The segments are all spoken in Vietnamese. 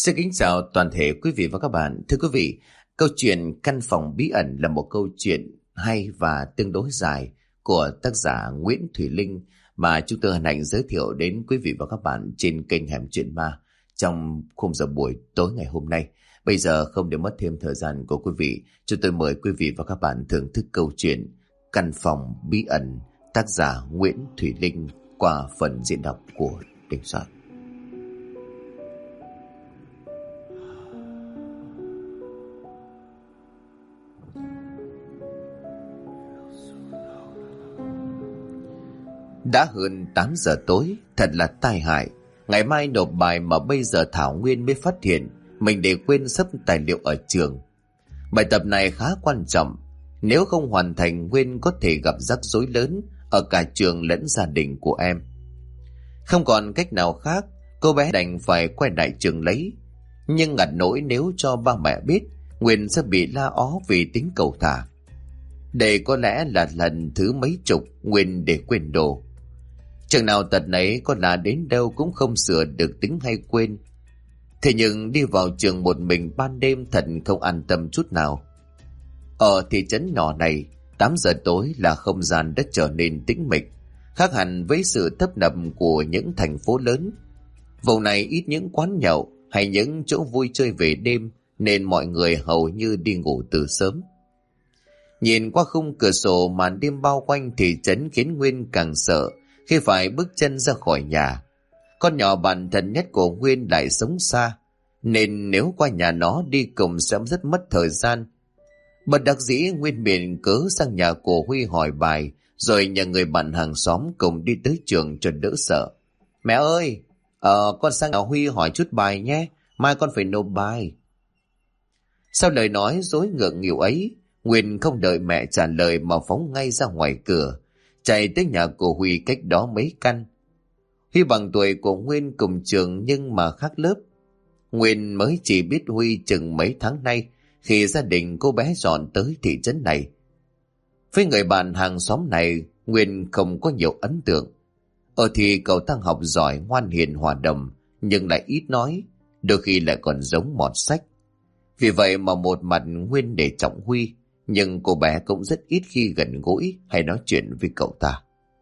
Xin kính chào toàn thể quý vị và các bạn. Thưa quý vị, câu chuyện Căn phòng bí ẩn là một câu chuyện hay và tương đối dài của tác giả Nguyễn Thùy Linh mà chúng tôi hân hạnh giới thiệu đến quý vị và các bạn trên kênh Hẻm Chuyện Ma trong khung giờ buổi tối ngày hôm nay. Bây giờ không để mất thêm thời gian của quý vị, chúng tôi mời quý vị và các bạn thưởng thức câu chuyện Căn phòng bí ẩn, tác giả Nguyễn Thùy Linh qua phần diễn đọc của Đình Soạn. Đã hơn 8 giờ tối, thật là tai hại. Ngày mai nộp bài mà bây giờ Thảo Nguyên mới phát hiện mình để quên sắp tài liệu ở trường. Bài tập này khá quan trọng, nếu không hoàn thành Nguyên có thể gặp rắc rối lớn ở cả trường lẫn gia đình của em. Không còn cách nào khác, cô bé đành phải quay lại trường lấy. Nhưng ngặt nỗi nếu cho ba mẹ biết, Nguyên sẽ bị la ó vì tính cầu thả. Đây có lẽ là lần thứ mấy chục Nguyên để quên đồ. Chừng nào tật nấy, có là đến đâu cũng không sửa được tính hay quên. Thế nhưng đi vào trường một mình ban đêm thật không an tâm chút nào. Ở thị trấn nhỏ này, 8 giờ tối là không gian đã trở nên tĩnh mịch, khác hẳn với sự tấp nập của những thành phố lớn. Vùng này ít những quán nhậu hay những chỗ vui chơi về đêm, nên mọi người hầu như đi ngủ từ sớm. Nhìn qua khung cửa sổ màn đêm bao quanh thị trấn khiến Nguyên càng sợ khi phải bước chân ra khỏi nhà. Con nhỏ bạn thân nhất của Nguyên lại sống xa, nên nếu qua nhà nó đi cùng sẽ rất mất thời gian. Bất đắc dĩ, Nguyên miệng cớ sang nhà của Huy hỏi bài, rồi nhờ người bạn hàng xóm cùng đi tới trường cho đỡ sợ. Mẹ ơi, con sang nhà Huy hỏi chút bài nhé, mai con phải nộp bài. Sau lời nói dối ngượng nghịu ấy, Nguyên không đợi mẹ trả lời mà phóng ngay ra ngoài cửa, chạy tới nhà của Huy cách đó mấy căn. Huy bằng tuổi của Nguyên cùng trường nhưng mà khác lớp. Nguyên mới chỉ biết Huy chừng mấy tháng nay khi gia đình cô bé dọn tới thị trấn này. Với người bạn hàng xóm này, Nguyên không có nhiều ấn tượng. Thì cậu ta học giỏi, ngoan hiền, hòa đồng, nhưng lại ít nói, đôi khi lại còn giống mọt sách. Vì vậy mà một mặt Nguyên để trọng Huy, nhưng cô bé cũng rất ít khi gần gũi hay nói chuyện với cậu ta.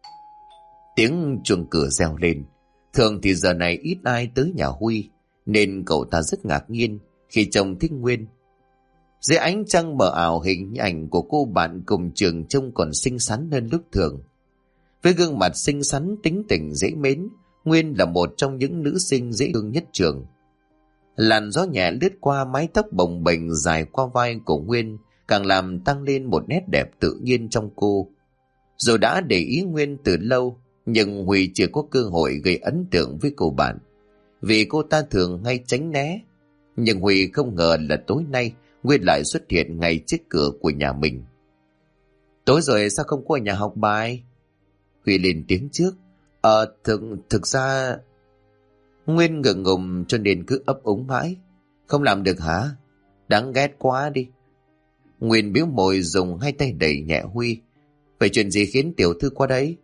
Tiếng chuông cửa reo lên. Thường thì giờ này ít ai tới nhà Huy, nên cậu ta rất ngạc nhiên khi trông thấy Nguyên. Dưới ánh trăng mờ ảo, hình ảnh của cô bạn cùng trường trông còn xinh xắn hơn lúc thường. Với gương mặt xinh xắn, tính tình dễ mến, Nguyên là một trong những nữ sinh dễ thương nhất trường. Làn gió nhẹ lướt qua mái tóc bồng bềnh dài qua vai của Nguyên, càng làm tăng lên một nét đẹp tự nhiên trong cô. Dù đã để ý Nguyên từ lâu, nhưng Huy chưa có cơ hội gây ấn tượng với cô bạn, vì cô ta thường hay tránh né. Nhưng Huy không ngờ là tối nay Nguyên lại xuất hiện ngay trước cửa của nhà mình. Tối rồi sao không có ở nhà học bài? Huy lên tiếng trước. Thực ra... Nguyên ngượng ngùng cho nên cứ ấp úng mãi. Không làm được hả? Đáng ghét quá đi. Nguyên biếu môi dùng hai tay đẩy nhẹ Huy. Vậy chuyện gì khiến tiểu thư qua đấy?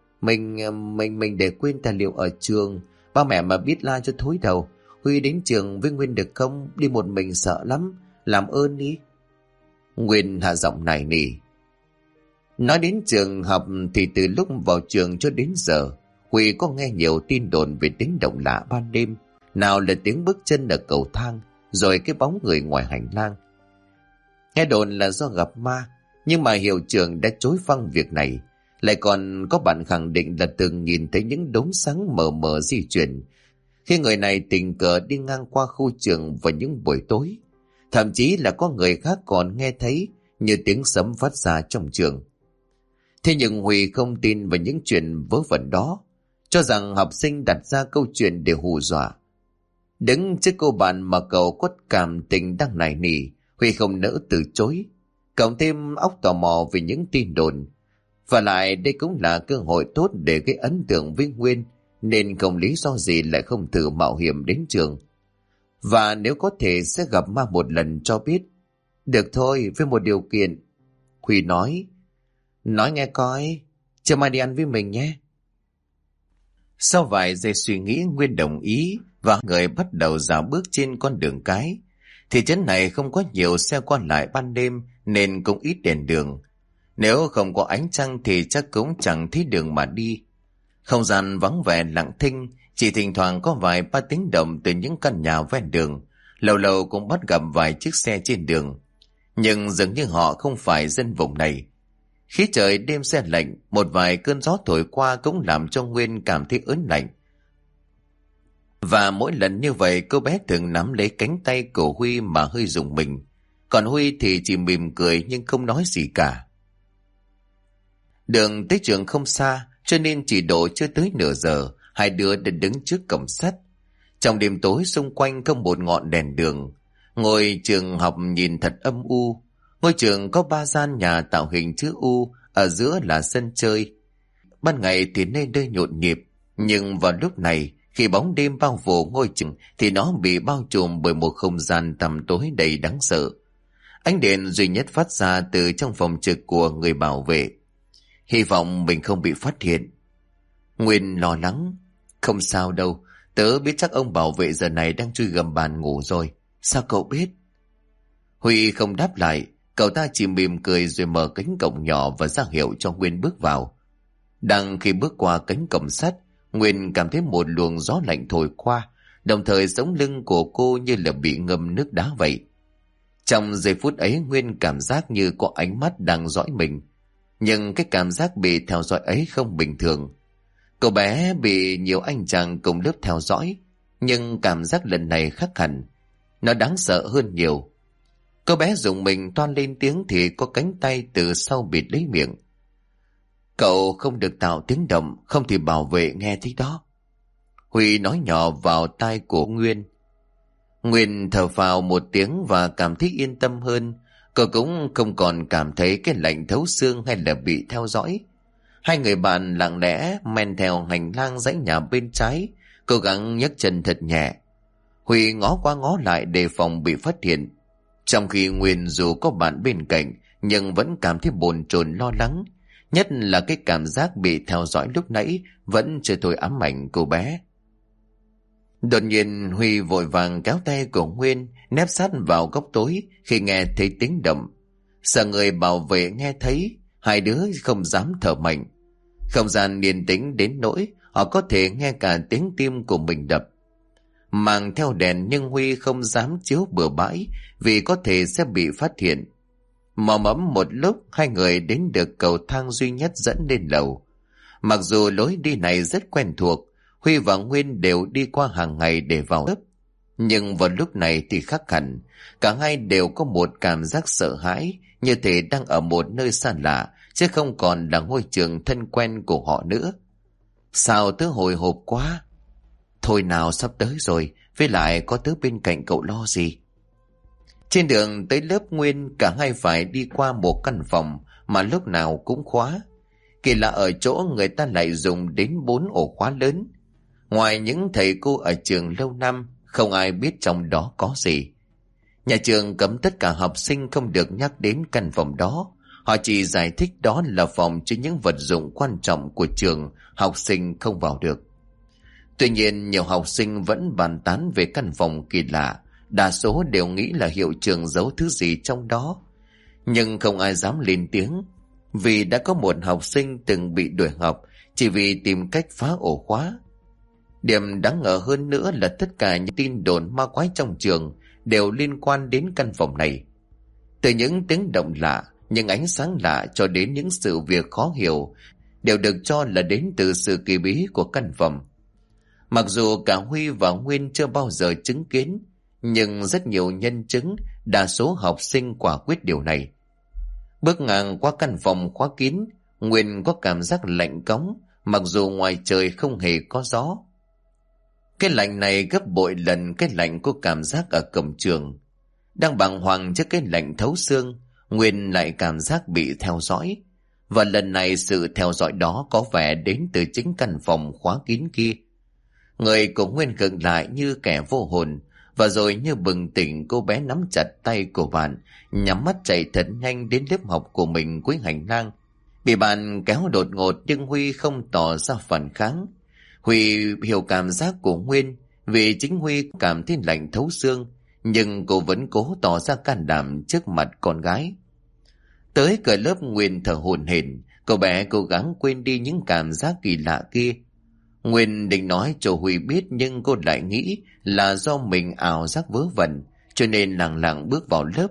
Mình để quên tài liệu ở trường. Ba mẹ mà biết la cho thối đầu. Huy đến trường với Nguyên được không? Đi một mình sợ lắm. Làm ơn đi. Nguyên hạ giọng nài nỉ. Nói đến trường học thì từ lúc vào trường cho đến giờ, Huy có nghe nhiều tin đồn về tiếng động lạ ban đêm. Nào là tiếng bước chân ở cầu thang, rồi cái bóng người ngoài hành lang. Nghe đồn là do gặp ma, nhưng mà hiệu trưởng đã chối phăng việc này. Lại còn có bạn khẳng định là từng nhìn thấy những đốm sáng mờ mờ di chuyển khi người này tình cờ đi ngang qua khu trường vào những buổi tối. Thậm chí là có người khác còn nghe thấy như tiếng sấm phát ra trong trường. Thế nhưng Huy không tin vào những chuyện vớ vẩn đó, cho rằng học sinh đặt ra câu chuyện để hù dọa. Đứng trước cô bạn mà cậu có cảm tình đang nài nỉ, Huy không nỡ từ chối, cộng thêm óc tò mò về những tin đồn. Và lại đây cũng là cơ hội tốt để gây ấn tượng với Nguyên, nên không lý do gì lại không thử mạo hiểm đến trường. Và nếu có thể sẽ gặp ma một lần cho biết. Được thôi, với một điều kiện. Huy nói nghe coi, chiều mai đi ăn với mình nhé. Sau vài giây suy nghĩ, Nguyên đồng ý và người bắt đầu dạo bước trên con đường cái. Thị trấn này không có nhiều xe qua lại ban đêm nên cũng ít đèn đường. Nếu không có ánh trăng thì chắc cũng chẳng thấy đường mà đi. Không gian vắng vẻ lặng thinh, chỉ thỉnh thoảng có vài ba tiếng động từ những căn nhà ven đường. Lâu lâu cũng bắt gặp vài chiếc xe trên đường. Nhưng dường như họ không phải dân vùng này. Khí trời đêm se lạnh, một vài cơn gió thổi qua cũng làm cho Nguyên cảm thấy ớn lạnh. Và mỗi lần như vậy cô bé thường nắm lấy cánh tay của Huy mà hơi rùng mình. Còn Huy thì chỉ mỉm cười nhưng không nói gì cả. Đường tới trường không xa, cho nên chỉ độ chưa tới nửa giờ, hai đứa đã đứng trước cổng sắt. Trong đêm tối xung quanh không một ngọn đèn đường. Ngôi trường học nhìn thật âm u. Ngôi trường có 3 gian nhà tạo hình chữ U, ở giữa là sân chơi. Ban ngày thì nơi đây nhộn nhịp, nhưng vào lúc này, khi bóng đêm bao phủ ngôi trường thì nó bị bao trùm bởi một không gian tăm tối đầy đáng sợ. Ánh đèn duy nhất phát ra từ trong phòng trực của người bảo vệ. Hy vọng mình không bị phát hiện. Nguyên lo lắng. Không sao đâu, tớ biết chắc ông bảo vệ giờ này đang chui gầm bàn ngủ rồi. Sao cậu biết? Huy không đáp lại, cậu ta chỉ mỉm cười rồi mở cánh cổng nhỏ và ra hiệu cho Nguyên bước vào. Đang khi bước qua cánh cổng sắt, Nguyên cảm thấy một luồng gió lạnh thổi qua, đồng thời sống lưng của cô như là bị ngâm nước đá vậy. Trong giây phút ấy Nguyên cảm giác như có ánh mắt đang dõi mình. Nhưng cái cảm giác bị theo dõi ấy không bình thường. Cậu bé bị nhiều anh chàng cùng lớp theo dõi, nhưng cảm giác lần này khác hẳn. Nó đáng sợ hơn nhiều. Cô bé dùng mình toan lên tiếng thì có cánh tay từ sau bịt lấy miệng. Cậu không được tạo tiếng động, không thì bảo vệ nghe thấy đó. Huy nói nhỏ vào tai của Nguyên. Nguyên thở phào một tiếng và cảm thấy yên tâm hơn. Cậu cũng không còn cảm thấy cái lạnh thấu xương hay là bị theo dõi. Hai người bạn lặng lẽ men theo hành lang dãy nhà bên trái, cố gắng nhấc chân thật nhẹ. Huy ngó qua ngó lại đề phòng bị phát hiện. Trong khi Nguyên dù có bạn bên cạnh nhưng vẫn cảm thấy bồn chồn lo lắng. Nhất là cái cảm giác bị theo dõi lúc nãy vẫn chưa thôi ám ảnh cô bé. Đột nhiên Huy vội vàng kéo tay của Nguyên nép sát vào góc tối khi nghe thấy tiếng động. Sợ người bảo vệ nghe thấy, hai đứa không dám thở mạnh. Không gian yên tĩnh đến nỗi họ có thể nghe cả tiếng tim của mình đập. Mang theo đèn nhưng Huy không dám chiếu bừa bãi vì có thể sẽ bị phát hiện. Mò mẫm một lúc hai người đến được cầu thang duy nhất dẫn lên lầu. Mặc dù lối đi này rất quen thuộc, Huy và Nguyên đều đi qua hàng ngày để vào lớp. Nhưng vào lúc này thì khác hẳn. Cả hai đều có một cảm giác sợ hãi, như thể đang ở một nơi xa lạ, chứ không còn là ngôi trường thân quen của họ nữa. Sao tớ hồi hộp quá. Thôi nào, sắp tới rồi, với lại có tớ bên cạnh cậu lo gì. Trên đường tới lớp Nguyên, cả hai phải đi qua một căn phòng mà lúc nào cũng khóa. Kỳ lạ ở chỗ người ta lại dùng đến 4 ổ khóa lớn. Ngoài những thầy cô ở trường lâu năm, không ai biết trong đó có gì. Nhà trường cấm tất cả học sinh không được nhắc đến căn phòng đó. Họ chỉ giải thích đó là phòng chứa những vật dụng quan trọng của trường, học sinh không vào được. Tuy nhiên, nhiều học sinh vẫn bàn tán về căn phòng kỳ lạ. Đa số đều nghĩ là hiệu trường giấu thứ gì trong đó. Nhưng không ai dám lên tiếng, vì đã có một học sinh từng bị đuổi học chỉ vì tìm cách phá ổ khóa. Điểm đáng ngờ hơn nữa là tất cả những tin đồn ma quái trong trường đều liên quan đến căn phòng này. Từ những tiếng động lạ, những ánh sáng lạ cho đến những sự việc khó hiểu đều được cho là đến từ sự kỳ bí của căn phòng. Mặc dù cả Huy và Nguyên chưa bao giờ chứng kiến, nhưng rất nhiều nhân chứng, đa số học sinh quả quyết điều này. Bước ngang qua căn phòng khóa kín, Nguyên có cảm giác lạnh cóng, mặc dù ngoài trời không hề có gió. Cái lạnh này gấp bội lần cái lạnh của cảm giác ở cổng trường. Đang bàng hoàng trước cái lạnh thấu xương, Nguyên lại cảm giác bị theo dõi. Và lần này sự theo dõi đó có vẻ đến từ chính căn phòng khóa kín kia. Người của Nguyên khựng lại như kẻ vô hồn, và rồi như bừng tỉnh cô bé nắm chặt tay của bạn, nhắm mắt chạy thật nhanh đến lớp học của mình cuối hành lang. Bị bạn kéo đột ngột nhưng Huy không tỏ ra phản kháng. Huy hiểu cảm giác của Nguyên, Vì chính Huy cảm thấy lạnh thấu xương, nhưng cô vẫn cố tỏ ra can đảm trước mặt con gái. Tới cửa lớp, Nguyên thở hổn hển, cậu bé cố gắng quên đi những cảm giác kỳ lạ kia. Nguyên định nói cho Huy biết, nhưng cô lại nghĩ là do mình ảo giác vớ vẩn, cho nên lẳng lặng bước vào lớp,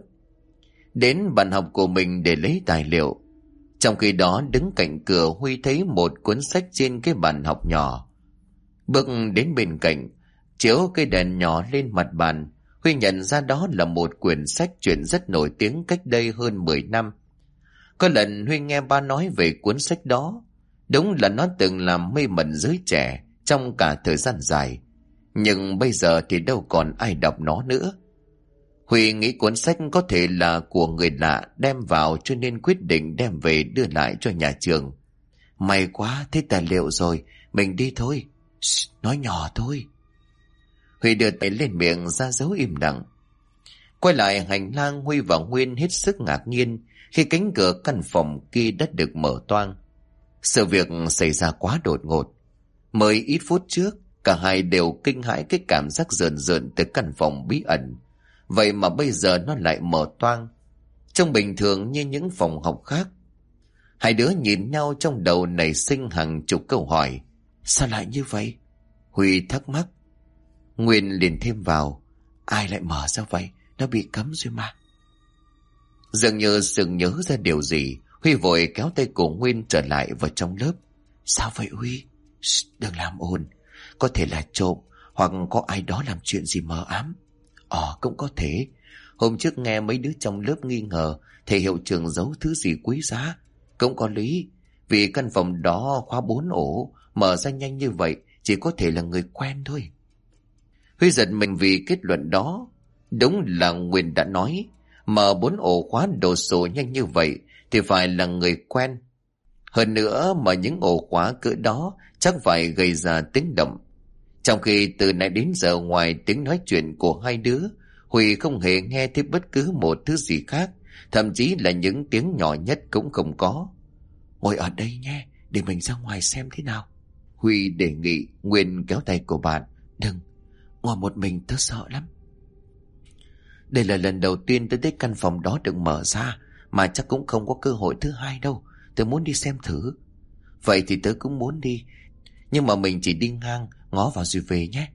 đến bàn học của mình để lấy tài liệu. Trong khi đó, đứng cạnh cửa, Huy thấy một cuốn sách trên cái bàn học nhỏ. Bước đến bên cạnh, chiếu cây đèn nhỏ lên mặt bàn, Huy nhận ra đó là một quyển sách truyện rất nổi tiếng cách đây hơn 10 năm. Có lần Huy nghe ba nói về cuốn sách đó. Đúng là nó từng làm mê mẩn giới trẻ trong cả thời gian dài, nhưng bây giờ thì đâu còn ai đọc nó nữa. Huy nghĩ cuốn sách có thể là của người lạ đem vào, cho nên quyết định đem về đưa lại cho nhà trường. May quá, thấy tài liệu rồi, mình đi thôi. Nói nhỏ thôi. Huy đưa tay lên miệng ra dấu im lặng. Quay lại hành lang, Huy và Nguyên hết sức ngạc nhiên khi cánh cửa căn phòng kia đã được mở toang. Sự việc xảy ra quá đột ngột. Mới ít phút trước, cả hai đều kinh hãi cái cảm giác rợn rợn từ căn phòng bí ẩn. Vậy mà bây giờ nó lại mở toang, trông bình thường như những phòng học khác. Hai đứa nhìn nhau, trong đầu nảy sinh hàng chục câu hỏi. Sao lại như vậy? Huy thắc mắc. Nguyên liền thêm vào. Ai lại mở ra vậy? Nó bị cấm rồi mà. Dường như sực nhớ ra điều gì, Huy vội kéo tay của Nguyên trở lại vào trong lớp. Sao vậy Huy? Đừng làm ồn. Có thể là trộm, hoặc có ai đó làm chuyện gì mờ ám. Cũng có thể. Hôm trước nghe mấy đứa trong lớp nghi ngờ thầy hiệu trưởng giấu thứ gì quý giá. Cũng có lý, vì căn phòng đó khóa 4 ổ, mở ra nhanh như vậy chỉ có thể là người quen thôi. Huy giật mình vì kết luận đó. Đúng là Nguyên đã nói, mở 4 ổ khóa đồ sổ nhanh như vậy thì phải là người quen. Hơn nữa, mở những ổ khóa cỡ đó chắc phải gây ra tiếng động. Trong khi từ nãy đến giờ, ngoài tiếng nói chuyện của hai đứa, Huy không hề nghe thấy bất cứ một thứ gì khác, thậm chí là những tiếng nhỏ nhất cũng không có. Ngồi ở đây nhé, để mình ra ngoài xem thế nào. Huy đề nghị. Nguyên kéo tay của bạn. Đừng, ngồi một mình tớ sợ lắm. Đây là lần đầu tiên tớ thấy căn phòng đó được mở ra, mà chắc cũng không có cơ hội thứ hai đâu. Tớ muốn đi xem thử. Vậy thì tớ cũng muốn đi, nhưng mà mình chỉ đi ngang ngó vào rồi về nhé.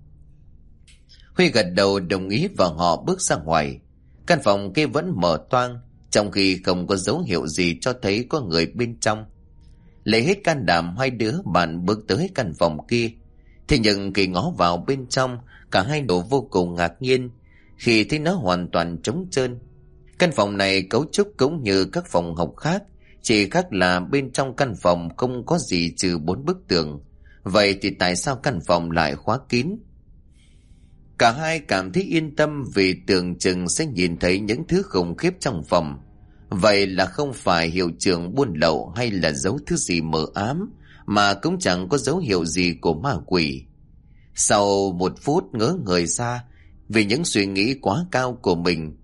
Huy gật đầu đồng ý và họ bước ra ngoài. Căn phòng kia vẫn mở toang, trong khi không có dấu hiệu gì cho thấy có người bên trong. Lấy hết can đảm, hai đứa bạn bước tới căn phòng kia. Thế nhưng khi ngó vào bên trong, cả hai đều vô cùng ngạc nhiên khi thấy nó hoàn toàn trống trơn. Căn phòng này cấu trúc cũng như các phòng học khác, chỉ khác là bên trong căn phòng không có gì trừ 4 bức tường. Vậy thì tại sao căn phòng lại khóa kín? Cả hai cảm thấy yên tâm vì tưởng chừng sẽ nhìn thấy những thứ khủng khiếp trong phòng. Vậy là không phải hiệu trưởng buôn lậu hay là giấu thứ gì mờ ám, mà cũng chẳng có dấu hiệu gì của ma quỷ. Sau một phút ngớ người ra vì những suy nghĩ quá cao của mình,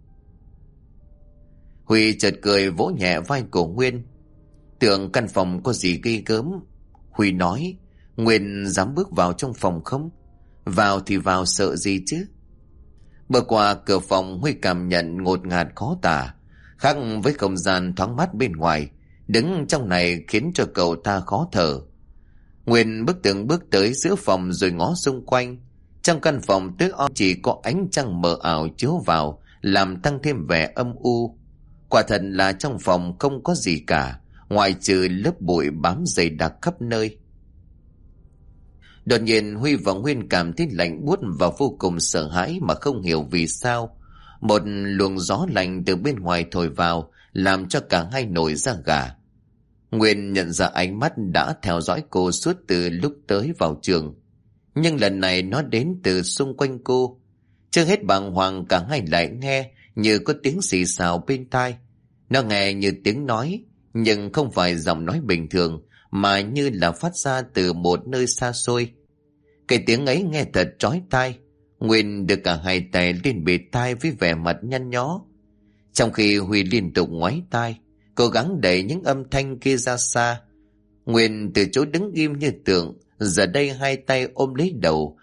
Huy chợt cười vỗ nhẹ vai của Nguyên. Tưởng căn phòng có gì ghê gớm. Huy nói. Nguyên dám bước vào trong phòng không? Vào thì vào, sợ gì chứ? Bước qua cửa phòng, Huy cảm nhận ngột ngạt khó tả, khác với không gian thoáng mát bên ngoài. Đứng trong này khiến cho cậu ta khó thở. Nguyên bước từng bước tới giữa phòng rồi ngó xung quanh. Trong căn phòng tối om chỉ có ánh trăng mờ ảo chiếu vào, làm tăng thêm vẻ âm u. Quả thật là trong phòng không có gì cả, ngoại trừ lớp bụi bám dày đặc khắp nơi. Đột nhiên Huy và Nguyên cảm thấy lạnh buốt và vô cùng sợ hãi mà không hiểu vì sao. Một luồng gió lạnh từ bên ngoài thổi vào, làm cho cả hai nổi da gà. Nguyên nhận ra ánh mắt đã theo dõi cô suốt từ lúc tới vào trường, nhưng lần này nó đến từ xung quanh cô. Chưa hết bàng hoàng, cả hai lại nghe như có tiếng xì xào bên tai. Nó nghe như tiếng nói, nhưng không phải giọng nói bình thường, mà như là phát ra từ một nơi xa xôi. Cái tiếng ấy nghe thật chói tai. Nguyên được cả hai tay lên bề tai với vẻ mặt nhăn nhó, trong khi Huy liên tục ngoáy tai, cố gắng đẩy những âm thanh kia ra xa. Nguyên từ chỗ đứng im như tượng, giờ đây hai tay ôm lấy đầu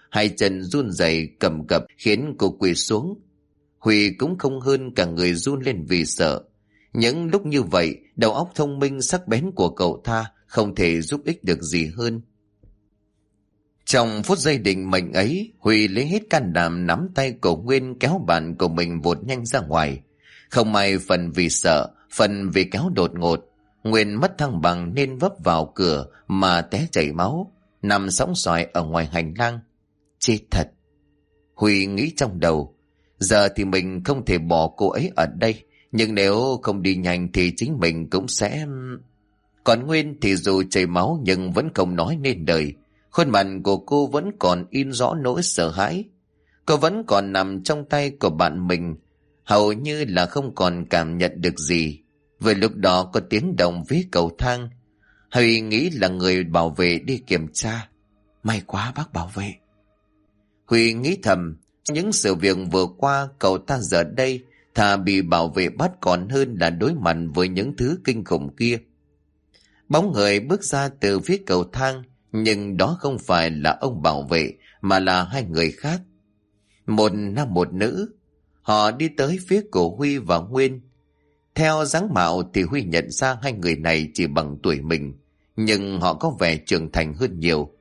hai chân run rẩy cầm cập khiến cô quỳ xuống. Huy cũng không hơn, cả người run lên vì sợ. Những lúc như vậy, đầu óc thông minh sắc bén của cậu ta không thể giúp ích được gì hơn. Trong phút giây định mệnh ấy, Huy lấy hết can đảm nắm tay của Nguyên kéo bạn của mình vụt nhanh ra ngoài. Không may phần vì sợ, phần vì kéo đột ngột, Nguyên mất thăng bằng nên vấp vào cửa mà té chảy máu, nằm sõng soài ở ngoài hành lang. Chết thật! Huy nghĩ trong đầu, giờ thì mình không thể bỏ cô ấy ở đây, nhưng nếu không đi nhanh thì chính mình cũng sẽ... Còn Nguyên thì dù chảy máu nhưng vẫn không nói nên lời. Khuôn mặt của cô vẫn còn in rõ nỗi sợ hãi. Cô vẫn còn nằm trong tay của bạn mình, hầu như là không còn cảm nhận được gì. Vừa lúc đó có tiếng động phía cầu thang. Huy nghĩ là người bảo vệ đi kiểm tra. May quá bác bảo vệ. Huy nghĩ thầm, những sự việc vừa qua cậu ta giờ đây thà bị bảo vệ bắt còn hơn là đối mặt với những thứ kinh khủng kia. Bóng người bước ra từ phía cầu thang, nhưng đó không phải là ông bảo vệ mà là hai người khác. Một nam một nữ. Họ đi tới phía của Huy và Nguyên. Theo dáng mạo thì Huy nhận ra hai người này chỉ bằng tuổi mình, nhưng họ có vẻ trưởng thành hơn nhiều.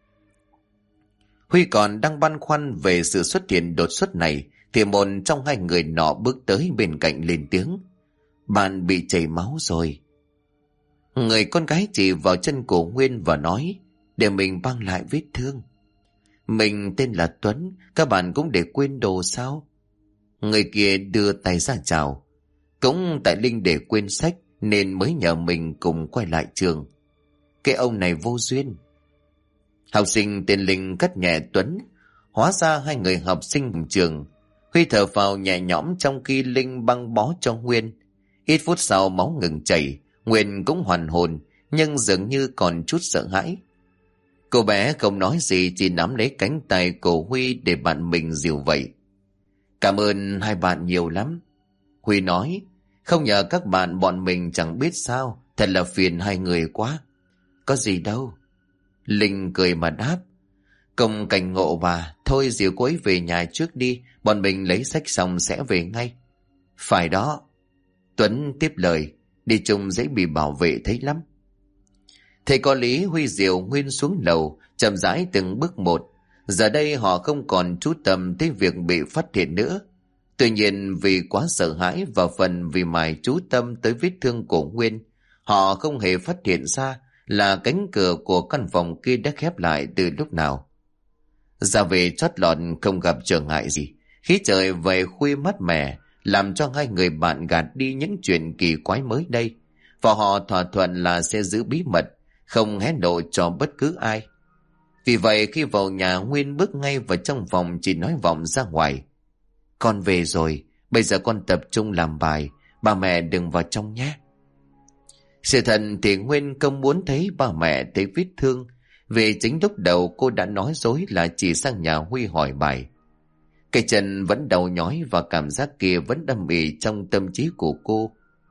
Huy còn đang băn khoăn về sự xuất hiện đột xuất này thì một trong hai người nọ bước tới bên cạnh lên tiếng. Bạn bị chảy máu rồi. Người con gái chỉ vào chân của Nguyên và nói, để mình băng lại vết thương. Mình tên là Tuấn, các bạn cũng để quên đồ sao? Người kia đưa tay ra chào. Cũng tại Linh để quên sách nên mới nhờ mình cùng quay lại trường. Cái ông này vô duyên. Học sinh tên Linh cắt nhẹ Tuấn. Hóa ra hai người học sinh cùng trường. Huy thở phào nhẹ nhõm trong khi Linh băng bó cho Nguyên. Ít phút sau máu ngừng chảy. Nguyên cũng hoàn hồn, nhưng dường như còn chút sợ hãi. Cô bé không nói gì, chỉ nắm lấy cánh tay của Huy để bạn mình dìu vậy. Cảm ơn hai bạn nhiều lắm. Huy nói, không nhờ các bạn bọn mình chẳng biết sao, thật là phiền hai người quá. Có gì đâu. Linh cười mà đáp, công cảnh ngộ và thôi dìu cô ấy về nhà trước đi, bọn mình lấy sách xong sẽ về ngay. Phải đó. Tuấn tiếp lời, đi chung dễ bị bảo vệ thấy lắm. Thầy có lý, Huy dìu Nguyên xuống lầu, chậm rãi từng bước một. Giờ đây họ không còn chú tâm tới việc bị phát hiện nữa. Tuy nhiên vì quá sợ hãi và phần vì mải chú tâm tới vết thương của Nguyên, họ không hề phát hiện ra là cánh cửa của căn phòng kia đã khép lại từ lúc nào. Ra về chót lọt không gặp trở ngại gì. Khí trời về khuya mát mẻ làm cho hai người bạn gạt đi những chuyện kỳ quái mới đây, và họ thỏa thuận là sẽ giữ bí mật, không hé lộ cho bất cứ ai. Vì vậy khi vào nhà, Nguyên bước ngay vào trong phòng, chỉ nói vọng ra ngoài, con về rồi, bây giờ con tập trung làm bài, ba mẹ đừng vào trong nhé. Sự thật thì Nguyên không muốn thấy ba mẹ thấy vết thương, vì chính lúc đầu cô đã nói dối là chỉ sang nhà Huy hỏi bài. Cái chân vẫn đau nhói và cảm giác kia vẫn đâm ỉ trong tâm trí của cô.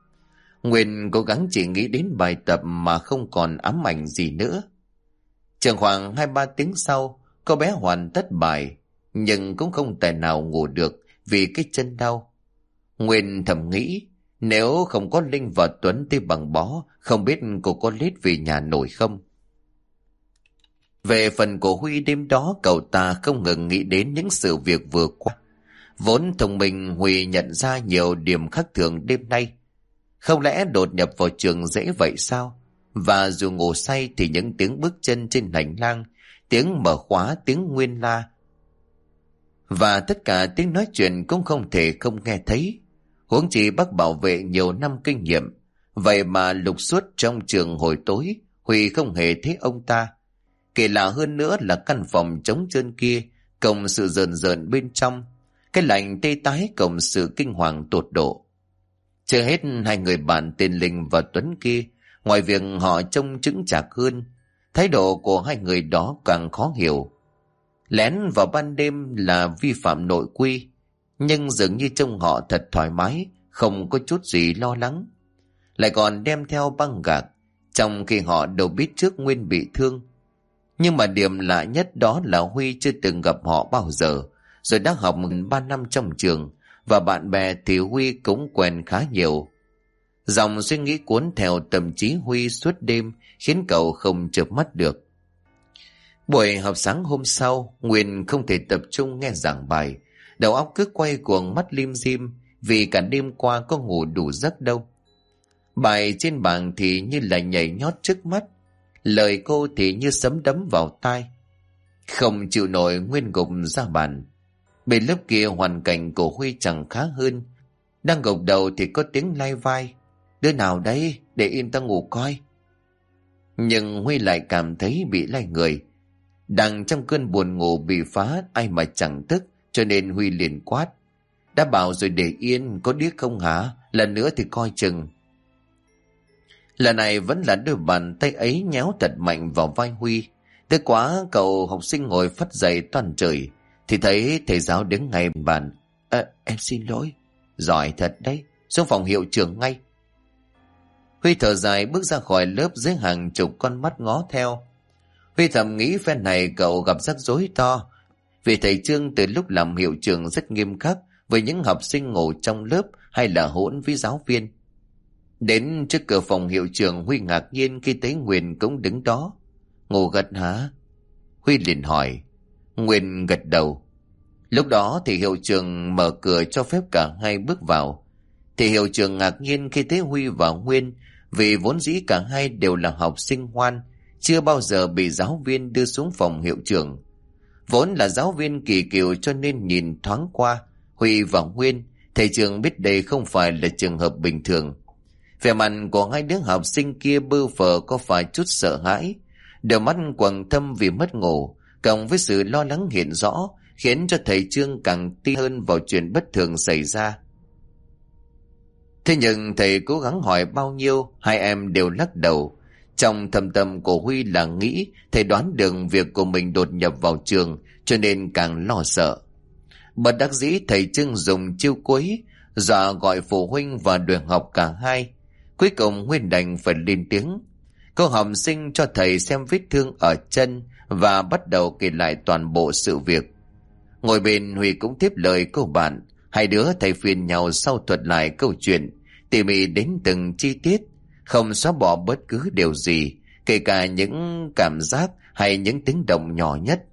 Nguyên cố gắng chỉ nghĩ đến bài tập mà không còn ám ảnh gì nữa. Chừng khoảng 2-3 tiếng sau, cô bé hoàn tất bài, nhưng cũng không tài nào ngủ được vì cái chân đau. Nguyên thầm nghĩ, nếu không có Linh và Tuấn tới bằng bó, không biết cô có lết về nhà nổi không. Về phần của Huy, đêm đó cậu ta không ngừng nghĩ đến những sự việc vừa qua. Vốn thông minh, Huy nhận ra nhiều điểm khác thường đêm nay. Không lẽ đột nhập vào trường dễ vậy sao? Và dù ngủ say thì những tiếng bước chân trên hành lang, tiếng mở khóa, tiếng Nguyên la, và tất cả tiếng nói chuyện cũng không thể không nghe thấy. Huống chi bác bảo vệ nhiều năm kinh nghiệm, vậy mà lục suốt trong trường hồi tối, Huy không hề thấy ông ta. Kỳ lạ hơn nữa là căn phòng trống trơn kia, cộng sự rờn rợn bên trong, cái lạnh tê tái cộng sự kinh hoàng tột độ. Chưa hết, hai người bạn tên Linh và Tuấn kia, ngoài việc họ trông chững chạc hơn, thái độ của hai người đó càng khó hiểu. Lén vào ban đêm là vi phạm nội quy, nhưng dường như trông họ thật thoải mái, không có chút gì lo lắng. Lại còn đem theo băng gạc, trong khi họ đâu biết trước Nguyên bị thương. Nhưng mà điểm lạ nhất đó là Huy chưa từng gặp họ bao giờ, rồi đã học 3 năm trong trường, và bạn bè thì Huy cũng quen khá nhiều. Dòng suy nghĩ cuốn theo tâm trí Huy suốt đêm khiến cậu không chợp mắt được. Buổi học sáng hôm sau, Nguyên không thể tập trung nghe giảng bài, đầu óc cứ quay cuồng, mắt lim dim vì cả đêm qua có ngủ đủ giấc đâu. Bài trên bảng thì như là nhảy nhót trước mắt, lời cô thì như sấm đấm vào tai. Không chịu nổi, Nguyên gục ra bàn. Bên lớp kia hoàn cảnh của Huy chẳng khá hơn. Đang gục đầu thì có tiếng lai vai. Đứa nào đấy, để yên ta ngủ coi. Nhưng Huy lại cảm thấy bị lay người. Đang trong cơn buồn ngủ bị phá, ai mà chẳng tức, cho nên Huy liền quát. Đã bảo rồi để yên, có điếc không hả? Lần nữa thì coi chừng. Lần này vẫn là đôi bàn tay ấy nhéo thật mạnh vào vai Huy. Thế quá, cậu học sinh ngồi phắt dậy toàn trời, thì thấy thầy giáo đứng ngay bàn. Em xin lỗi. Giỏi thật đấy, xuống phòng hiệu trưởng ngay. Huy thở dài bước ra khỏi lớp dưới hàng chục con mắt ngó theo. Huy thầm nghĩ phen này cậu gặp rắc rối to, vì thầy Trương từ lúc làm hiệu trưởng rất nghiêm khắc với những học sinh ngủ trong lớp hay là hỗn với giáo viên. Đến trước cửa phòng hiệu trưởng, Huy ngạc nhiên khi thấy Nguyên cũng đứng đó. Ngủ gật hả? Huy liền hỏi. Nguyên gật đầu. Lúc đó thì hiệu trưởng mở cửa cho phép cả hai bước vào. Thì hiệu trưởng ngạc nhiên khi thấy Huy và Nguyên, vì vốn dĩ cả hai đều là học sinh ngoan, chưa bao giờ bị giáo viên đưa xuống phòng hiệu trưởng. Vốn là giáo viên kỳ cựu cho nên nhìn thoáng qua Huy và Nguyên, thầy trường biết đây không phải là trường hợp bình thường. Vẻ mặt của hai đứa học sinh kia bơ phờ có phải chút sợ hãi, đôi mắt quầng thâm vì mất ngủ, cộng với sự lo lắng hiện rõ, khiến cho thầy Trương càng tin hơn vào chuyện bất thường xảy ra. Thế nhưng thầy cố gắng hỏi bao nhiêu, hai em đều lắc đầu. Trong thâm tâm của Huy là nghĩ thầy đoán được việc của mình đột nhập vào trường, cho nên càng lo sợ. Bất đắc dĩ, thầy Trương dùng chiêu cuối, dọa gọi phụ huynh và đuổi học cả hai. Cuối cùng Nguyên đành phải lên tiếng. Cô học sinh cho thầy xem vết thương ở chân và bắt đầu kể lại toàn bộ sự việc. Ngồi bên, Huy cũng tiếp lời cô bạn. Hai đứa thầy phiền nhau sau thuật lại câu chuyện, tỉ mỉ đến từng chi tiết, không xóa bỏ bất cứ điều gì, kể cả những cảm giác hay những tiếng động nhỏ nhất.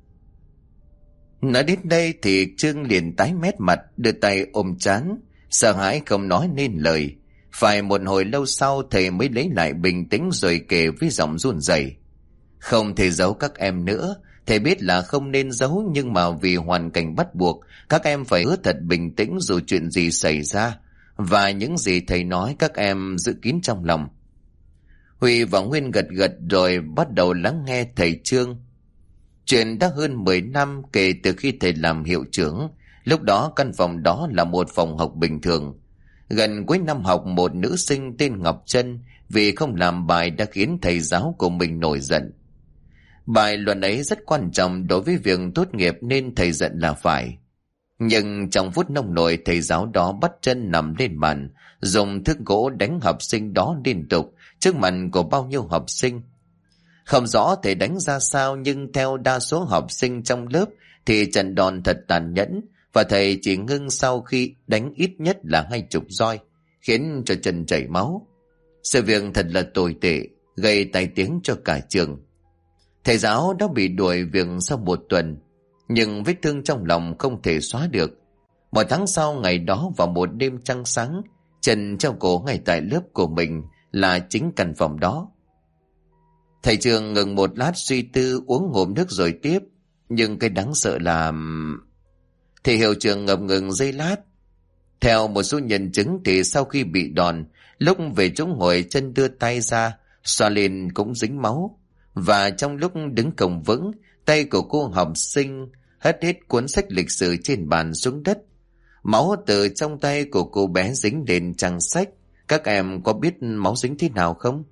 Nói đến đây thì Trương liền tái mét mặt, đưa tay ôm trán, sợ hãi không nói nên lời. Phải một hồi lâu sau thầy mới lấy lại bình tĩnh rồi kể với giọng run rẩy. Không thể giấu các em nữa, thầy biết là không nên giấu, nhưng mà vì hoàn cảnh bắt buộc, các em phải hứa thật bình tĩnh dù chuyện gì xảy ra, và những gì thầy nói các em giữ kín trong lòng. Huy và Nguyên gật gật rồi bắt đầu lắng nghe thầy Trương. Chuyện đã hơn 10 năm kể từ khi thầy làm hiệu trưởng. Lúc đó căn phòng đó là một phòng học bình thường. Gần cuối năm học, một nữ sinh tên Ngọc Trân vì không làm bài đã khiến thầy giáo của mình nổi giận. Bài luận ấy rất quan trọng đối với việc tốt nghiệp nên thầy giận là phải. Nhưng trong phút nông nổi, thầy giáo đó bắt chân nằm lên bàn, dùng thước gỗ đánh học sinh đó liên tục trước mặt của bao nhiêu học sinh. Không rõ thầy đánh ra sao, nhưng theo đa số học sinh trong lớp thì trận đòn thật tàn nhẫn, và thầy chỉ ngưng sau khi đánh ít nhất là 20 roi, khiến cho chân chảy máu. Sự việc thật là tồi tệ, gây tai tiếng cho cả trường. Thầy giáo đã bị đuổi việc sau 1 tuần, nhưng vết thương trong lòng không thể xóa được. 1 tháng sau, ngày đó vào một đêm trăng sáng, Trần treo cổ ngay tại lớp của mình, là chính căn phòng đó. Thầy trường ngừng một lát suy tư, uống ngụm nước rồi tiếp. Nhưng cái đáng sợ là... Thầy hiệu trưởng ngập ngừng giây lát. Theo một số nhân chứng thì sau khi bị đòn, lúc về chỗ ngồi, chân đưa tay ra, xoa lên cũng dính máu. Và trong lúc đứng cổng vững, tay của cô học sinh hất hết cuốn sách lịch sử trên bàn xuống đất. Máu từ trong tay của cô bé dính lên trang sách. Các em có biết máu dính thế nào không?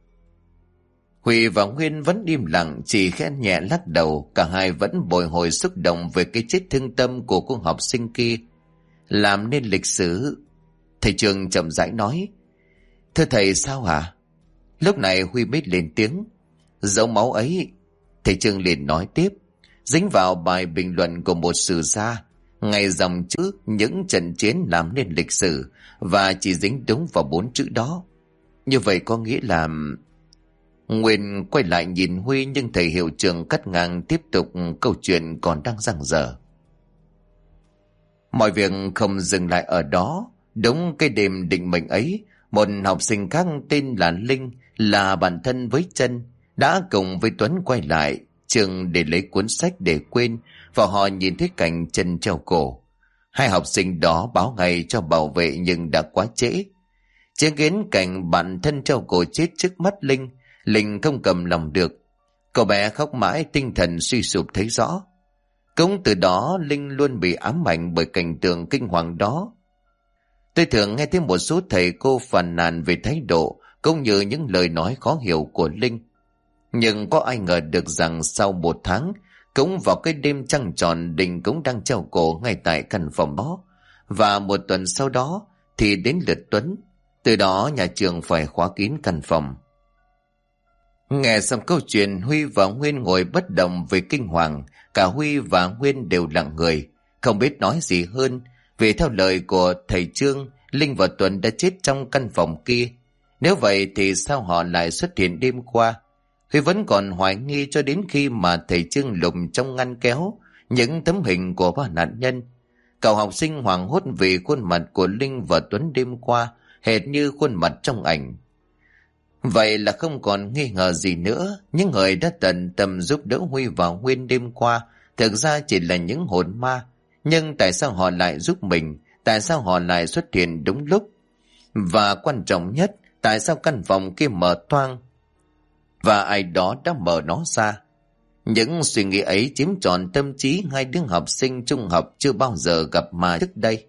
Huy và Nguyên vẫn im lặng, chỉ khẽ nhẹ lắc đầu. Cả hai vẫn bồi hồi xúc động về cái chết thương tâm của cô học sinh kia, làm nên lịch sử. Thầy trường chậm rãi nói. Thưa thầy, sao hả? Lúc này Huy mới lên tiếng. Dấu máu ấy, Thầy Trương liền nói tiếp, dính vào bài bình luận của một sử gia, ngay dòng chữ những trận chiến làm nên lịch sử, và chỉ dính đúng vào 4 chữ đó. Như vậy có nghĩa là... Nguyên quay lại nhìn Huy, nhưng thầy hiệu trưởng cắt ngang tiếp tục câu chuyện còn đang dang dở. Mọi việc không dừng lại ở đó. Đúng cái đêm định mệnh ấy, một học sinh khác tên là Linh, là bạn thân với Trân, đã cùng với Tuấn quay lại trường để lấy cuốn sách để quên, và họ nhìn thấy cảnh Trân treo cổ. Hai học sinh đó báo ngay cho bảo vệ nhưng đã quá trễ. Chứng kiến cảnh bạn thân treo cổ chết trước mắt Linh, Linh không cầm lòng được. Cậu bé khóc mãi, tinh thần suy sụp thấy rõ. Cũng từ đó Linh luôn bị ám ảnh bởi cảnh tượng kinh hoàng đó. Tôi thường nghe thấy một số thầy cô phàn nàn về thái độ cũng như những lời nói khó hiểu của Linh. Nhưng có ai ngờ được rằng sau 1 tháng, cũng vào cái đêm trăng tròn, Linh cũng đang treo cổ ngay tại căn phòng đó. Và 1 tuần sau đó thì đến lượt Tuấn. Từ đó nhà trường phải khóa kín căn phòng. Nghe xong câu chuyện, Huy và Nguyên ngồi bất động vì kinh hoàng. Cả Huy và Nguyên đều lặng người, không biết nói gì hơn. Vì theo lời của thầy Trương, Linh và Tuấn đã chết trong căn phòng kia. Nếu vậy thì sao họ lại xuất hiện đêm qua? Huy vẫn còn hoài nghi cho đến khi mà thầy Trương lục trong ngăn kéo những tấm hình của 3 nạn nhân. Cậu học sinh hoảng hốt vì khuôn mặt của Linh và Tuấn đêm qua hệt như khuôn mặt trong ảnh. Vậy là không còn nghi ngờ gì nữa. Những người đã tận tâm giúp đỡ Huy và Nguyên đêm qua thực ra chỉ là những hồn ma. Nhưng tại sao họ lại giúp mình? Tại sao họ lại xuất hiện đúng lúc? Và quan trọng nhất, tại sao căn phòng kia mở toang và ai đó đã mở nó ra? Những suy nghĩ ấy chiếm trọn tâm trí hai đứa học sinh trung học chưa bao giờ gặp ma trước đây.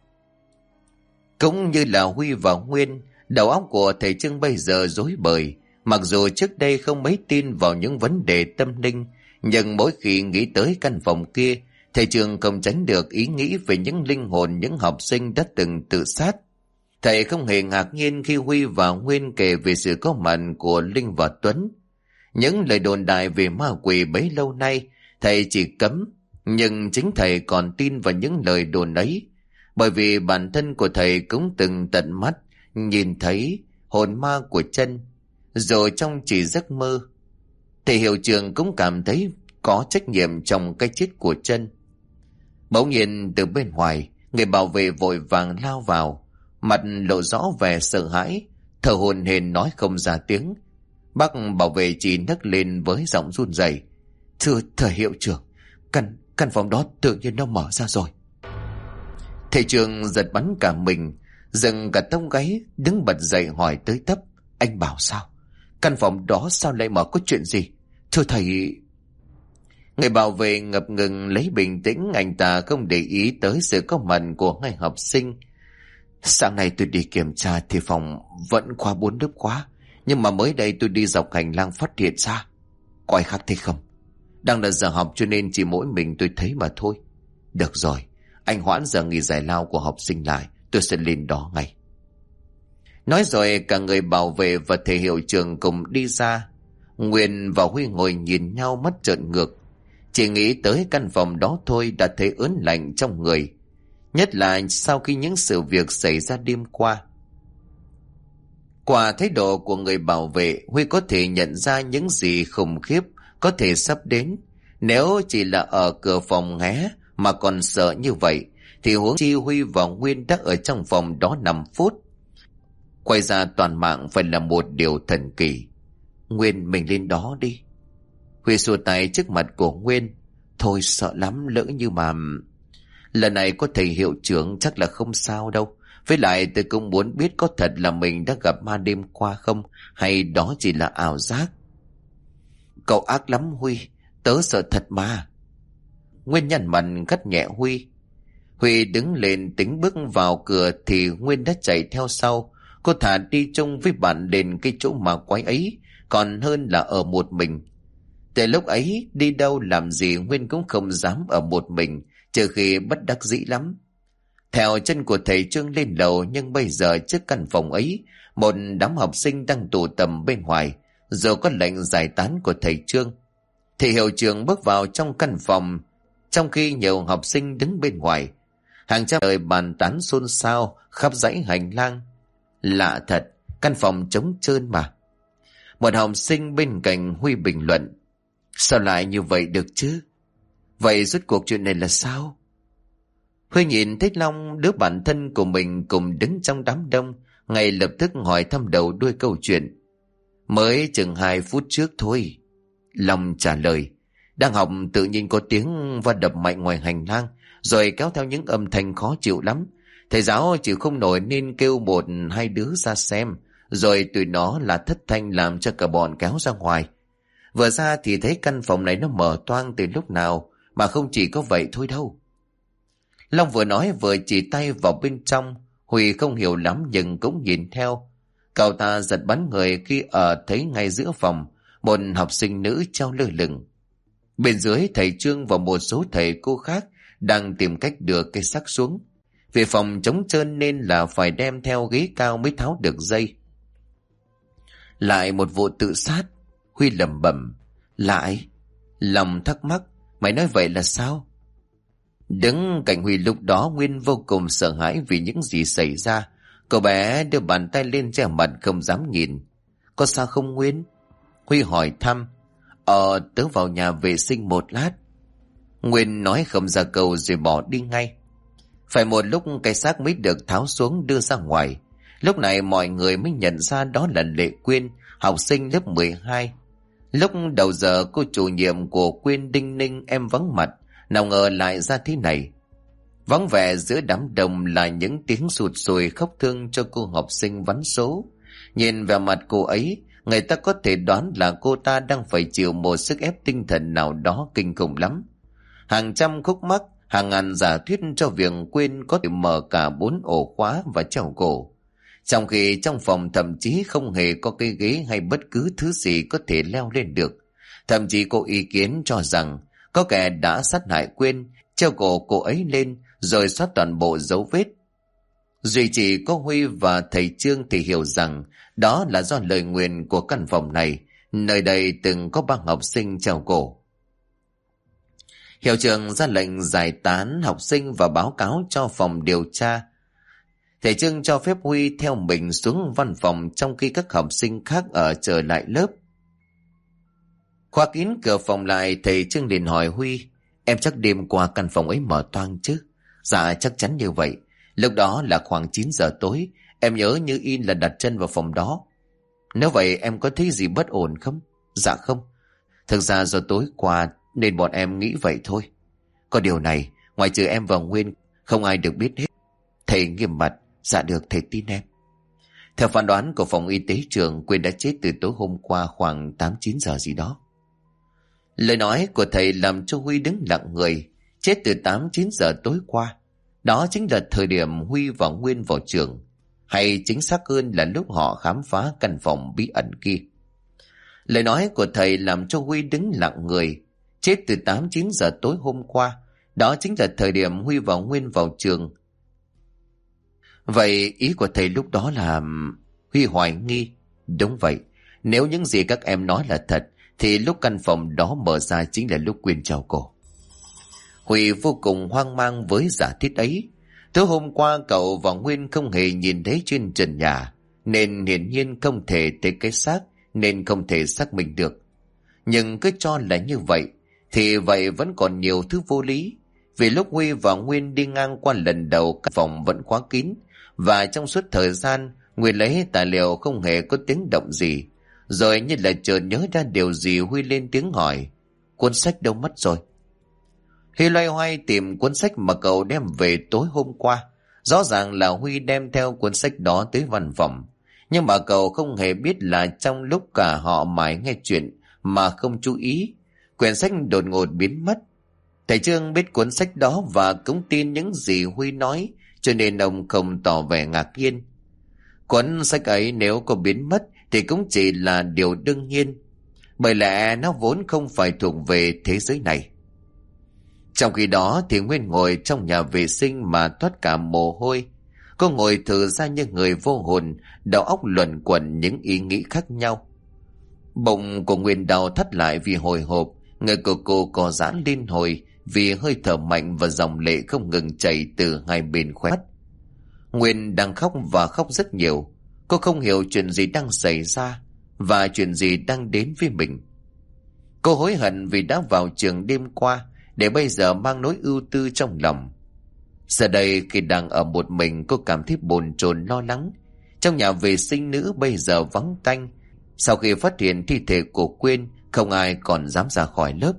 Cũng như là Huy và Nguyên, đầu óc của thầy Trương bây giờ rối bời. Mặc dù trước đây không mấy tin vào những vấn đề tâm linh, nhưng mỗi khi nghĩ tới căn phòng kia, thầy Trương không tránh được ý nghĩ về những linh hồn những học sinh đã từng tự sát. Thầy không hề ngạc nhiên khi Huy và Nguyên kể về sự có mặt của Linh và Tuấn. Những lời đồn đại về ma quỷ bấy lâu nay, thầy chỉ cấm, nhưng chính thầy còn tin vào những lời đồn ấy. Bởi vì bản thân của thầy cũng từng tận mắt nhìn thấy hồn ma của Trân, rồi trong chỉ giấc mơ. Thầy hiệu trưởng cũng cảm thấy có trách nhiệm trong cái chết của Trân. Bỗng nhiên từ bên ngoài, người bảo vệ vội vàng lao vào, mặt lộ rõ vẻ sợ hãi, thở hổn hển nói không ra tiếng. Bác bảo vệ chỉ nấc lên với giọng run rẩy: Thưa thầy hiệu trưởng, căn phòng đó tự nhiên nó mở ra rồi. Thầy trường giật bắn cả mình, dừng cả tông gáy, đứng bật dậy hỏi tới tấp: Anh bảo sao? Căn phòng đó sao lại mở, có chuyện gì? Thưa thầy... Người bảo vệ ngập ngừng lấy bình tĩnh, anh ta không để ý tới sự có mặt của hai học sinh. Sáng nay tôi đi kiểm tra thì phòng vẫn khóa 4 lớp khóa, nhưng mà mới đây tôi đi dọc hành lang phát hiện ra. Có ai khác thấy không? Đang là giờ học cho nên chỉ mỗi mình tôi thấy mà thôi. Được rồi, anh hoãn giờ nghỉ giải lao của học sinh lại, tôi sẽ lên đó ngay. Nói rồi cả người bảo vệ và thầy hiệu trưởng cùng đi ra. Nguyên và Huy ngồi nhìn nhau mắt trợn ngược. Chỉ nghĩ tới căn phòng đó thôi đã thấy ớn lạnh trong người, nhất là sau khi những sự việc xảy ra đêm qua. Qua thái độ của người bảo vệ, Huy có thể nhận ra những gì khủng khiếp có thể sắp đến. Nếu chỉ là ở cửa phòng hé mà còn sợ như vậy, thì huống chi Huy và Nguyên đã ở trong phòng đó 5 phút. Quay ra toàn mạng phải là một điều thần kỳ. Nguyên, mình lên đó đi. Huy xua tay trước mặt của Nguyên. Thôi sợ lắm, lỡ như mà... Lần này có thầy hiệu trưởng chắc là không sao đâu. Với lại tôi cũng muốn biết có thật là mình đã gặp ma đêm qua không, hay đó chỉ là ảo giác. Cậu ác lắm Huy, tớ sợ thật mà. Nguyên nhăn mặt gắt nhẹ Huy. Huy đứng lên tính bước vào cửa thì Nguyên đã chạy theo sau. Cô thà đi chung với bạn đến cái chỗ ma quái ấy còn hơn là ở một mình. Từ lúc ấy đi đâu làm gì Nguyên cũng không dám ở một mình, trừ khi bất đắc dĩ lắm. Theo chân của thầy Trương lên lầu, nhưng bây giờ trước căn phòng ấy, một đám học sinh đang tụ tập bên ngoài, rồi có lệnh giải tán của thầy Trương. Thì hiệu trưởng bước vào trong căn phòng, trong khi nhiều học sinh đứng bên ngoài. Hàng trăm lời bàn tán xôn xao khắp dãy hành lang. Lạ thật, căn phòng trống trơn mà. Một học sinh bên cạnh Huy bình luận: sao lại như vậy được chứ? Vậy rốt cuộc chuyện này là sao? Huy nhìn thấy Long, đứa bạn thân của mình cùng đứng trong đám đông, ngay lập tức hỏi thăm đầu đuôi câu chuyện. Mới chừng 2 phút trước thôi. Long trả lời. Đang học tự nhiên có tiếng va đập mạnh ngoài hành lang, rồi kéo theo những âm thanh khó chịu lắm. Thầy giáo chịu không nổi nên kêu 1-2 đứa ra xem, rồi tụi nó là thất thanh làm cho cả bọn kéo ra ngoài. Vừa ra thì thấy căn phòng này nó mở toang từ lúc nào, mà không chỉ có vậy thôi đâu. Long vừa nói vừa chỉ tay vào bên trong. Huy không hiểu lắm nhưng cũng nhìn theo. Cậu ta giật bắn người khi thấy ngay giữa phòng một học sinh nữ treo lơ lửng. Bên dưới thầy Trương và một số thầy cô khác đang tìm cách đưa cây xác xuống. Vì phòng trống trơn nên là phải đem theo ghế cao mới tháo được dây. Lại một vụ tự sát. Huy lẩm bẩm. Lại. Lòng thắc mắc. Mày nói vậy là sao? Đứng cạnh Huy lúc đó, Nguyên vô cùng sợ hãi vì những gì xảy ra. Cậu bé đưa bàn tay lên che mặt không dám nhìn. Có sao không Nguyên? Huy hỏi thăm. Tớ vào nhà vệ sinh một lát. Nguyên nói không ra câu rồi bỏ đi ngay. Phải một lúc cái xác mới được tháo xuống đưa ra ngoài. Lúc này mọi người mới nhận ra đó là Lệ Quyên, học sinh lớp 12. Lúc đầu giờ cô chủ nhiệm của Quyên đinh ninh em vắng mặt, nào ngờ lại ra thế này. Vắng vẻ giữa đám đông là những tiếng sụt sùi khóc thương cho cô học sinh vắn số. Nhìn vào mặt cô ấy, người ta có thể đoán là cô ta đang phải chịu một sức ép tinh thần nào đó kinh khủng lắm. Hàng trăm khúc mắc, hàng ngàn giả thuyết cho việc Quyên có thể mở cả 4 ổ khóa và treo cổ. Trong khi trong phòng thậm chí không hề có cây ghế hay bất cứ thứ gì có thể leo lên được. Thậm chí có ý kiến cho rằng có kẻ đã sát hại Quyên, treo cổ cô ấy lên rồi xóa toàn bộ dấu vết. Duy chỉ có Huy và thầy Trương thì hiểu rằng đó là do lời nguyền của căn phòng này, nơi đây từng có 3 học sinh treo cổ. Hiệu trưởng ra lệnh giải tán học sinh và báo cáo cho phòng điều tra. Thầy Trương cho phép Huy theo mình xuống văn phòng trong khi các học sinh khác ở trở lại lớp. Khóa kín cửa phòng lại, thầy Trương liền hỏi Huy: em chắc đêm qua căn phòng ấy mở toang chứ? Dạ chắc chắn như vậy. Lúc đó là khoảng 9 giờ tối. Em nhớ như in là đặt chân vào phòng đó. Nếu vậy em có thấy gì bất ổn không? Dạ không. Thực ra do tối qua nên bọn em nghĩ vậy thôi. Có điều này, ngoài trừ em và Nguyên, không ai được biết hết. Thầy nghiêm mặt. Dạ được, thầy tin em. Theo phán đoán của phòng y tế trường, Quyên đã chết từ tối hôm qua khoảng 8-9 giờ gì đó. Lời nói của thầy làm cho Huy đứng lặng người. Chết từ 8-9 giờ tối qua. Đó chính là thời điểm Huy và Nguyên vào trường. Hay chính xác hơn là lúc họ khám phá căn phòng bí ẩn kia. Lời nói của thầy làm cho Huy đứng lặng người. Chết từ 8-9 giờ tối hôm qua. Đó chính là thời điểm Huy và Nguyên vào trường. Vậy ý của thầy lúc đó là... Huy hoài nghi. Đúng vậy. Nếu những gì các em nói là thật, thì lúc căn phòng đó mở ra chính là lúc Quyên treo cổ. Huy vô cùng hoang mang với giả thiết ấy. Tối hôm qua cậu và Nguyên không hề nhìn thấy trên trần nhà, nên hiển nhiên không thể thấy cái xác, nên không thể xác minh được. Nhưng cứ cho là như vậy, thì vậy vẫn còn nhiều thứ vô lý. Vì lúc Huy và Nguyên đi ngang qua lần đầu, căn phòng vẫn khóa kín, và trong suốt thời gian Nguyên lấy tài liệu không hề có tiếng động gì. Rồi như là chợt nhớ ra điều gì, Huy lên tiếng hỏi: cuốn sách đâu mất rồi? Huy loay hoay tìm cuốn sách mà cậu đem về tối hôm qua. Rõ ràng là Huy đem theo cuốn sách đó tới văn phòng, nhưng mà cậu không hề biết là trong lúc cả họ mải nghe chuyện mà không chú ý, quyển sách đột ngột biến mất. Thầy Trương biết cuốn sách đó và cũng tin những gì Huy nói, cho nên ông không tỏ vẻ ngạc nhiên. Cuốn sách ấy nếu có biến mất thì cũng chỉ là điều đương nhiên, bởi lẽ nó vốn không phải thuộc về thế giới này. Trong khi đó thì Nguyên ngồi trong nhà vệ sinh mà toát cả mồ hôi. Cô ngồi thử ra như người vô hồn, đầu óc luẩn quẩn những ý nghĩ khác nhau. Bụng của Nguyên đau thắt lại vì hồi hộp, Người của cô co giãn liên hồi vì hơi thở mạnh và dòng lệ không ngừng chảy từ hai bên khóe mắt. Nguyên đang khóc và khóc rất nhiều. Cô không hiểu chuyện gì đang xảy ra và chuyện gì đang đến với mình. Cô hối hận vì đã vào trường đêm qua để bây giờ mang nỗi ưu tư trong lòng. Giờ đây khi đang ở một mình, cô cảm thấy bồn chồn lo lắng. Trong nhà vệ sinh nữ bây giờ vắng tanh. Sau khi phát hiện thi thể của Quyên, không ai còn dám ra khỏi lớp.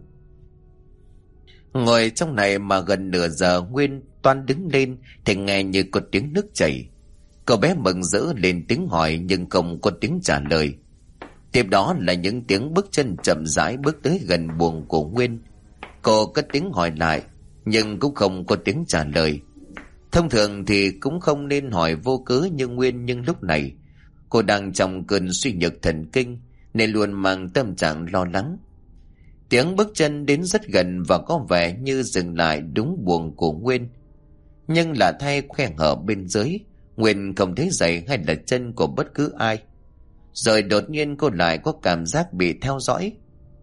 Ngồi trong này mà gần nửa giờ, Nguyên toan đứng lên thì nghe như có tiếng nước chảy. Cậu bé mừng rỡ lên tiếng hỏi nhưng không có tiếng trả lời. Tiếp đó là những tiếng bước chân chậm rãi bước tới gần buồng của Nguyên. Cô cất tiếng hỏi lại nhưng cũng không có tiếng trả lời. Thông thường thì cũng không nên hỏi vô cớ như Nguyên, nhưng lúc này cô đang trong cơn suy nhược thần kinh nên luôn mang tâm trạng lo lắng. Tiếng bước chân đến rất gần và có vẻ như dừng lại đúng buồng của Nguyên. Nhưng lạ thay, khe hở bên dưới, Nguyên không thấy giày hay là chân của bất cứ ai. Rồi đột nhiên cô lại có cảm giác bị theo dõi.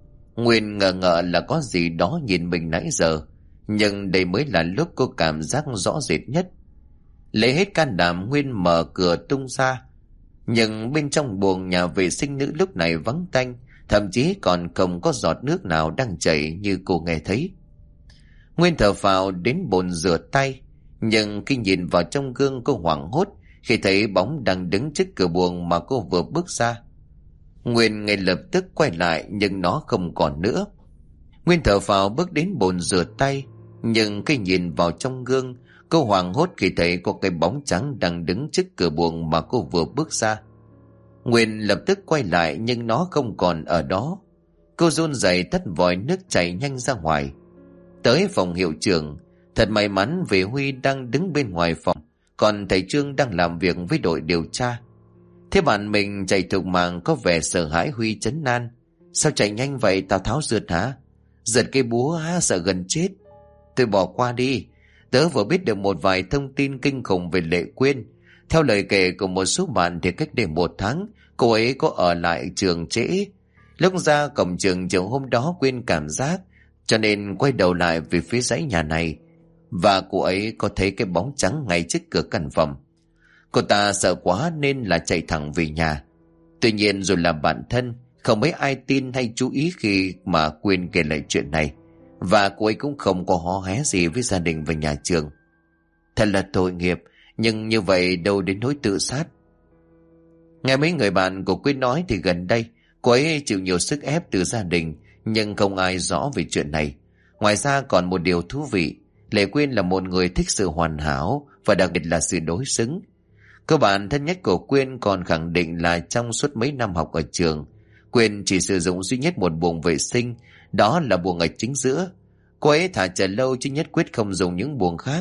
Nguyên ngờ ngợ là có gì đó nhìn mình nãy giờ, nhưng đây mới là lúc cô cảm giác rõ rệt nhất. Lấy hết can đảm, Nguyên mở cửa tung ra. Nhưng bên trong buồng nhà vệ sinh nữ lúc này vắng tanh, thậm chí còn không có giọt nước nào đang chảy như cô nghe thấy. Nguyên thở phào đến bồn rửa tay, nhưng khi nhìn vào trong gương cô hoảng hốt khi thấy bóng đang đứng trước cửa buồng mà cô vừa bước ra. Nguyên ngay lập tức quay lại nhưng nó không còn nữa. Nguyên thở phào bước đến bồn rửa tay, nhưng khi nhìn vào trong gương, cô hoảng hốt khi thấy có cái bóng trắng đang đứng trước cửa buồng mà cô vừa bước ra. Nguyên lập tức quay lại nhưng nó không còn ở đó. Cô run rẩy tắt vòi nước chảy nhanh ra ngoài. Tới phòng hiệu trưởng, thật may mắn vì Huy đang đứng bên ngoài phòng, còn thầy Trương đang làm việc với đội điều tra. Thế bạn mình chạy thục mạng có vẻ sợ hãi. Huy trấn an: sao chạy nhanh vậy, Tào Tháo rượt hả? Giật cái búa hả, sợ gần chết. Tôi bỏ qua đi, tớ vừa biết được một vài thông tin kinh khủng về Lệ Quyên. Theo lời kể của một số bạn thì cách đây 1 tháng, cô ấy có ở lại trường trễ. Lúc ra cổng trường chiều hôm đó Quyên cảm giác, cho nên quay đầu lại về phía dãy nhà này, và cô ấy có thấy cái bóng trắng ngay trước cửa căn phòng. Cô ta sợ quá nên là chạy thẳng về nhà. Tuy nhiên rồi là bản thân, không mấy ai tin hay chú ý khi mà Quyên kể lại chuyện này, và cô ấy cũng không có hó hé gì với gia đình và nhà trường. Thật là tội nghiệp, nhưng như vậy đâu đến nỗi tự sát. Nghe mấy người bạn của Quyên nói thì gần đây cô ấy chịu nhiều sức ép từ gia đình, nhưng không ai rõ về chuyện này. Ngoài ra còn một điều thú vị, Lệ Quyên là một người thích sự hoàn hảo và đặc biệt là sự đối xứng. Cơ bản thân nhất của Quyên còn khẳng định là trong suốt mấy năm học ở trường, Quyên chỉ sử dụng duy nhất một buồng vệ sinh, đó là buồng ở chính giữa. Cô ấy thả chờ lâu chứ nhất quyết không dùng những buồng khác.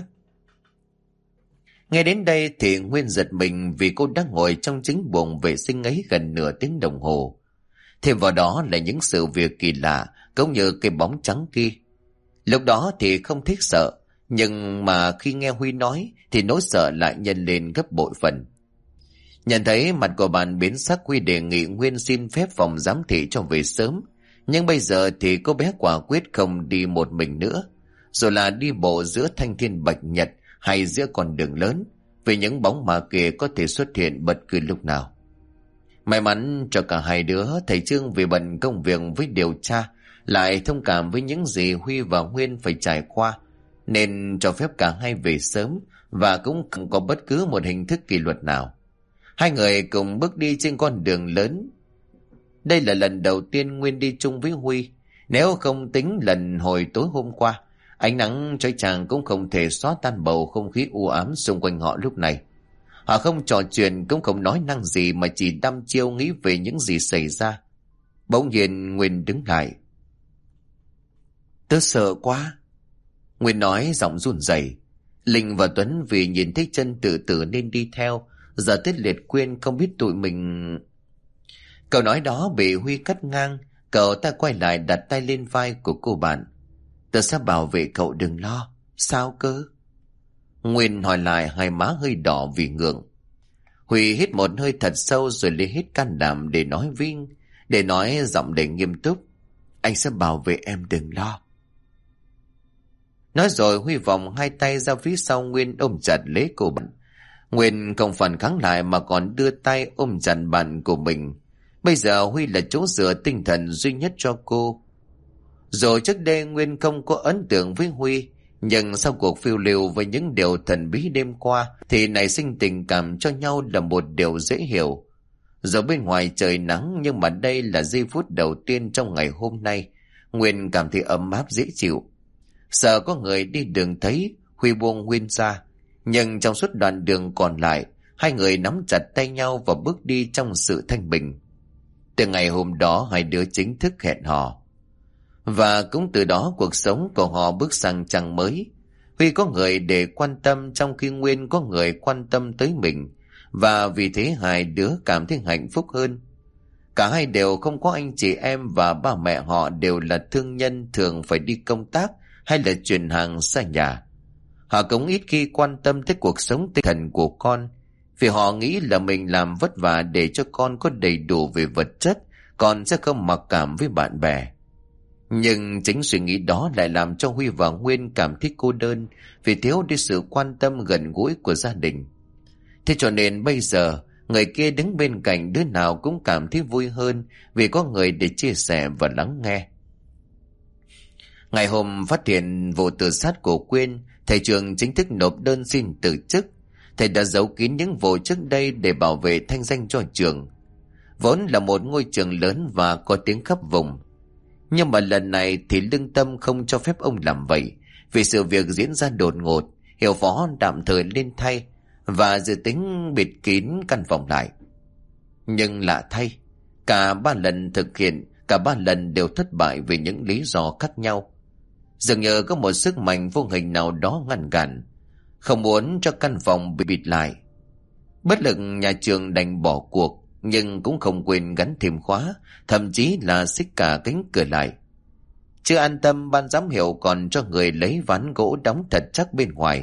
Nghe đến đây thì Nguyên giật mình vì cô đang ngồi trong chính buồng vệ sinh ấy gần nửa tiếng đồng hồ. Thêm vào đó là những sự việc kỳ lạ cũng như cái bóng trắng kia. Lúc đó thì không thích sợ, nhưng mà khi nghe Huy nói thì nỗi sợ lại nhân lên gấp bội phần. Nhận thấy mặt của bạn biến sắc, Huy đề nghị Nguyên xin phép phòng giám thị cho về sớm. Nhưng bây giờ thì cô bé quả quyết không đi một mình nữa, rồi là đi bộ giữa thanh thiên bạch nhật hay giữa con đường lớn, vì những bóng ma kia có thể xuất hiện bất cứ lúc nào. May mắn cho cả hai đứa, thầy Trương vì bận công việc với điều tra lại thông cảm với những gì Huy và Nguyên phải trải qua, nên cho phép cả hai về sớm và cũng không có bất cứ một hình thức kỷ luật nào. Hai người cùng bước đi trên con đường lớn. Đây là lần đầu tiên Nguyên đi chung với Huy, nếu không tính lần hồi tối hôm qua. Ánh nắng chói chang cũng không thể xóa tan bầu không khí u ám xung quanh họ lúc này. Họ không trò chuyện cũng không nói năng gì mà chỉ đăm chiêu nghĩ về những gì xảy ra. Bỗng nhiên Nguyên đứng lại. Tớ sợ quá, Nguyên nói giọng run rẩy. Linh và Tuấn vì nhìn thấy chân tự tử nên đi theo, giờ tới Liệt Quyên không biết tụi mình. Câu nói đó bị Huy cắt ngang. Cậu ta quay lại đặt tay lên vai của cô bạn. Tớ sẽ bảo vệ cậu, đừng lo. Sao cơ? Nguyên hỏi lại, hai má hơi đỏ vì ngượng. Huy hít một hơi thật sâu rồi lấy hết can đảm để nói giọng đầy nghiêm túc. anh sẽ bảo vệ em, đừng lo. Nói rồi Huy vòng hai tay ra phía sau Nguyên ôm chặt lấy cô bạn. Nguyên không phản kháng lại mà còn đưa tay ôm chặt bạn của mình. Bây giờ Huy là chỗ dựa tinh thần duy nhất cho cô. Rồi trước đây Nguyên không có ấn tượng với Huy, nhưng sau cuộc phiêu lưu với những điều thần bí đêm qua thì nảy sinh tình cảm cho nhau là một điều dễ hiểu. Giờ bên ngoài trời nắng, nhưng mà đây là giây phút đầu tiên trong ngày hôm nay. Nguyên cảm thấy ấm áp dễ chịu. Sợ có người đi đường thấy, Huy buông Nguyên ra. Nhưng trong suốt đoạn đường còn lại, hai người nắm chặt tay nhau và bước đi trong sự thanh bình. Từ ngày hôm đó hai đứa chính thức hẹn hò. Và cũng từ đó cuộc sống của họ bước sang trang mới. Huy có người để quan tâm, trong khi Nguyên có người quan tâm tới mình. Và vì thế hai đứa cảm thấy hạnh phúc hơn. Cả hai đều không có anh chị em, và ba mẹ họ đều là thương nhân thường phải đi công tác hay là chuyển hàng xa nhà. Họ cũng ít khi quan tâm tới cuộc sống tinh thần của con, vì họ nghĩ là mình làm vất vả để cho con có đầy đủ về vật chất, còn sẽ không mặc cảm với bạn bè. Nhưng chính suy nghĩ đó lại làm cho Huy và Nguyên cảm thấy cô đơn, vì thiếu đi sự quan tâm gần gũi của gia đình. Thế cho nên bây giờ người kia đứng bên cạnh đứa nào cũng cảm thấy vui hơn, vì có người để chia sẻ và lắng nghe. Ngày hôm phát hiện vụ tự sát của Quyên, thầy trường chính thức nộp đơn xin từ chức. Thầy đã giấu kín những vụ trước đây để bảo vệ thanh danh cho trường. Vốn là một ngôi trường lớn và có tiếng khắp vùng. Nhưng mà lần này thì lương tâm không cho phép ông làm vậy, vì sự việc diễn ra đột ngột. Hiệu phó tạm thời lên thay và dự tính bịt kín căn phòng lại. Nhưng lạ thay, cả ba lần thực hiện, cả ba lần đều thất bại vì những lý do khác nhau. Dường như có một sức mạnh vô hình nào đó ngăn cản, không muốn cho căn phòng bị bịt lại. Bất lực, nhà trường đành bỏ cuộc, nhưng cũng không quên gắn thêm khóa, thậm chí là xích cả cánh cửa lại. Chưa an tâm, ban giám hiệu còn cho người lấy ván gỗ đóng thật chắc bên ngoài.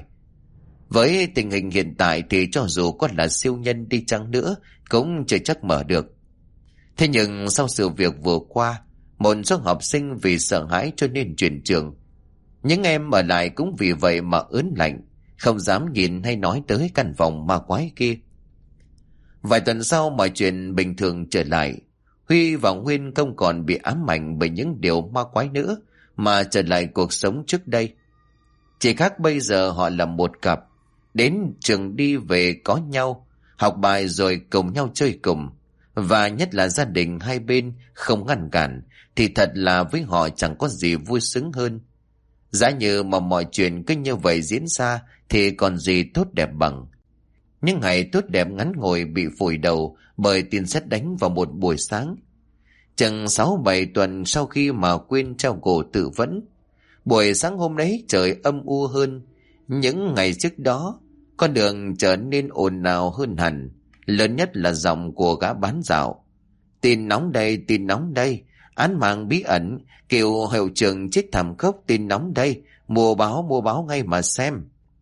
Với tình hình hiện tại thì cho dù có là siêu nhân đi chăng nữa cũng chưa chắc mở được. Thế nhưng sau sự việc vừa qua, một số học sinh vì sợ hãi cho nên chuyển trường. Những em ở lại cũng vì vậy mà ớn lạnh, không dám nhìn hay nói tới căn phòng ma quái kia. Vài tuần sau mọi chuyện bình thường trở lại. Huy và Nguyên không còn bị ám ảnh bởi những điều ma quái nữa, mà trở lại cuộc sống trước đây. Chỉ khác bây giờ họ là một cặp, đến trường đi về có nhau, học bài rồi cùng nhau chơi cùng. Và nhất là gia đình hai bên không ngăn cản, thì thật là với họ chẳng có gì vui sướng hơn. Giá như mà mọi chuyện cứ như vậy diễn ra thì còn gì tốt đẹp bằng. Những ngày tốt đẹp ngắn ngủi bị vùi đầu bởi tin sét đánh vào một buổi sáng. Chừng 6-7 tuần sau khi mà Quyên treo cổ tự vẫn, buổi sáng hôm đấy trời âm u hơn những ngày trước đó. Con đường trở nên ồn ào hơn hẳn, lớn nhất là giọng của gã bán dạo. Tin nóng đây, tin nóng đây, án mạng bí ẩn, cựu hiệu trưởng chết thảm khốc, tin nóng đây, mua báo ngay mà xem.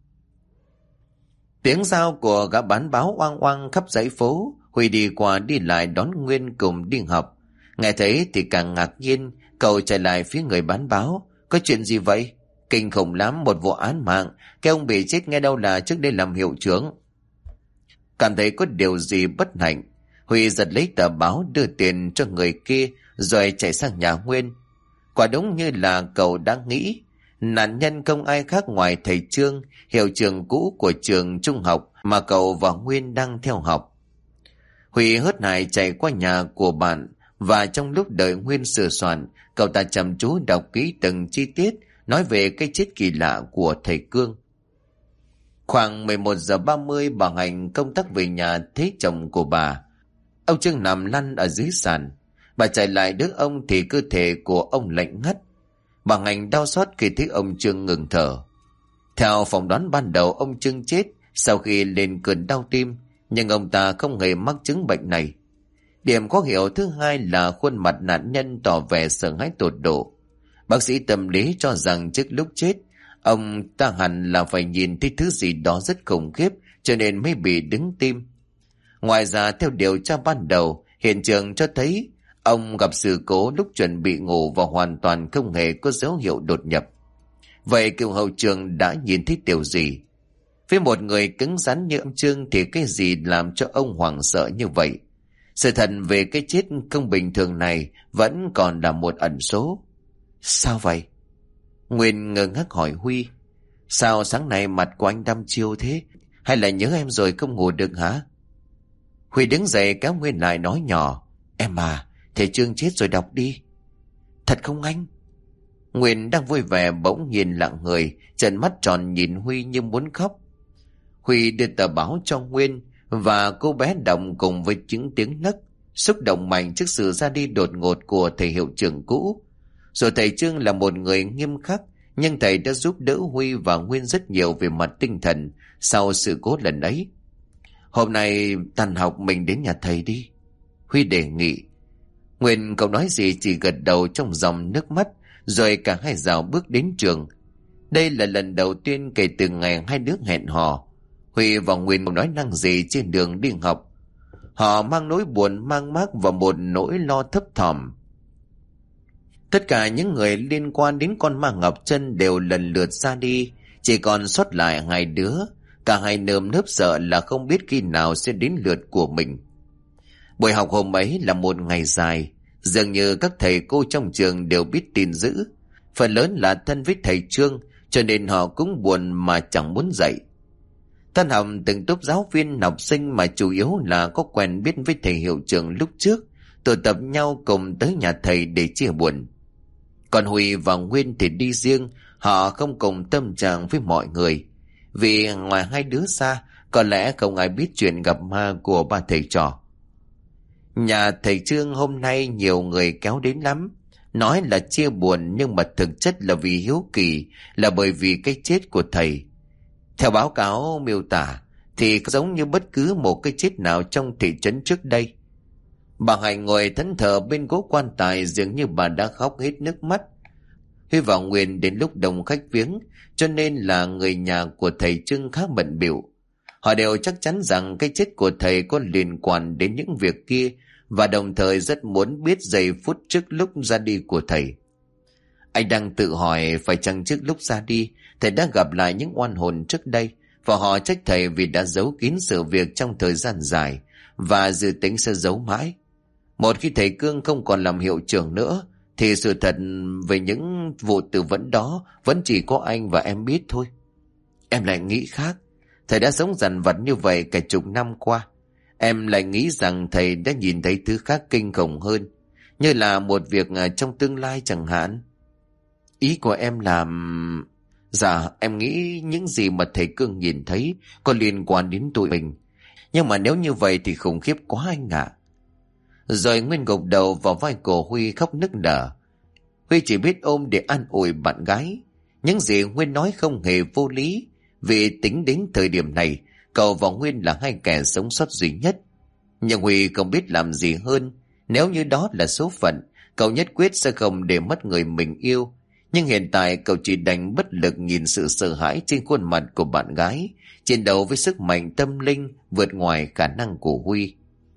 Tiếng rao của gã bán báo oang oang khắp dãy phố. Huy đi qua đi lại đón Nguyên cùng đi học. Nghe thấy thì càng ngạc nhiên, cậu chạy lại phía người bán báo. Có chuyện gì vậy? Kinh khủng lắm, một vụ án mạng, cái ông bị chết nghe đâu là trước đây làm hiệu trưởng. Cảm thấy có điều gì bất hạnh, Huy giật lấy tờ báo đưa tiền cho người kia rồi chạy sang nhà Nguyên. Quả đúng như là cậu đã nghĩ, nạn nhân không ai khác ngoài thầy Trương, hiệu trưởng cũ của trường trung học mà cậu và Nguyên đang theo học. Huy hớt hải chạy qua nhà của bạn, và trong lúc đợi Nguyên sửa soạn, cậu ta chăm chú đọc kỹ từng chi tiết nói về cái chết kỳ lạ của thầy Cương. Khoảng 11 giờ 30, bà Hạnh công tác về nhà thấy chồng của bà. Ông Trương nằm lăn ở dưới sàn. Bà chạy lại đỡ ông thì cơ thể của ông lạnh ngắt. Bà Hạnh đau xót khi thấy ông Trương ngừng thở. Theo phỏng đoán ban đầu, ông Trương chết sau khi lên cơn đau tim, nhưng ông ta không hề mắc chứng bệnh này. Điểm khó hiểu thứ hai là khuôn mặt nạn nhân tỏ vẻ sợ hãi tột độ. Bác sĩ tâm lý cho rằng trước lúc chết, ông ta hẳn là phải nhìn thấy thứ gì đó rất khủng khiếp cho nên mới bị đứng tim. Ngoài ra, theo điều tra ban đầu, hiện trường cho thấy Ông gặp sự cố lúc chuẩn bị ngủ và hoàn toàn không hề có dấu hiệu đột nhập. Vậy cựu hậu trường đã nhìn thấy điều gì? Với một người cứng rắn như ông Trương thì cái gì làm cho ông hoảng sợ như vậy? Sự thật về cái chết không bình thường này vẫn còn là một ẩn số. Sao vậy? Nguyên ngơ ngác hỏi Huy. Sao sáng nay mặt của anh đăm chiêu thế? Hay là nhớ em rồi không ngủ được hả? Huy đứng dậy kéo Nguyên lại nói nhỏ. Em à, thầy Trương chết rồi, đọc đi. Thật không anh? Nguyên đang vui vẻ bỗng nhiên lặng người, trợn mắt tròn nhìn Huy như muốn khóc. Huy đưa tờ báo cho Nguyên và cô bé đọc cùng với những tiếng nấc, xúc động mạnh trước sự ra đi đột ngột của thầy hiệu trưởng cũ. Rồi thầy Trương là một người nghiêm khắc, nhưng thầy đã giúp đỡ Huy và Nguyên rất nhiều về mặt tinh thần sau sự cố lần ấy. Hôm nay tan học mình đến nhà thầy đi, Huy đề nghị. Nguyên không nói gì, chỉ gật đầu trong dòng nước mắt, rồi cả hai dạo bước đến trường. Đây là lần đầu tiên kể từ ngày hai đứa hẹn hò. Huy và Nguyên không nói năng gì trên đường đi học. Họ mang nỗi buồn mang mác và một nỗi lo thấp thỏm. Tất cả những người liên quan đến con ma Ngọc Chân đều lần lượt ra đi, chỉ còn sót lại hai đứa. Cả hai nơm nớp sợ là không biết khi nào sẽ đến lượt của mình. Buổi học hôm ấy là một ngày dài, dường như các thầy cô trong trường đều biết tin dữ. Phần lớn là thân với thầy Trương, cho nên họ cũng buồn mà chẳng muốn dạy. Tan học từng tốp giáo viên học sinh mà chủ yếu là có quen biết với thầy hiệu trưởng lúc trước, tụ tập nhau cùng tới nhà thầy để chia buồn. Còn Huy và Nguyên thì đi riêng, họ không cùng tâm trạng với mọi người. Vì ngoài hai đứa xa, có lẽ không ai biết chuyện gặp ma của ba thầy trò. Nhà thầy Trương hôm nay nhiều người kéo đến lắm. Nói là chia buồn nhưng mà thực chất là vì hiếu kỳ, là bởi vì cái chết của thầy. Theo báo cáo miêu tả thì giống như bất cứ một cái chết nào trong thị trấn trước đây. Bà Hạnh ngồi thẫn thờ bên gỗ quan tài, dường như bà đã khóc hết nước mắt. Huy và Nguyên đến lúc đông khách viếng, cho nên là người nhà của thầy Trương khá bận bịu. Họ đều chắc chắn rằng cái chết của thầy có liên quan đến những việc kia, và đồng thời rất muốn biết giây phút trước lúc ra đi của thầy. Anh đang tự hỏi phải chăng trước lúc ra đi, thầy đã gặp lại những oan hồn trước đây, và họ trách thầy vì đã giấu kín sự việc trong thời gian dài, và dự tính sẽ giấu mãi. Một khi thầy Cương không còn làm hiệu trưởng nữa, thì sự thật về những vụ tư vấn đó vẫn chỉ có anh và em biết thôi. Em lại nghĩ khác. Thầy đã sống dằn vặt như vậy cả chục năm qua. Em lại nghĩ rằng thầy đã nhìn thấy thứ khác kinh khủng hơn, như là một việc trong tương lai chẳng hạn. Ý của em là... Dạ, em nghĩ những gì mà thầy Cương nhìn thấy có liên quan đến tụi mình. Nhưng mà nếu như vậy thì khủng khiếp quá anh ạ. Rồi Nguyên gục đầu vào vai của Huy khóc nức nở. Huy chỉ biết ôm để an ủi bạn gái. Những gì Nguyên nói không hề vô lý, vì tính đến thời điểm này, cậu và Nguyên là hai kẻ sống sót duy nhất. Nhưng Huy không biết làm gì hơn. Nếu như đó là số phận, cậu nhất quyết sẽ không để mất người mình yêu. Nhưng hiện tại cậu chỉ đành bất lực nhìn sự sợ hãi trên khuôn mặt của bạn gái, chiến đấu với sức mạnh tâm linh vượt ngoài khả năng của Huy.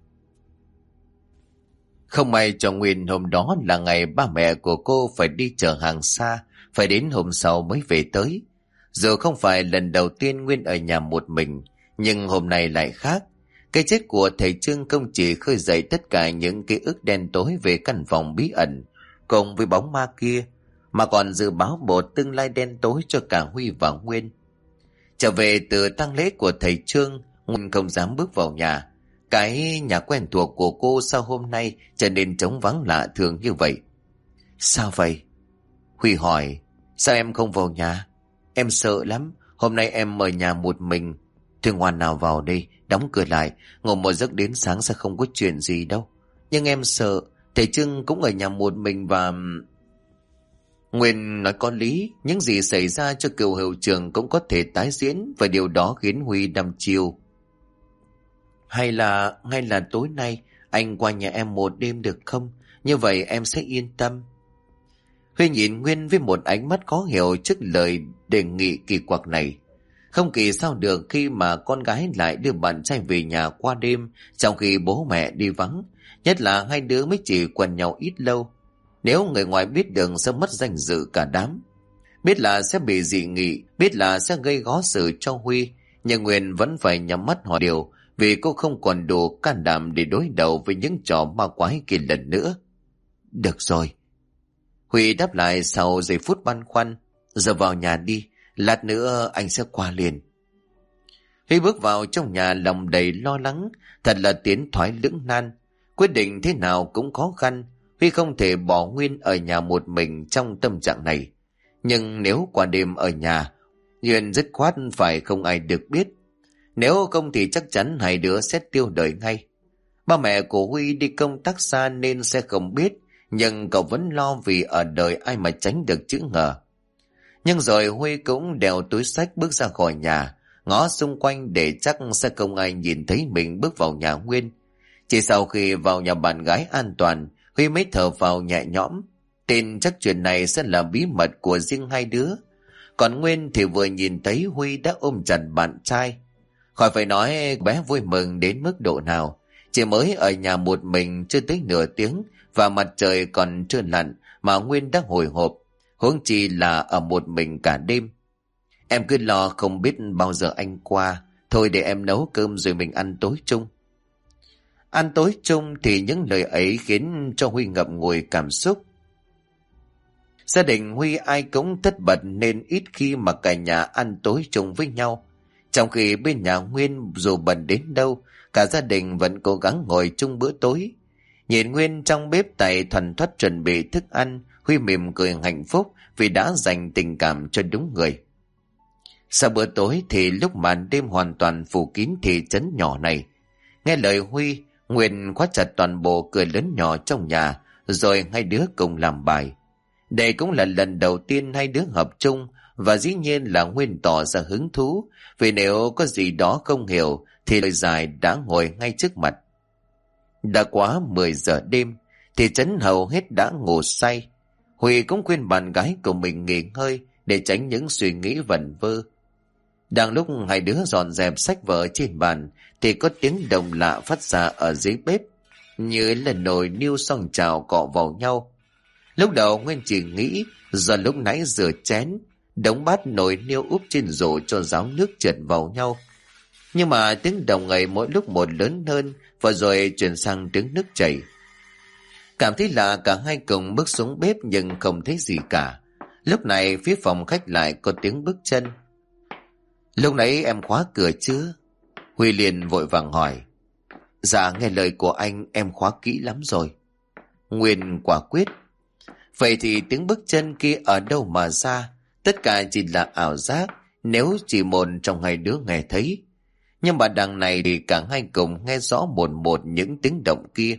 Không may cho Nguyên, hôm đó là ngày ba mẹ của cô phải đi chở hàng xa, phải đến hôm sau mới về tới. Dù không phải lần đầu tiên Nguyên ở nhà một mình, nhưng hôm nay lại khác. Cái chết của thầy Trương không chỉ khơi dậy tất cả những ký ức đen tối về căn phòng bí ẩn cùng với bóng ma kia, mà còn dự báo một tương lai đen tối cho cả Huy và Nguyên. Trở về từ tang lễ của thầy Trương, Nguyên không dám bước vào nhà. Cái nhà quen thuộc của cô sau hôm nay trở nên trống vắng lạ thường như vậy. Sao vậy? Huy hỏi. Sao em không vào nhà? Em sợ lắm, hôm nay em ở nhà một mình. Thôi ngoan nào vào đây, đóng cửa lại, ngủ một giấc đến sáng sẽ không có chuyện gì đâu. Nhưng em sợ, thầy Trương cũng ở nhà một mình và... Nguyên nói có lý, những gì xảy ra cho cựu hiệu trưởng cũng có thể tái diễn, và điều đó khiến Huy đăm chiêu. Hay là tối nay anh qua nhà em một đêm được không? Như vậy em sẽ yên tâm. Huy nhìn Nguyên với một ánh mắt khó hiểu trước lời đề nghị kỳ quặc này. Không kỳ sao được khi mà con gái lại đưa bạn trai về nhà qua đêm trong khi bố mẹ đi vắng. Nhất là hai đứa mới chỉ quen nhau ít lâu. Nếu người ngoài biết được sẽ mất danh dự cả đám. Biết là sẽ bị dị nghị, biết là sẽ gây khó xử cho Huy, nhưng Nguyên vẫn phải nhắm mắt hỏi điều, vì cô không còn đủ can đảm để đối đầu với những trò ma quái kia lần nữa. Được rồi. Huy đáp lại sau giây phút băn khoăn. Giờ vào nhà đi, lát nữa anh sẽ qua liền. Huy bước vào trong nhà lòng đầy lo lắng, thật là tiến thoái lưỡng nan. Quyết định thế nào cũng khó khăn, Huy không thể bỏ Nguyên ở nhà một mình trong tâm trạng này. Nhưng nếu qua đêm ở nhà, Nguyên dứt khoát phải không ai được biết. Nếu không thì chắc chắn hai đứa sẽ tiêu đời ngay. Ba mẹ của Huy đi công tác xa nên sẽ không biết, nhưng cậu vẫn lo vì ở đời ai mà tránh được chữ ngờ. Nhưng rồi Huy cũng đeo túi xách bước ra khỏi nhà, ngó xung quanh để chắc sẽ không ai nhìn thấy mình bước vào nhà Nguyên. Chỉ sau khi vào nhà bạn gái an toàn, Huy mới thở vào nhẹ nhõm. Tin chắc chuyện này sẽ là bí mật của riêng hai đứa. Còn Nguyên thì vừa nhìn thấy Huy đã ôm chặt bạn trai. Khỏi phải nói bé vui mừng đến mức độ nào. Chỉ mới ở nhà một mình chưa tới nửa tiếng và mặt trời còn chưa lặn mà Nguyên đã hồi hộp, huống chi là ở một mình cả đêm. Em cứ lo không biết bao giờ anh qua, thôi để em nấu cơm rồi mình ăn tối chung. Ăn tối chung thì những lời ấy khiến cho Huy ngậm ngùi cảm xúc. Gia đình Huy ai cũng tất bật nên ít khi mà cả nhà ăn tối chung với nhau. Trong khi bên nhà Nguyên dù bận đến đâu, cả gia đình vẫn cố gắng ngồi chung bữa tối. Nhìn Nguyên trong bếp tay thuần thoắt chuẩn bị thức ăn, Huy mỉm cười hạnh phúc vì đã dành tình cảm cho đúng người. Sau bữa tối thì lúc màn đêm hoàn toàn phủ kín thị trấn nhỏ này, nghe lời Huy, Nguyên khóa chặt toàn bộ cửa lớn nhỏ trong nhà, rồi hai đứa cùng làm bài. Đây cũng là lần đầu tiên hai đứa hợp chung, và dĩ nhiên là Nguyên tỏ ra hứng thú, vì nếu có gì đó không hiểu thì lời giải đã ngồi ngay trước mặt. Đã quá 10 giờ đêm, thị trấn hầu hết đã ngủ say. Huy cũng khuyên bạn gái của mình nghỉ ngơi để tránh những suy nghĩ vẩn vơ. Đang lúc hai đứa dọn dẹp sách vở trên bàn thì có tiếng động lạ phát ra ở dưới bếp, như là nồi niêu xoong chảo cọ vào nhau. Lúc đầu Nguyên chỉ nghĩ do lúc nãy rửa chén, đống bát nồi niêu úp trên rổ cho ráo nước trượt vào nhau. Nhưng mà tiếng động ấy mỗi lúc một lớn hơn, và rồi chuyển sang tiếng nước chảy. Cảm thấy lạ, cả hai cùng bước xuống bếp nhưng không thấy gì cả. Lúc này phía phòng khách lại có tiếng bước chân. Lúc nãy em khóa cửa chưa? Huy liền vội vàng hỏi. Dạ nghe lời của anh em khóa kỹ lắm rồi. Nguyên quả quyết. Vậy thì tiếng bước chân kia ở đâu mà ra? Tất cả chỉ là ảo giác nếu chỉ một trong hai đứa nghe thấy. Nhưng mà đằng này thì cả hai cùng nghe rõ một những tiếng động kia,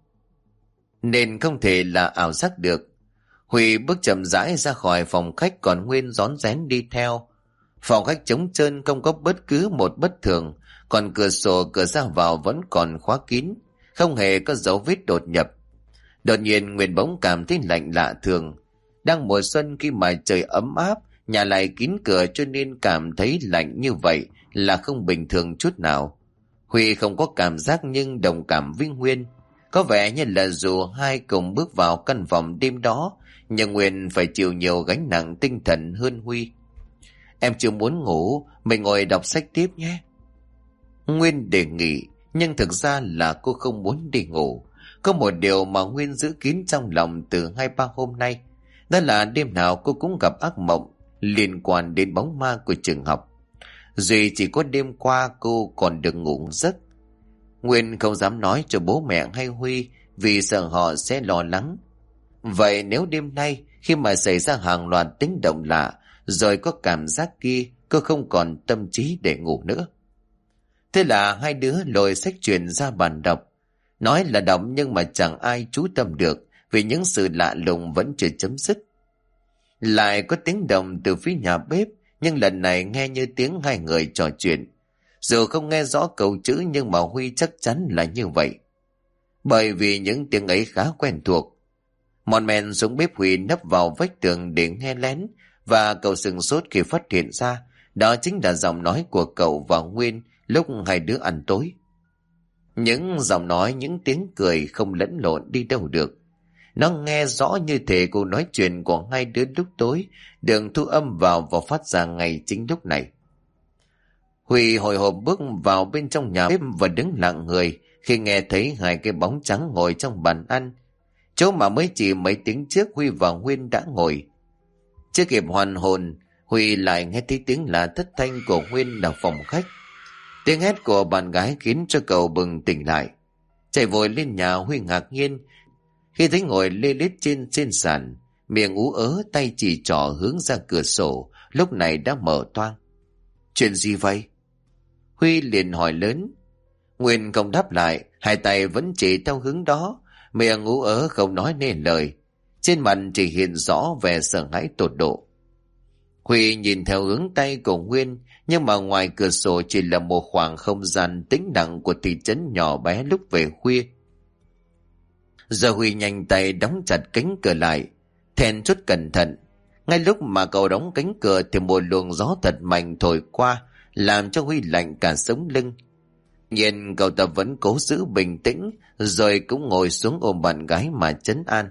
nên không thể là ảo giác được. Huy bước chậm rãi ra khỏi phòng khách, còn Nguyên rón rén đi theo. Phòng khách trống trơn, không có bất cứ một bất thường, còn cửa sổ cửa ra vào vẫn còn khóa kín, không hề có dấu vết đột nhập. Đột nhiên Nguyên bỗng cảm thấy lạnh lạ thường. Đang mùa xuân khi mà trời ấm áp, nhà lại kín cửa cho nên cảm thấy lạnh như vậy là không bình thường chút nào. Huy không có cảm giác nhưng đồng cảm với Nguyên. Có vẻ như là dù hai cùng bước vào căn phòng đêm đó, nhưng Nguyên phải chịu nhiều gánh nặng tinh thần hơn Huy. Em chưa muốn ngủ, mình ngồi đọc sách tiếp nhé. Nguyên đề nghị, nhưng thực ra là cô không muốn đi ngủ. Có một điều mà Nguyên giữ kín trong lòng từ 2-3 hôm nay, đó là đêm nào cô cũng gặp ác mộng liên quan đến bóng ma của trường học. Duy chỉ có đêm qua cô còn được ngủ giấc. Nguyên không dám nói cho bố mẹ hay Huy vì sợ họ sẽ lo lắng. Vậy nếu đêm nay khi mà xảy ra hàng loạt tiếng động lạ rồi có cảm giác kia, cô không còn tâm trí để ngủ nữa. Thế là hai đứa lôi sách truyền ra bàn đọc. Nói là đọc nhưng mà chẳng ai chú tâm được vì những sự lạ lùng vẫn chưa chấm dứt. Lại có tiếng động từ phía nhà bếp, nhưng lần này nghe như tiếng hai người trò chuyện. Dù không nghe rõ câu chữ nhưng mà Huy chắc chắn là như vậy, bởi vì những tiếng ấy khá quen thuộc. Mòn men xuống bếp, Huy nấp vào vách tường để nghe lén, và cậu sừng sốt khi phát hiện ra Đó chính là giọng nói của cậu và Nguyên lúc hai đứa ăn tối. Những giọng nói, những tiếng cười không lẫn lộn đi đâu được. Nó nghe rõ như thể cuộc nói chuyện của hai đứa lúc tối được thu âm vào và phát ra ngay chính lúc này. Huy hồi hộp bước vào bên trong nhà bếp và đứng lặng người khi nghe thấy hai cái bóng trắng ngồi trong bàn ăn, chỗ mà mới chỉ mấy tiếng trước Huy và Nguyên đã ngồi. Chưa kịp hoàn hồn, Huy lại nghe thấy tiếng là thất thanh của Nguyên ở phòng khách. Tiếng hét của bạn gái khiến cho cậu bừng tỉnh lại. Chạy vội lên nhà, Huy ngạc nhiên khi thấy ngồi lê lết trên sàn, miệng ú ớ, tay chỉ trỏ hướng ra cửa sổ, lúc này đã mở toang. Chuyện gì vậy? Huy liền hỏi lớn. Nguyên không đáp lại, hai tay vẫn chỉ theo hướng đó, miệng ú ớ không nói nên lời. Trên mặt chỉ hiện rõ vẻ sợ hãi tột độ. Huy nhìn theo hướng tay của Nguyên, nhưng mà ngoài cửa sổ chỉ là một khoảng không gian tĩnh lặng của thị trấn nhỏ bé lúc về khuya. Giờ Huy nhanh tay đóng chặt cánh cửa lại, then chốt cẩn thận. Ngay lúc mà cậu đóng cánh cửa thì một luồng gió thật mạnh thổi qua, làm cho Huy lạnh cả sống lưng. Nhưng cậu ta vẫn cố giữ bình tĩnh, rồi cũng ngồi xuống ôm bạn gái mà trấn an.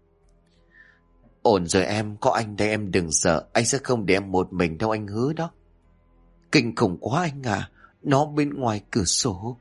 Ổn rồi em, có anh đây em đừng sợ, anh sẽ không để em một mình đâu, anh hứa đó. Kinh khủng quá anh à, nó bên ngoài cửa sổ.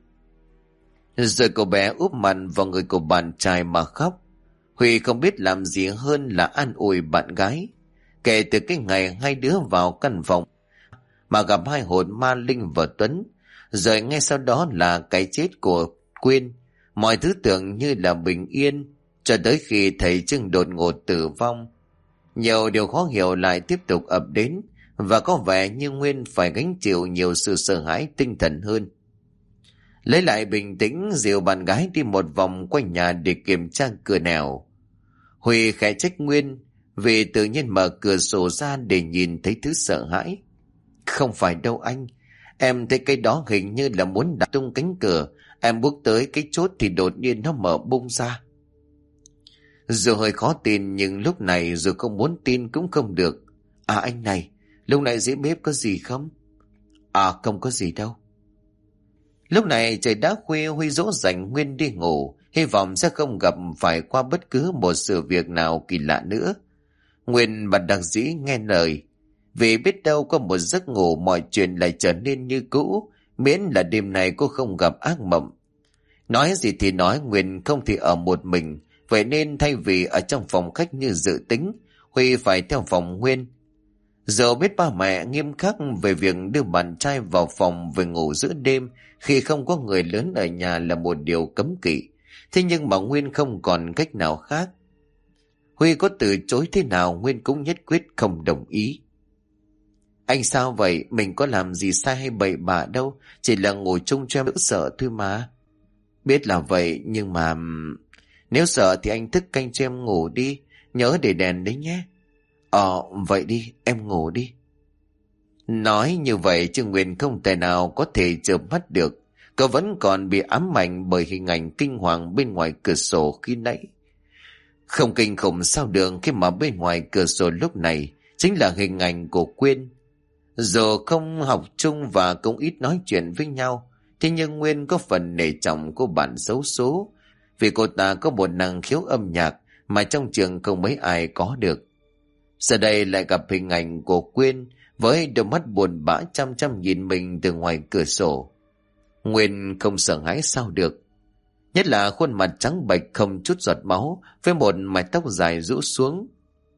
Rồi cô bé úp mặt vào người của bạn trai mà khóc. Huy không biết làm gì hơn là an ủi bạn gái. Kể từ cái ngày hai đứa vào căn phòng mà gặp hai hồn ma Linh và Tuấn, rồi ngay sau đó là cái chết của Quyên, mọi thứ tưởng như là bình yên, cho tới khi thầy Trưng đột ngột tử vong. Nhiều điều khó hiểu lại tiếp tục ập đến, và có vẻ như Nguyên phải gánh chịu nhiều sự sợ hãi tinh thần hơn. Lấy lại bình tĩnh, dìu bạn gái đi một vòng quanh nhà để kiểm tra cửa nẻo. Huy khẽ trách Nguyên vì tự nhiên mở cửa sổ ra để nhìn thấy thứ sợ hãi. Không phải đâu anh, em thấy cái đó hình như là muốn đạp tung cánh cửa, em bước tới cái chốt thì đột nhiên nó mở bung ra. Dù hơi khó tin nhưng lúc này dù không muốn tin cũng không được. À anh này, lúc này dưới bếp có gì không? À không có gì đâu. Lúc này trời đã khuya, Huy dỗ dành Nguyên đi ngủ, hy vọng sẽ không gặp phải qua bất cứ một sự việc nào kỳ lạ nữa. Nguyên bật đặc dĩ nghe lời, vì biết đâu có một giấc ngủ mọi chuyện lại trở nên như cũ, miễn là đêm này cô không gặp ác mộng. Nói gì thì nói, Nguyên không thì ở một mình, vậy nên thay vì ở trong phòng khách như dự tính, Huy phải theo phòng Nguyên. Dẫu biết ba mẹ nghiêm khắc về việc đưa bạn trai vào phòng về ngủ giữa đêm khi không có người lớn ở nhà là một điều cấm kỵ, thế nhưng mà Nguyên không còn cách nào khác. Huy có từ chối thế nào Nguyên cũng nhất quyết không đồng ý. Anh sao vậy? Mình có làm gì sai hay bậy bạ đâu, chỉ là ngủ chung cho em đỡ sợ thôi mà. Biết là vậy nhưng mà nếu sợ thì anh thức canh cho em ngủ đi, nhớ để đèn đấy nhé. Vậy đi, em ngủ đi. Nói như vậy chứ Nguyên không thể nào có thể chợp mắt được. Cậu vẫn còn bị ám ảnh bởi hình ảnh kinh hoàng bên ngoài cửa sổ khi nãy. Không kinh khủng sao được khi mà bên ngoài cửa sổ lúc này chính là hình ảnh của Quyên. Dù không học chung và cũng ít nói chuyện với nhau, thế nhưng Nguyên có phần nể trọng cô bạn xấu số, vì cô ta có một năng khiếu âm nhạc mà trong trường không mấy ai có được. Giờ đây lại gặp hình ảnh của Quyên với đôi mắt buồn bã chăm chăm nhìn mình từ ngoài cửa sổ. Nguyên không sợ hãi sao được, nhất là khuôn mặt trắng bệch không chút giọt máu với một mái tóc dài rũ xuống.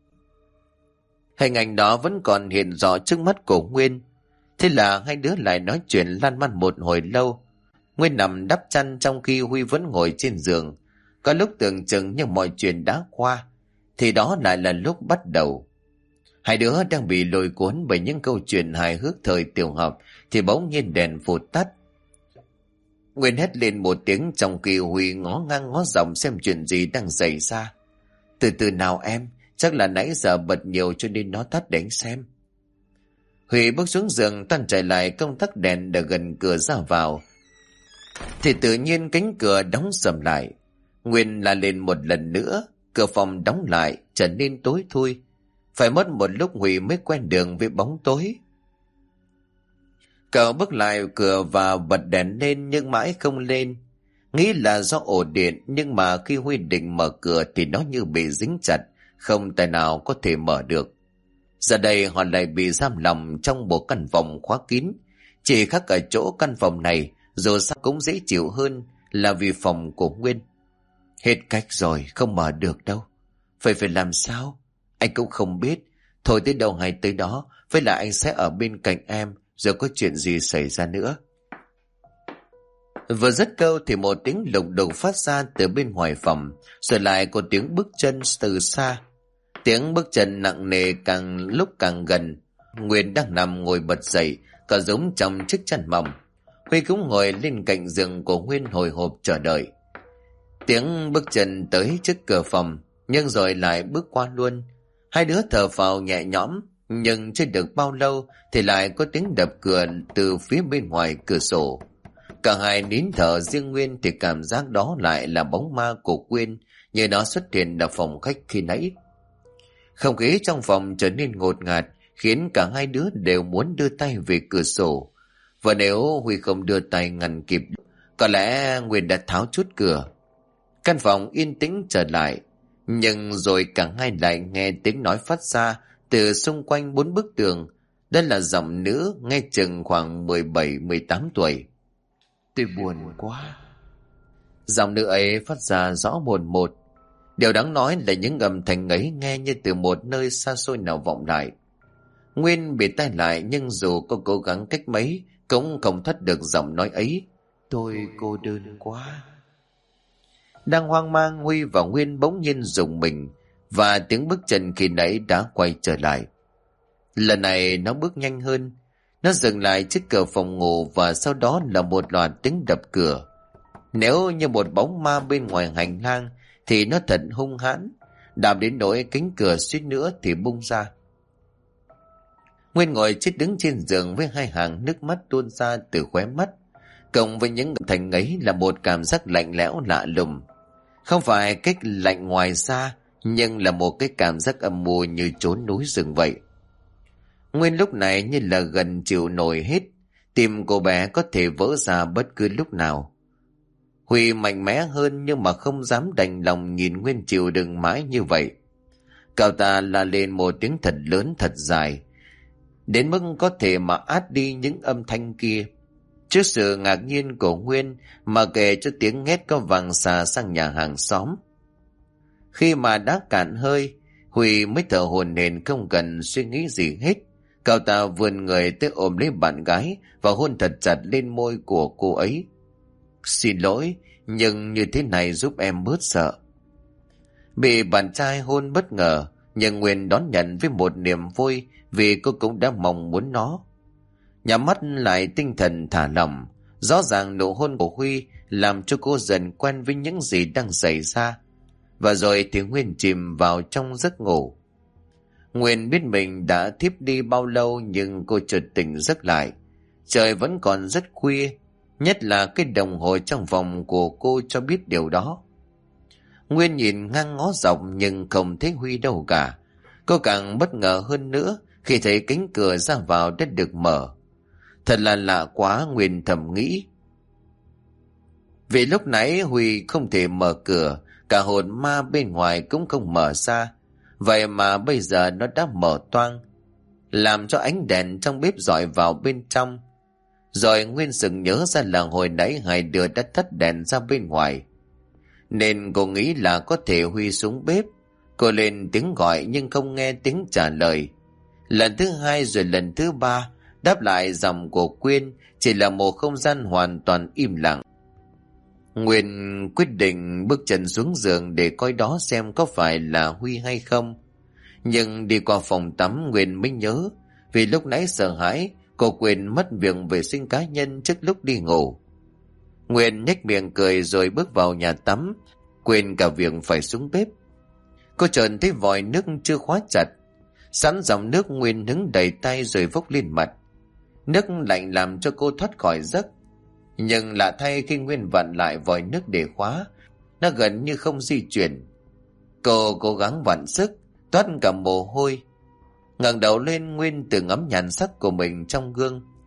Hình ảnh đó vẫn còn hiện rõ trước mắt của Nguyên. Thế là hai đứa lại nói chuyện lan man một hồi lâu. Nguyên nằm đắp chăn trong khi Huy vẫn ngồi trên giường. Có lúc tưởng chừng như mọi chuyện đã qua, thì đó lại là lúc bắt đầu. Hai đứa đang bị lôi cuốn bởi những câu chuyện hài hước thời tiểu học thì bỗng nhiên đèn vụt tắt. Nguyên hét lên một tiếng trong khi Huy ngó ngang ngó dọc xem chuyện gì đang xảy ra. Từ từ nào em, chắc là nãy giờ bật nhiều cho nên nó tắt để anh xem. Huy bước xuống giường toàn chạy lại công tắc đèn ở gần cửa ra vào. Thì tự nhiên cánh cửa đóng sầm lại. Nguyên la lên một lần nữa, cửa phòng đóng lại trở nên tối thui. Phải mất một lúc Huy mới quen đường với bóng tối. Cậu bước lại cửa và bật đèn lên nhưng mãi không lên. Nghĩ là do ổ điện, nhưng mà khi Huy định mở cửa thì nó như bị dính chặt, không tài nào có thể mở được. Giờ đây họ lại bị giam lòng trong một căn phòng khóa kín. Chỉ khác ở chỗ căn phòng này dù sao cũng dễ chịu hơn là vì phòng của Nguyên. Hết cách rồi, không mở được đâu. Phải làm sao? Anh cũng không biết. Thôi tới đâu hay tới đó, với lại anh sẽ ở bên cạnh em, rồi có chuyện gì xảy ra nữa. Vừa dứt câu thì một tiếng lục đục phát ra từ bên ngoài phòng, rồi lại có tiếng bước chân từ xa. Tiếng bước chân nặng nề càng lúc càng gần. Nguyên đang nằm ngồi bật dậy, cả giống trong chiếc chăn mỏng. Huy cũng ngồi lên cạnh giường của Nguyên hồi hộp chờ đợi. Tiếng bước chân tới trước cửa phòng, nhưng rồi lại bước qua luôn. Hai đứa thở phào nhẹ nhõm, nhưng chưa được bao lâu thì lại có tiếng đập cửa từ phía bên ngoài cửa sổ. Cả hai nín thở, riêng Nguyên thì cảm giác đó lại là bóng ma của Quyên, như nó xuất hiện ở phòng khách khi nãy. Không khí trong phòng trở nên ngột ngạt, khiến cả hai đứa đều muốn đưa tay về cửa sổ. Và nếu Huy không đưa tay ngăn kịp, có lẽ Nguyên đã tháo chốt cửa. Căn phòng yên tĩnh trở lại, nhưng rồi cả hai lại nghe tiếng nói phát ra từ xung quanh 4 bức tường. Đó là giọng nữ nghe chừng khoảng 17-18 tuổi. Tôi buồn quá. Giọng nữ ấy phát ra rõ mồn một. Điều đáng nói là những âm thanh ấy nghe như từ một nơi xa xôi nào vọng lại. Nguyên bị tai lại, nhưng dù có cố gắng cách mấy cũng không thoát được giọng nói ấy. Tôi cô đơn quá. Đang hoang mang, Huy và Nguyên bỗng nhiên rùng mình, và tiếng bước chân khi nãy đã quay trở lại. Lần này nó bước nhanh hơn. Nó dừng lại trước cửa phòng ngủ, và sau đó là một loạt tiếng đập cửa. Nếu như một bóng ma bên ngoài hành lang thì nó thật hung hãn, đạp đến nỗi cánh cửa suýt nữa thì bung ra. Nguyên ngồi chết đứng trên giường với hai hàng nước mắt tuôn ra từ khóe mắt, cộng với những âm thanh ấy là một cảm giác lạnh lẽo lạ lùng. Không phải cách lạnh ngoài da, nhưng là một cái cảm giác âm mưu như trốn núi rừng vậy. Nguyên lúc này như là gần chịu nổi hết, tim cô bé có thể vỡ ra bất cứ lúc nào. Huy mạnh mẽ hơn, nhưng mà không dám đành lòng nhìn Nguyên chịu đựng mãi như vậy. Cậu ta la lên một tiếng thật lớn thật dài, đến mức có thể mà át đi những âm thanh kia. Trước sự ngạc nhiên của Nguyên mà kể cho tiếng hét có vàng xà sang nhà hàng xóm. Khi mà đã cạn hơi, Huy mới thở hổn hển không cần suy nghĩ gì hết. Cậu ta vươn người tới ôm lấy bạn gái và hôn thật chặt lên môi của cô ấy. Xin lỗi, nhưng như thế này giúp em bớt sợ. Bị bạn trai hôn bất ngờ, nhưng Nguyên đón nhận với một niềm vui vì cô cũng đã mong muốn nó. Nhắm mắt lại, tinh thần thả lỏng. Rõ ràng nụ hôn của Huy làm cho cô dần quen với những gì đang xảy ra. Và rồi thì Nguyên chìm vào trong giấc ngủ. Nguyên biết mình đã thiếp đi bao lâu, nhưng cô chợt tỉnh giấc lại. Trời vẫn còn rất khuya, nhất là cái đồng hồ trong phòng của cô cho biết điều đó. Nguyên nhìn ngang ngó dọc nhưng không thấy Huy đâu cả. Cô càng bất ngờ hơn nữa khi thấy cánh cửa ra vào đã được mở. Thật là lạ quá, Nguyên thầm nghĩ. Vì lúc nãy Huy không thể mở cửa, cả hồn ma bên ngoài cũng không mở ra. Vậy mà bây giờ nó đã mở toang, làm cho ánh đèn trong bếp rọi vào bên trong. Rồi Nguyên sực nhớ ra là hồi nãy hai đứa đã tắt đèn ra bên ngoài, nên cô nghĩ là có thể Huy xuống bếp. Cô lên tiếng gọi nhưng không nghe tiếng trả lời. Lần thứ hai rồi lần thứ ba, đáp lại giọng của Quyên chỉ là một không gian hoàn toàn im lặng. Nguyên quyết định bước chân xuống giường để coi đó xem có phải là Huy hay không. Nhưng đi qua phòng tắm, Nguyên mới nhớ, vì lúc nãy sợ hãi cô quên mất việc vệ sinh cá nhân trước lúc đi ngủ. Nguyên nhếch miệng cười rồi bước vào nhà tắm, quên cả việc phải xuống bếp. Cô chợt thấy vòi nước chưa khóa chặt. Sẵn dòng nước, Nguyên hứng đầy tay rồi vốc lên mặt. Nước lạnh làm cho cô thoát khỏi giấc. Nhưng lạ thay, khi Nguyên vặn lại vòi nước để khóa, nó gần như không di chuyển. Cô cố gắng vặn sức, toát cả mồ hôi. Ngẩng đầu lên, Nguyên tự ngắm nhan sắc của mình trong gương.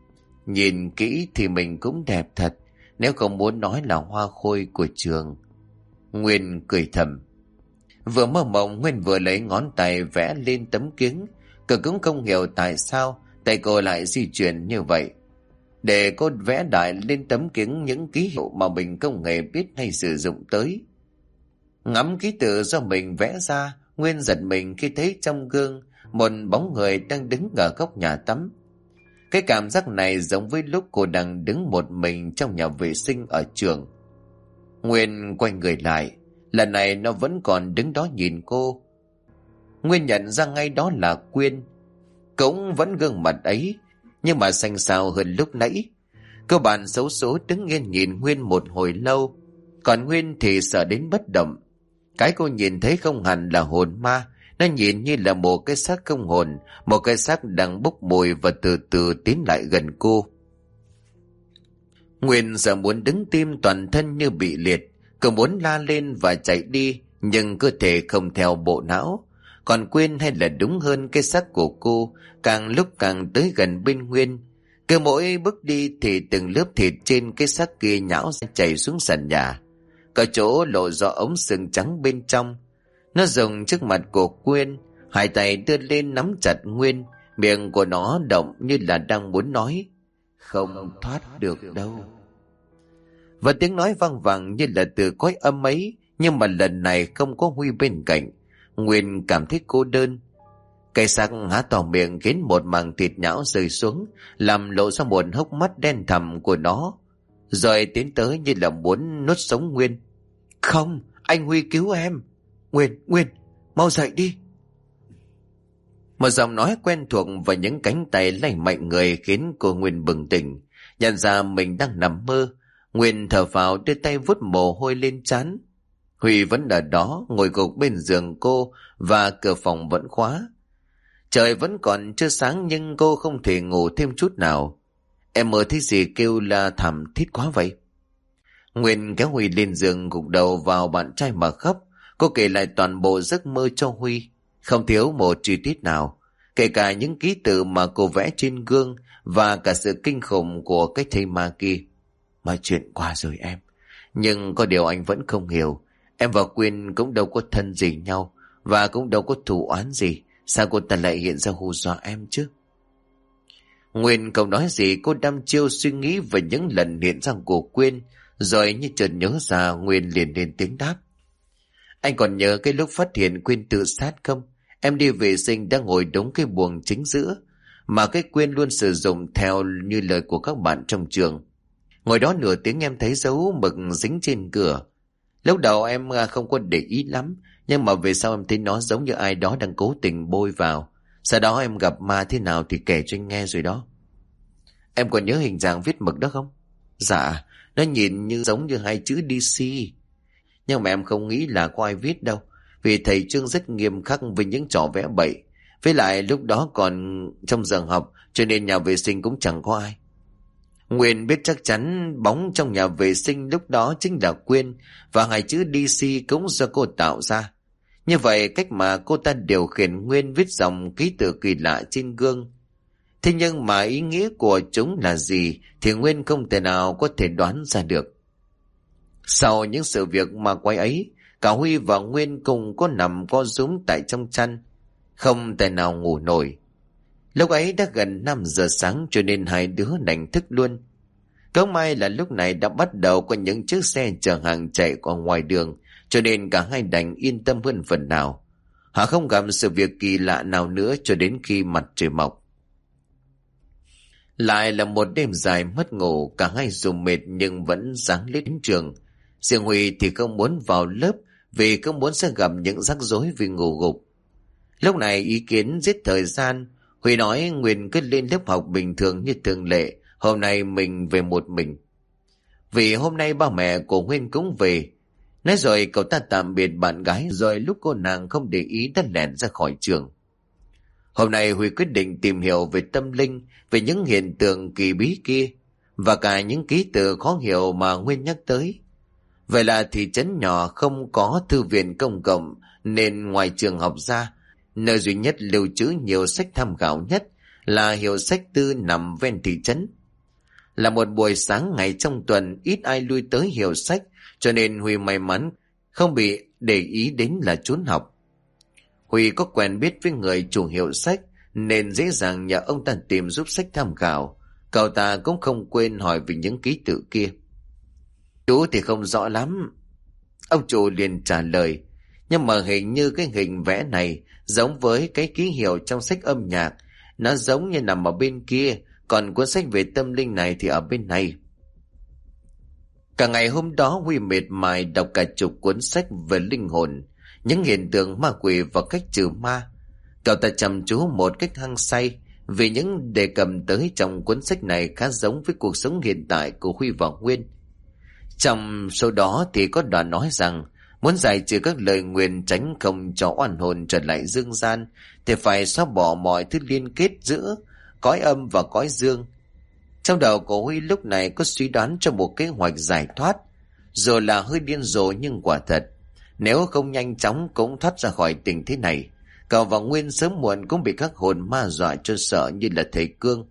Nhìn kỹ thì mình cũng đẹp thật, nếu không muốn nói là hoa khôi của trường. Nguyên cười thầm. Vừa mơ mộng, Nguyên vừa lấy ngón tay vẽ lên tấm kính. Cô cũng không hiểu tại sao tay cô lại di chuyển như vậy. Để cô vẽ đại lên tấm kính những ký hiệu mà mình không hề biết hay sử dụng tới. Ngắm ký tự do mình vẽ ra, Nguyên giật mình khi thấy trong gương một bóng người đang đứng ở góc nhà tắm. Cái cảm giác này giống với lúc cô đang đứng một mình trong nhà vệ sinh ở trường. Nguyên quay người lại, lần này nó vẫn còn đứng đó nhìn cô. Nguyên nhận ra ngay đó là Quyên. Cũng vẫn gương mặt ấy, nhưng mà xanh xao hơn lúc nãy. Cô bạn xấu số đứng yên nhìn Nguyên một hồi lâu, còn Nguyên thì sợ đến bất động. Cái cô nhìn thấy không hẳn là hồn ma, nó nhìn như là một cái xác không hồn, một cái xác đang bốc mùi và từ từ tiến lại gần cô. Nguyên giờ muốn đứng tim toàn thân như bị liệt, cô muốn la lên và chạy đi, nhưng cơ thể không theo bộ não. Còn Quyên, hay là đúng hơn cái xác của cô, càng lúc càng tới gần bên Nguyên. Cứ mỗi bước đi thì từng lớp thịt trên cái xác kia nhão ra chảy xuống sàn nhà. Có chỗ lộ rõ ống sừng trắng bên trong. Nó dùng trước mặt của Quyên, hai tay đưa lên nắm chặt Nguyên, miệng của nó động như là đang muốn nói, không thoát được đâu. Và tiếng nói vang vẳng như là từ cõi âm ấy, nhưng mà lần này không có Huy bên cạnh. Nguyên cảm thấy cô đơn. Cây xác há to miệng khiến một mảng thịt nhão rơi xuống, làm lộ ra một hốc mắt đen thẳm của nó, rồi tiến tới như là muốn nuốt sống Nguyên. Không, anh Huy cứu em. Nguyên, mau dậy đi. Một giọng nói quen thuộc và những cánh tay lay mạnh người khiến cô Nguyên bừng tỉnh, nhận ra mình đang nằm mơ. Nguyên thở phào đưa tay vuốt mồ hôi lên trán. Huy vẫn ở đó, ngồi gục bên giường cô và cửa phòng vẫn khóa. Trời vẫn còn chưa sáng nhưng cô không thể ngủ thêm chút nào. Em mơ thấy gì kêu la thảm thiết quá vậy? Nguyên kéo Huy lên giường, gục đầu vào bạn trai mà khóc. Cô kể lại toàn bộ giấc mơ cho Huy, không thiếu một chi tiết nào, kể cả những ký tự mà cô vẽ trên gương và cả sự kinh khủng của cái thây ma kia. Mọi chuyện qua rồi em, nhưng có điều anh vẫn không hiểu. Em và Quyên cũng đâu có thân gì nhau, và cũng đâu có thù oán gì. Sao cô ta lại hiện ra hù dọa em chứ? Nguyên không nói gì, cô đăm chiêu suy nghĩ về những lần hiện ra của Quyên, rồi như chợt nhớ ra, Nguyên liền lên tiếng đáp. Anh còn nhớ cái lúc phát hiện Quyên tự sát không? Em đi vệ sinh đang ngồi đúng cái buồng chính giữa mà cái Quyên luôn sử dụng theo như lời của các bạn trong trường. Ngồi đó nửa tiếng em thấy dấu mực dính trên cửa. Lúc đầu em không có để ý lắm, nhưng mà về sau em thấy nó giống như ai đó đang cố tình bôi vào. Sau đó em gặp ma thế nào thì kể cho anh nghe rồi đó. Em còn nhớ hình dạng viết mực đó không? Dạ, nó nhìn như giống như hai chữ DC. Nhưng mà em không nghĩ là có ai viết đâu, vì thầy Trương rất nghiêm khắc với những trò vẽ bậy. Với lại lúc đó còn trong giờ học, cho nên nhà vệ sinh cũng chẳng có ai. Nguyên biết chắc chắn bóng trong nhà vệ sinh lúc đó chính là Quyên, và hai chữ DC cũng do cô tạo ra. Như vậy cách mà cô ta điều khiển Nguyên viết dòng ký tự kỳ lạ trên gương. Thế nhưng mà ý nghĩa của chúng là gì thì Nguyên không thể nào có thể đoán ra được. Sau những sự việc mà quay ấy, cả Huy và Nguyên cùng có nằm co rúm tại trong chăn, không thể nào ngủ nổi. Lúc ấy đã gần 5 giờ sáng cho nên hai đứa đành thức luôn. Có may là lúc này đã bắt đầu có những chiếc xe chở hàng chạy qua ngoài đường, cho nên cả hai đành yên tâm hơn phần nào. Họ không gặp sự việc kỳ lạ nào nữa cho đến khi mặt trời mọc. Lại là một đêm dài mất ngủ, cả hai dù mệt nhưng vẫn ráng lên đến trường. Riêng Huy thì không muốn vào lớp vì không muốn sẽ gặp những rắc rối vì ngủ gục. Lúc này ý kiến giết thời gian, Huy nói Nguyên cứ lên lớp học bình thường như thường lệ, hôm nay mình về một mình. Vì hôm nay ba mẹ của Nguyên cũng về. Nói rồi cậu ta tạm biệt bạn gái, rồi lúc cô nàng không để ý đã lẻn ra khỏi trường. Hôm nay Huy quyết định tìm hiểu về tâm linh, về những hiện tượng kỳ bí kia, và cả những ký tự khó hiểu mà Nguyên nhắc tới. Vậy là thị trấn nhỏ không có thư viện công cộng, nên ngoài trường học ra, nơi duy nhất lưu trữ nhiều sách tham khảo nhất là hiệu sách tư nằm ven thị trấn. Là một buổi sáng ngày trong tuần, ít ai lui tới hiệu sách, cho nên Huy may mắn không bị để ý đến là trốn học. Huy có quen biết với người chủ hiệu sách nên dễ dàng nhờ ông ta tìm giúp sách tham khảo. Cậu ta cũng không quên hỏi về những ký tự kia. Chú thì không rõ lắm, ông chủ liền trả lời, nhưng mà hình như cái hình vẽ này giống với cái ký hiệu trong sách âm nhạc. Nó giống như nằm ở bên kia, còn cuốn sách về tâm linh này thì ở bên này. Cả ngày hôm đó Huy mệt mài đọc cả chục cuốn sách về linh hồn, những hiện tượng ma quỷ và cách trừ ma. Cậu ta chăm chú một cách hăng say vì những đề cập tới trong cuốn sách này khá giống với cuộc sống hiện tại của Huy và Nguyên. Trong số đó thì có đoạn nói rằng muốn giải trừ các lời nguyền tránh không cho oan hồn trở lại dương gian thì phải xóa bỏ mọi thứ liên kết giữa cõi âm và cõi dương. Trong đầu của Huy lúc này có suy đoán cho một kế hoạch giải thoát, dù là hơi điên rồ nhưng quả thật, nếu không nhanh chóng cũng thoát ra khỏi tình thế này, cậu và Nguyên sớm muộn cũng bị các hồn ma dọa cho sợ như là thầy Cương.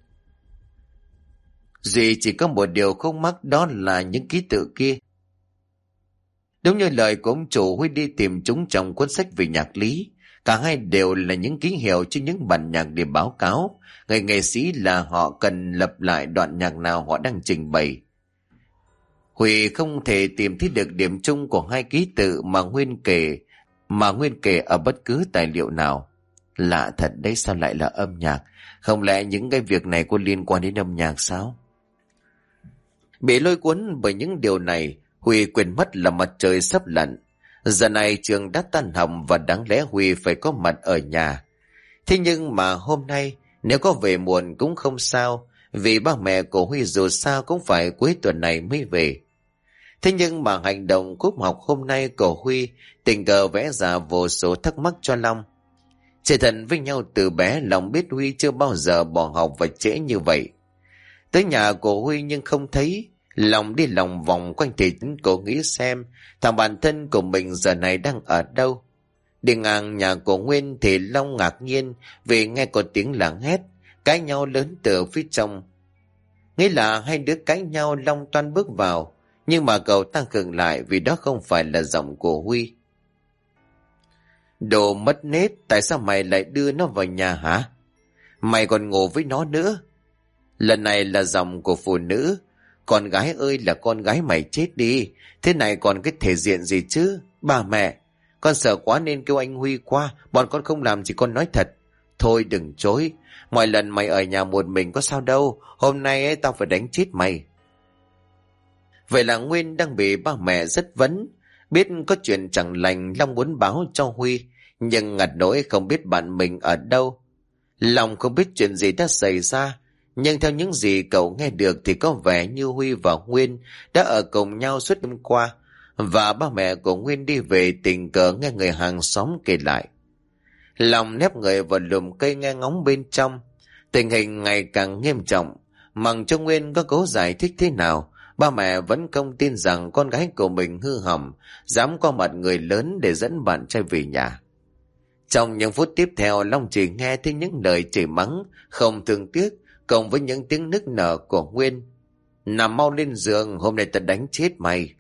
Duy chỉ có một điều không mắc, đó là những ký tự kia. Đúng như lời của ông chủ, Huy đi tìm chúng trong cuốn sách về nhạc lý. Cả hai đều là những ký hiệu cho những bản nhạc để báo cáo người nghệ sĩ là họ cần lặp lại đoạn nhạc nào họ đang trình bày. Huy không thể tìm thấy được điểm chung của hai ký tự mà Nguyên kể ở bất cứ tài liệu nào. Lạ thật đấy, sao lại là âm nhạc? Không lẽ những cái việc này có liên quan đến âm nhạc sao? Bị lôi cuốn bởi những điều này, Huy quên mất là mặt trời sắp lặn. Giờ này trường đã tan học và đáng lẽ Huy phải có mặt ở nhà. Thế nhưng mà hôm nay nếu có về muộn cũng không sao, vì ba mẹ của Huy dù sao cũng phải cuối tuần này mới về. Thế nhưng mà hành động cúp học hôm nay của Huy tình cờ vẽ ra vô số thắc mắc cho Long. Chơi thân với nhau từ bé, Long biết Huy chưa bao giờ bỏ học và trễ như vậy. Tới nhà của Huy nhưng không thấy. Long đi lòng vòng quanh thị trấn, cô nghĩ xem thằng bạn thân của mình giờ này đang ở đâu. Đi ngang nhà của Nguyên thì Long ngạc nhiên vì nghe có tiếng làng hét, cãi nhau lớn từ phía trong. Nghĩ là hai đứa cãi nhau, Long toan bước vào, nhưng mà cậu ta khựng lại vì đó không phải là giọng của Huy. Đồ mất nết, tại sao mày lại đưa nó vào nhà hả? Mày còn ngủ với nó nữa. Lần này là giọng của phụ nữ. Con gái ơi là con gái mày chết đi, thế này còn cái thể diện gì chứ? Bà mẹ, con sợ quá nên kêu anh Huy qua, bọn con không làm gì, con nói thật. Thôi đừng chối, mọi lần mày ở nhà một mình có sao đâu, hôm nay ấy, tao phải đánh chết mày. Vậy là Nguyên đang bị ba mẹ chất vấn. Biết có chuyện chẳng lành, Long muốn báo cho Huy, nhưng ngặt nỗi không biết bạn mình ở đâu. Long không biết chuyện gì đã xảy ra, nhưng theo những gì cậu nghe được thì có vẻ như Huy và Nguyên đã ở cùng nhau suốt đêm qua, và ba mẹ của Nguyên đi về tình cờ nghe người hàng xóm kể lại. Long nép người vào lùm cây nghe ngóng bên trong. Tình hình ngày càng nghiêm trọng, mặc cho Nguyên có cố giải thích thế nào, ba mẹ vẫn không tin rằng con gái của mình hư hỏng, dám qua mặt người lớn để dẫn bạn trai về nhà. Trong những phút tiếp theo, Long chỉ nghe thấy những lời chửi mắng không thương tiếc, cộng với những tiếng nức nở của Nguyên. Nằm mau lên giường, hôm nay ta đánh chết mày.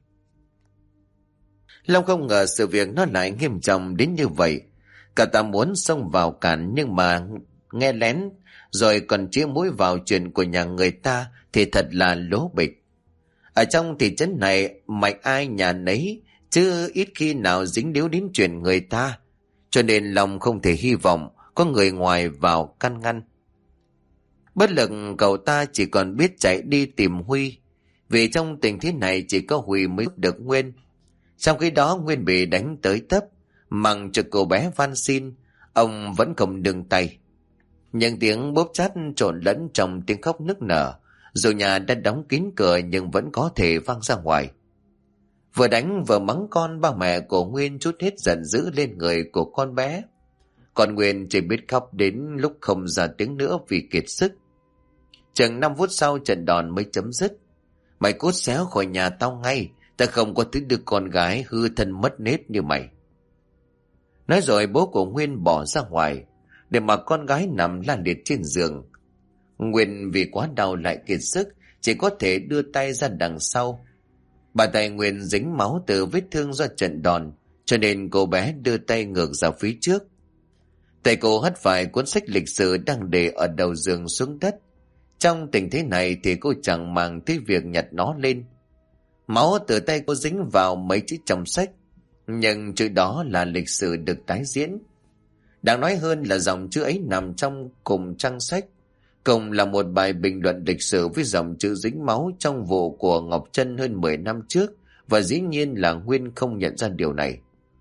Long không ngờ sự việc nó lại nghiêm trọng đến như vậy. Cả ta muốn xông vào cản, nhưng mà nghe lén rồi còn chĩa mũi vào chuyện của nhà người ta thì thật là lố bịch. Ở trong thị trấn này, mạch ai nhà nấy, chứ ít khi nào dính líu đến chuyện người ta. Cho nên Long không thể hy vọng có người ngoài vào can ngăn. Bất lực, cậu ta chỉ còn biết chạy đi tìm Huy, vì trong tình thế này chỉ có Huy mới giúp được Nguyên. Trong khi đó Nguyên bị đánh tới tấp, mặc cho cô bé van xin, ông vẫn không dừng tay. Những tiếng bóp chát trộn lẫn trong tiếng khóc nức nở, dù nhà đã đóng kín cửa nhưng vẫn có thể vang ra ngoài. Vừa đánh vừa mắng con, ba mẹ của Nguyên trút hết giận dữ lên người của con bé. Còn Nguyên chỉ biết khóc đến lúc không ra tiếng nữa vì kiệt sức. Chừng 5 phút sau trận đòn mới chấm dứt. Mày cút xéo khỏi nhà tao ngay, ta không có thứ được con gái hư thân mất nết như mày. Nói rồi bố của Nguyên bỏ ra ngoài, để mà con gái nằm la liệt trên giường. Nguyên vì quá đau lại kiệt sức, chỉ có thể đưa tay ra đằng sau. Bàn tay Nguyên dính máu từ vết thương do trận đòn, cho nên cô bé đưa tay ngược ra phía trước. Tay cô hất phải cuốn sách lịch sử đang để ở đầu giường xuống đất. Trong tình thế này thì cô chẳng màng tới việc nhặt nó lên. Máu từ tay cô dính vào mấy chữ trong sách, nhưng chữ đó là lịch sử được tái diễn. Đáng nói hơn là dòng chữ ấy nằm trong cùng trang sách, cùng là một bài bình luận lịch sử với dòng chữ dính máu trong vụ của Ngọc Trân hơn 10 năm trước, và dĩ nhiên là Nguyên không nhận ra điều này.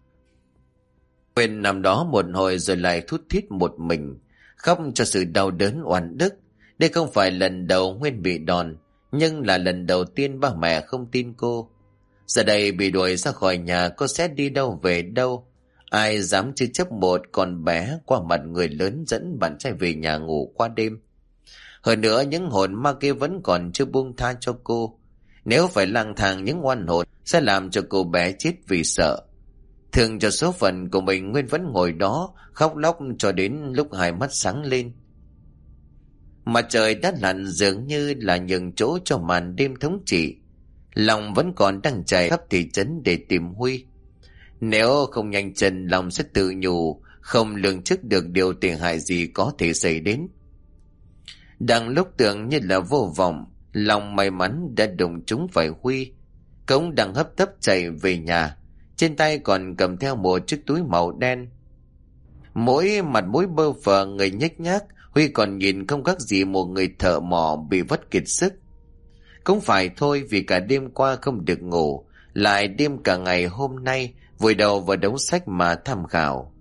Nguyên nằm đó một hồi rồi lại thút thít một mình, khóc cho sự đau đớn oan ức. Đây không phải lần đầu Nguyên bị đòn, nhưng là lần đầu tiên ba mẹ không tin cô. Giờ đây bị đuổi ra khỏi nhà, cô sẽ đi đâu về đâu? Ai dám chê chấp một con bé qua mặt người lớn dẫn bạn trai về nhà ngủ qua đêm? Hơn nữa những hồn ma kia vẫn còn chưa buông tha cho cô. Nếu phải lang thang những oan hồn sẽ làm cho cô bé chết vì sợ. Thường cho số phận của mình, Nguyên vẫn ngồi đó khóc lóc cho đến lúc hai mắt sáng lên. Mặt trời đã lặn, dường như là nhường chỗ cho màn đêm thống trị. Lòng vẫn còn đang chạy khắp thị trấn để tìm Huy. Nếu không nhanh chân, lòng sẽ tự nhủ không lường trước được điều tệ hại gì có thể xảy đến. Đang lúc tưởng như là vô vọng, lòng may mắn đã đụng trúng phải Huy. Cống đang hấp tấp chạy về nhà, trên tay còn cầm theo một chiếc túi màu đen. Mặt mũi bơ phờ, người nhếch nhác, Huy còn nhìn không khác gì một người thợ mỏ bị vất kiệt sức. Cũng phải thôi, vì cả đêm qua không được ngủ, lại đêm cả ngày hôm nay vùi đầu vào đống sách mà tham khảo.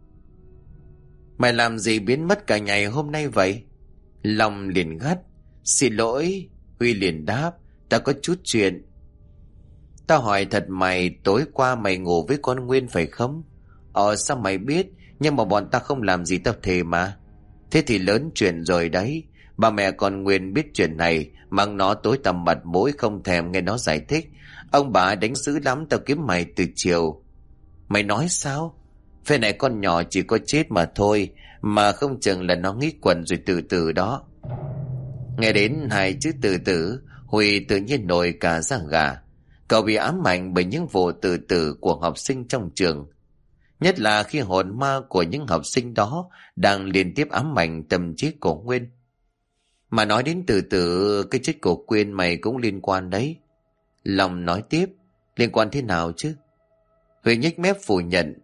Mày làm gì biến mất cả ngày hôm nay vậy? Long liền gắt. Xin lỗi. Huy liền đáp. Ta có chút chuyện. Tao hỏi thật mày, tối qua mày ngủ với con Nguyên phải không? Sao mày biết? Nhưng mà bọn ta không làm gì tao thề mà. Thế thì lớn chuyện rồi đấy. Ba mẹ con Nguyên biết chuyện này, mang nó tối tăm mặt mũi không thèm nghe nó giải thích. Ông bà đánh dữ lắm, tao kiếm mày từ chiều. Mày nói sao? Phe này con nhỏ chỉ có chết mà thôi, mà không chừng là nó nghĩ quẩn rồi từ từ đó. Nghe đến hai chữ từ từ, Huy tự nhiên nổi cả da gà. Cậu bị ám ảnh bởi những vụ từ từ của học sinh trong trường. Nhất là khi hồn ma của những học sinh đó đang liên tiếp ám ảnh tâm trí của Nguyên. Mà nói đến từ từ, cái chết của Quyên mày cũng liên quan đấy. Long nói tiếp. Liên quan thế nào chứ? Huy nhếch mép phủ nhận.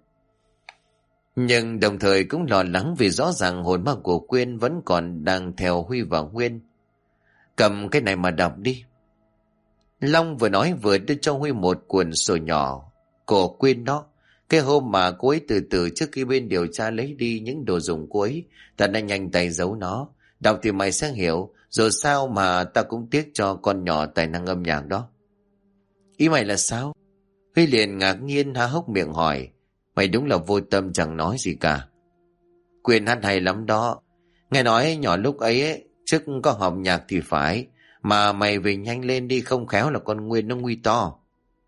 Nhưng đồng thời cũng lo lắng vì rõ ràng hồn ma của Quyên vẫn còn đang theo Huy và Nguyên. Cầm cái này mà đọc đi. Long vừa nói vừa đưa cho Huy một cuốn sổ nhỏ của Quyên đó. Cái hôm mà cô ấy từ từ trước khi bên điều tra lấy đi những đồ dùng cô ấy, ta đã nhanh tay giấu nó. Đọc thì mày sẽ hiểu. Rồi sao mà ta cũng tiếc cho con nhỏ tài năng âm nhạc đó. Ý mày là sao? Huy liền ngạc nhiên há hốc miệng hỏi. Mày đúng là vô tâm chẳng nói gì cả. Quyên hát hay lắm đó. Nghe nói nhỏ lúc ấy trước có học nhạc thì phải. Mà mày về nhanh lên đi, không khéo là con Nguyên nó nguy to.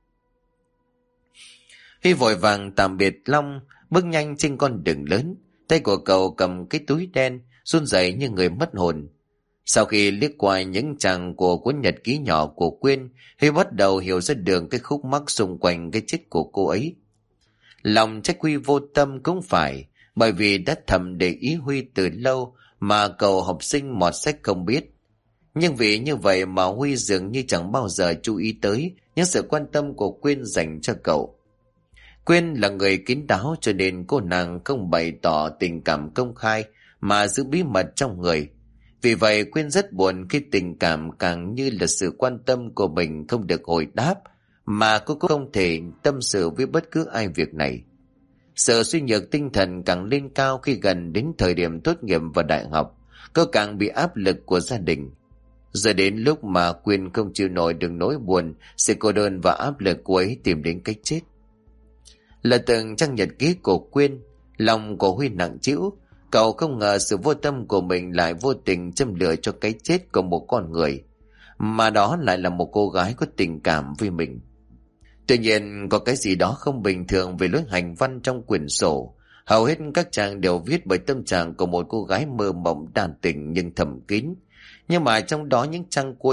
Huy vội vàng tạm biệt Long, bước nhanh trên con đường lớn. Tay của cậu cầm cái túi đen, run rẩy như người mất hồn. Sau khi liếc qua những trang của cuốn nhật ký nhỏ của Quyên, Huy bắt đầu hiểu ra được cái khúc mắc xung quanh cái chết của cô ấy. Lòng trách Huy vô tâm cũng phải, bởi vì đã thầm để ý Huy từ lâu mà cậu học sinh mọt sách không biết. Nhưng vì như vậy mà Huy dường như chẳng bao giờ chú ý tới những sự quan tâm của Quyên dành cho cậu. Quyên là người kín đáo, cho nên cô nàng không bày tỏ tình cảm công khai mà giữ bí mật trong người. Vì vậy Quyên rất buồn khi tình cảm càng như là sự quan tâm của mình không được hồi đáp, mà cô cũng không thể tâm sự với bất cứ ai việc này. Sự suy nhược tinh thần càng lên cao khi gần đến thời điểm tốt nghiệp và đại học. Cô càng bị áp lực của gia đình. Giờ đến lúc mà Quyên không chịu nổi được nỗi buồn, sự cô đơn và áp lực của ấy tìm đến cái chết. Là từng trang nhật ký của Quyên, lòng của Huy nặng trĩu. Cậu không ngờ sự vô tâm của mình lại vô tình châm lửa cho cái chết của một con người, mà đó lại là một cô gái có tình cảm với mình. Tuy nhiên có cái gì đó không bình thường về lối hành văn trong quyển sổ. Hầu hết các trang đều viết bởi tâm trạng của một cô gái mơ mộng đan tình nhưng thầm kín. Nhưng mà trong đó những trang cuối,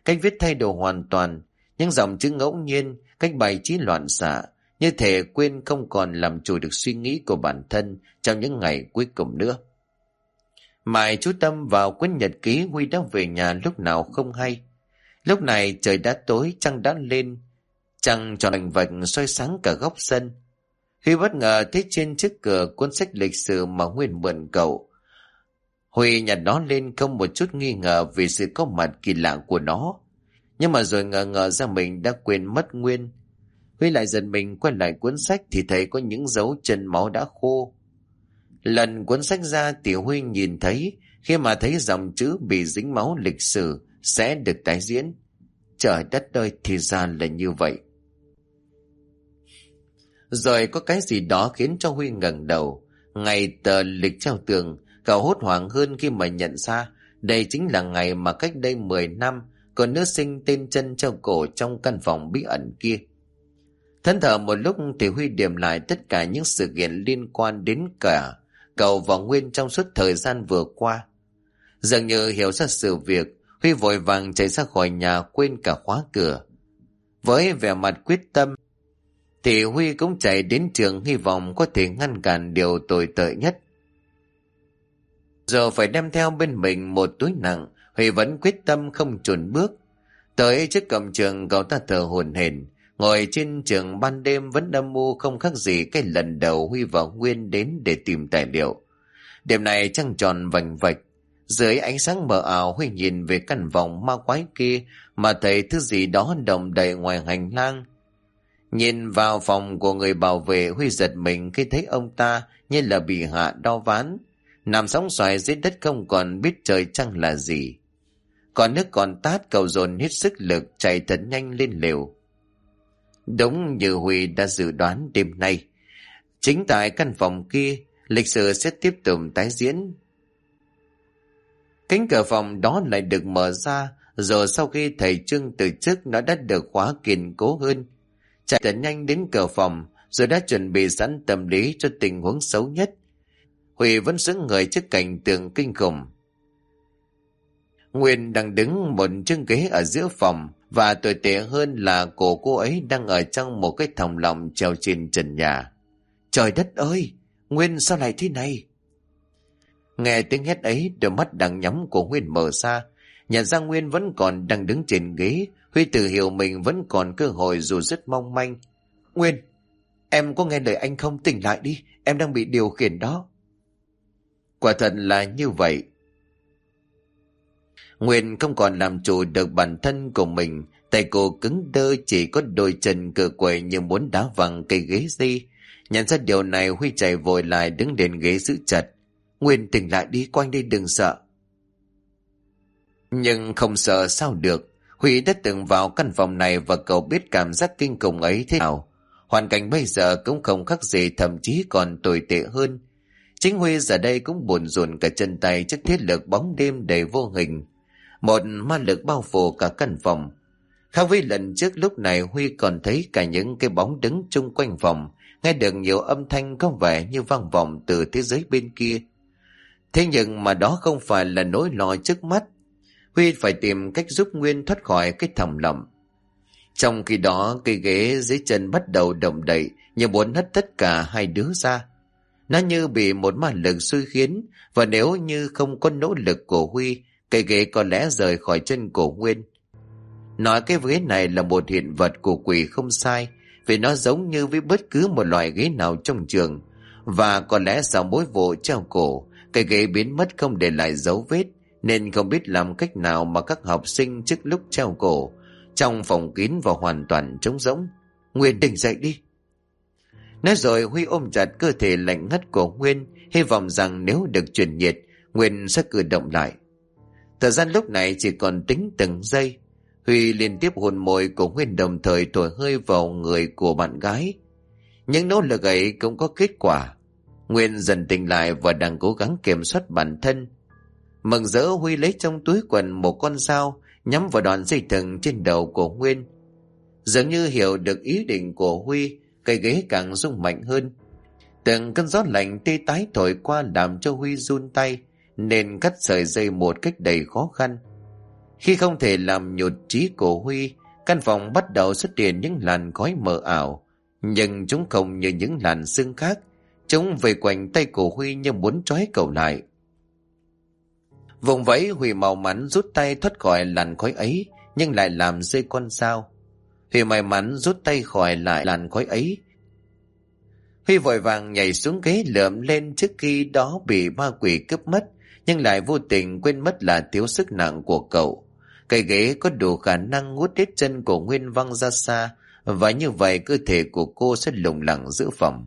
cách viết thay đổi hoàn toàn, những dòng chữ ngẫu nhiên, cách bài trí loạn xạ, như thể quên không còn làm chủ được suy nghĩ của bản thân trong những ngày cuối cùng nữa. Mãi chú tâm vào quyển nhật ký, Huy đã về nhà lúc nào không hay. Lúc này trời đã tối, trăng đã lên, trăng tròn vành vạch soi sáng cả góc sân. Huy bất ngờ thấy trên chiếc cửa cuốn sách lịch sử mà Nguyên mượn cậu. Huy nhặt nó lên không một chút nghi ngờ vì sự có mặt kỳ lạ của nó. Nhưng mà rồi ngờ ra mình đã quên mất Nguyên. Huy lại giật mình quay lại cuốn sách thì thấy có những dấu chân máu đã khô. Lần cuốn sách ra thì Huy nhìn thấy, khi mà thấy dòng chữ bị dính máu lịch sử sẽ được tái diễn. Trời đất ơi, thì ra là như vậy. Rồi có cái gì đó khiến cho Huy ngẩng đầu. Ngày tờ lịch treo tường, cậu hốt hoảng hơn khi mà nhận ra đây chính là ngày mà cách đây 10 năm có nữ sinh tên Trân treo cổ trong căn phòng bí ẩn kia. Thẫn thờ một lúc thì Huy điểm lại tất cả những sự kiện liên quan đến cả cậu và Nguyên trong suốt thời gian vừa qua. Dường như hiểu ra sự việc, Huy vội vàng chạy ra khỏi nhà quên cả khóa cửa. Với vẻ mặt quyết tâm thì Huy cũng chạy đến trường, hy vọng có thể ngăn cản điều tồi tệ nhất. Giờ phải đem theo bên mình một túi nặng, Huy vẫn quyết tâm không chùn bước. Tới trước cổng trường, cậu ta thở hổn hển, ngồi trên trường ban đêm vẫn âm mưu không khác gì cái lần đầu Huy và Nguyên đến để tìm tài liệu. Đêm này trăng tròn vành vạch, dưới ánh sáng mờ ảo, Huy nhìn về căn phòng ma quái kia mà thấy thứ gì đó động đậy ngoài hành lang. Nhìn vào phòng của người bảo vệ, Huy giật mình khi thấy ông ta như là bị hạ đo ván, nằm sóng xoài dưới đất không còn biết trời trăng là gì. Còn nước còn tát, cậu dồn hết sức lực chạy thật nhanh lên lều. Đúng như Huy đã dự đoán, đêm nay chính tại căn phòng kia lịch sử sẽ tiếp tục tái diễn. Cánh cửa phòng đó lại được mở ra, rồi sau khi thầy Trương từ chức nó đã được khóa kiên cố hơn. Chạy thật nhanh đến cửa phòng, rồi đã chuẩn bị sẵn tâm lý cho tình huống xấu nhất. Huy vẫn sững người trước cảnh tượng kinh khủng. Nguyên đang đứng một chiếc ghế ở giữa phòng, và tồi tệ hơn là cổ cô ấy đang ở trong một cái thòng lọng treo trên trần nhà. Trời đất ơi, Nguyên sao lại thế này? Nghe tiếng hét ấy, đôi mắt đang nhắm của Nguyên mở ra. Nhận ra Nguyên vẫn còn đang đứng trên ghế, Huy tự hiểu mình vẫn còn cơ hội dù rất mong manh. Nguyên, em có nghe lời anh không? Tỉnh lại đi, em đang bị điều khiển đó. Quả thật là như vậy. Nguyên không còn làm chủ được bản thân của mình, tay cô cứng đơ, chỉ có đôi chân cựa quậy như muốn đá văng cây ghế đi. Nhận ra điều này, Huy chạy vội lại đứng đến ghế giữ chặt. Nguyên, tỉnh lại đi, quanh đây đừng sợ. Nhưng không sợ sao được. Huy đã từng vào căn phòng này và cậu biết cảm giác kinh khủng ấy thế nào. Hoàn cảnh bây giờ cũng không khác gì, thậm chí còn tồi tệ hơn. Chính Huy giờ đây cũng buồn rùn cả chân tay trước thiết lực bóng đêm đầy vô hình. Một ma lực bao phủ cả căn phòng. Khác với lần trước, lúc này Huy còn thấy cả những cái bóng đứng chung quanh phòng, nghe được nhiều âm thanh có vẻ như vang vọng từ thế giới bên kia. Thế nhưng mà đó không phải là nỗi lo trước mắt. Huy phải tìm cách giúp Nguyên thoát khỏi cái thòng lọng. Trong khi đó, cây ghế dưới chân bắt đầu động đậy như muốn hất tất cả hai đứa ra. Nó như bị một ma lực xui khiến, và nếu như không có nỗ lực của Huy, cây ghế có lẽ rời khỏi chân của Nguyên. Nói cái ghế này là một hiện vật của quỷ không sai, vì nó giống như với bất cứ một loại ghế nào trong trường. Và có lẽ sau mỗi vụ treo cổ, cây ghế biến mất không để lại dấu vết, nên không biết làm cách nào mà các học sinh trước lúc treo cổ trong phòng kín và hoàn toàn trống rỗng. Nguyên, tỉnh dậy đi. Nói rồi Huy ôm chặt cơ thể lạnh ngắt của Nguyên, hy vọng rằng nếu được truyền nhiệt, Nguyên sẽ cử động lại. Thời gian lúc này chỉ còn tính từng giây. Huy liên tiếp hôn môi của Nguyên, đồng thời thổi hơi vào người của bạn gái. Những nỗ lực ấy cũng có kết quả. Nguyên dần tỉnh lại và đang cố gắng kiểm soát bản thân. Mừng rỡ, Huy lấy trong túi quần một con dao, nhắm vào đoạn dây thừng trên đầu của Nguyên. Dường như hiểu được ý định của Huy, cây ghế càng rung mạnh hơn. Từng cơn gió lạnh tê tái thổi qua làm cho Huy run tay, nên cắt sợi dây một cách đầy khó khăn. Khi không thể làm nhụt chí của Huy, căn phòng bắt đầu xuất hiện những làn khói mờ ảo. Nhưng chúng không như những làn sương khác. Chúng vây quanh tay của Huy như muốn trói cậu lại. Vùng vẫy, Huy mau mắn rút tay thoát khỏi làn khói ấy, nhưng lại làm rơi con dao. Huy may mắn rút tay khỏi lại làn khói ấy. Huy vội vàng nhảy xuống ghế lượm lên trước khi đó bị ma quỷ cướp mất, nhưng lại vô tình quên mất là thiếu sức nặng của cậu. Cây ghế có đủ khả năng hút hết chân của Nguyên văng ra xa, và như vậy cơ thể của cô sẽ lủng lẳng giữa phòng.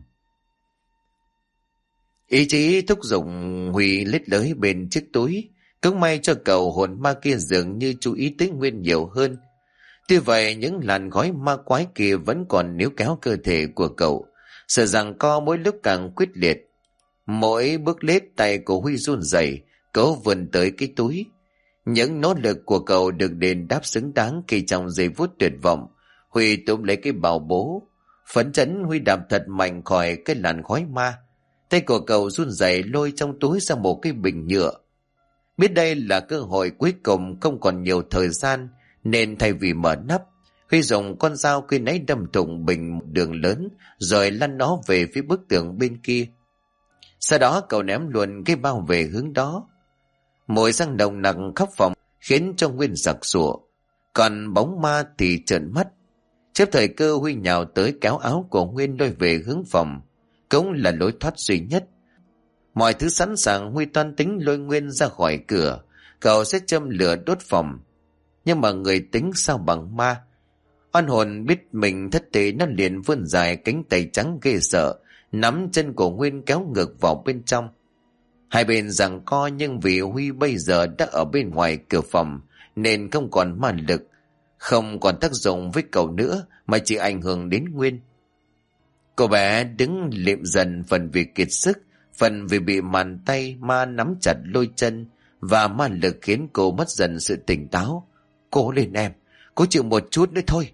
Ý chí thúc giục, Huy lết lới bên chiếc túi. Cũng may cho cậu, hồn ma kia dường như chú ý tới Nguyên nhiều hơn. Tuy vậy những làn khói ma quái kia vẫn còn níu kéo cơ thể của cậu, sợ rằng co mỗi lúc càng quyết liệt. Mỗi bước lết, tay của Huy run rẩy, cố vươn tới cái túi. Những nỗ lực của cậu được đền đáp xứng đáng khi trong giây phút tuyệt vọng, Huy túm lấy cái bảo bố. Phấn chấn, Huy đạp thật mạnh khỏi cái làn khói ma. Tay của cậu run rẩy lôi trong túi ra một cái bình nhựa. Biết đây là cơ hội cuối cùng, không còn nhiều thời gian, nên thay vì mở nắp, Huy dùng con dao khi nãy đâm thủng bình đường lớn, rồi lăn nó về phía bức tường bên kia. Sau đó cậu ném luôn cái bao về hướng đó. Mùi xăng nồng nặc khắp phòng khiến cho Nguyên giặc sủa, còn bóng ma thì trợn mắt. Chấp thời cơ, Huy nhào tới kéo áo của Nguyên lôi về hướng phòng, cũng là lối thoát duy nhất. Mọi thứ sẵn sàng, Huy toan tính lôi Nguyên ra khỏi cửa, cậu sẽ châm lửa đốt phòng. Nhưng mà người tính sao bằng ma. Oan hồn biết mình thất thế, nó liền vươn dài cánh tay trắng ghê sợ, nắm chân của Nguyên kéo ngược vào bên trong. Hai bên giằng co, nhưng vì Huy bây giờ đã ở bên ngoài cửa phòng nên không còn ma lực, không còn tác dụng với cậu nữa, mà chỉ ảnh hưởng đến Nguyên. Cô bé đứng liệm dần, phần vì kiệt sức, phần vì bị màn tay ma nắm chặt lôi chân, và ma lực khiến cô mất dần sự tỉnh táo. Cố lên em, cố chịu một chút nữa thôi.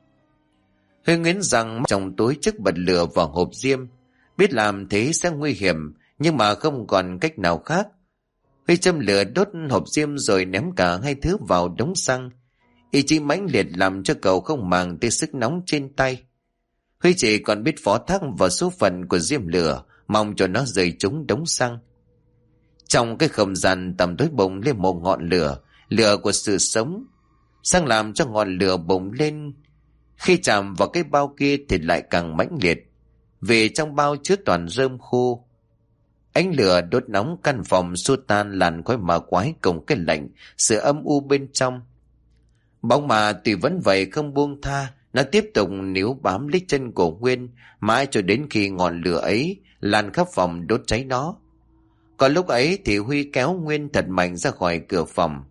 Huy nghiến răng trong túi chiếc bật lửa vào hộp diêm. Biết làm thế sẽ nguy hiểm, nhưng mà không còn cách nào khác. Huy châm lửa đốt hộp diêm rồi ném cả hai thứ vào đống xăng. Ý chí mãnh liệt làm cho cậu không màng tới sức nóng trên tay. Huy chỉ còn biết phó thác vào số phận của diêm lửa, mong cho nó rơi trúng đống xăng. Trong cái không gian tầm tối bùng lên một ngọn lửa, lửa của sự sống. Xăng làm cho ngọn lửa bùng lên. Khi chạm vào cái bao kia thì lại càng mãnh liệt, vì trong bao chứa toàn rơm khô. Ánh lửa đốt nóng căn phòng, xua tan làn khói ma quái cùng cái lạnh, sự âm u bên trong. Bóng ma tuy vẫn vậy không buông tha, nó tiếp tục níu bám lấy chân của Nguyên, mãi cho đến khi ngọn lửa ấy lan khắp phòng đốt cháy nó. Còn lúc ấy thì Huy kéo Nguyên thật mạnh ra khỏi cửa phòng.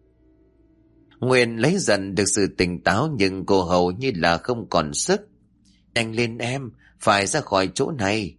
Nguyên lấy dần được sự tỉnh táo, nhưng cô hầu như là không còn sức. Nhanh lên em, phải ra khỏi chỗ này.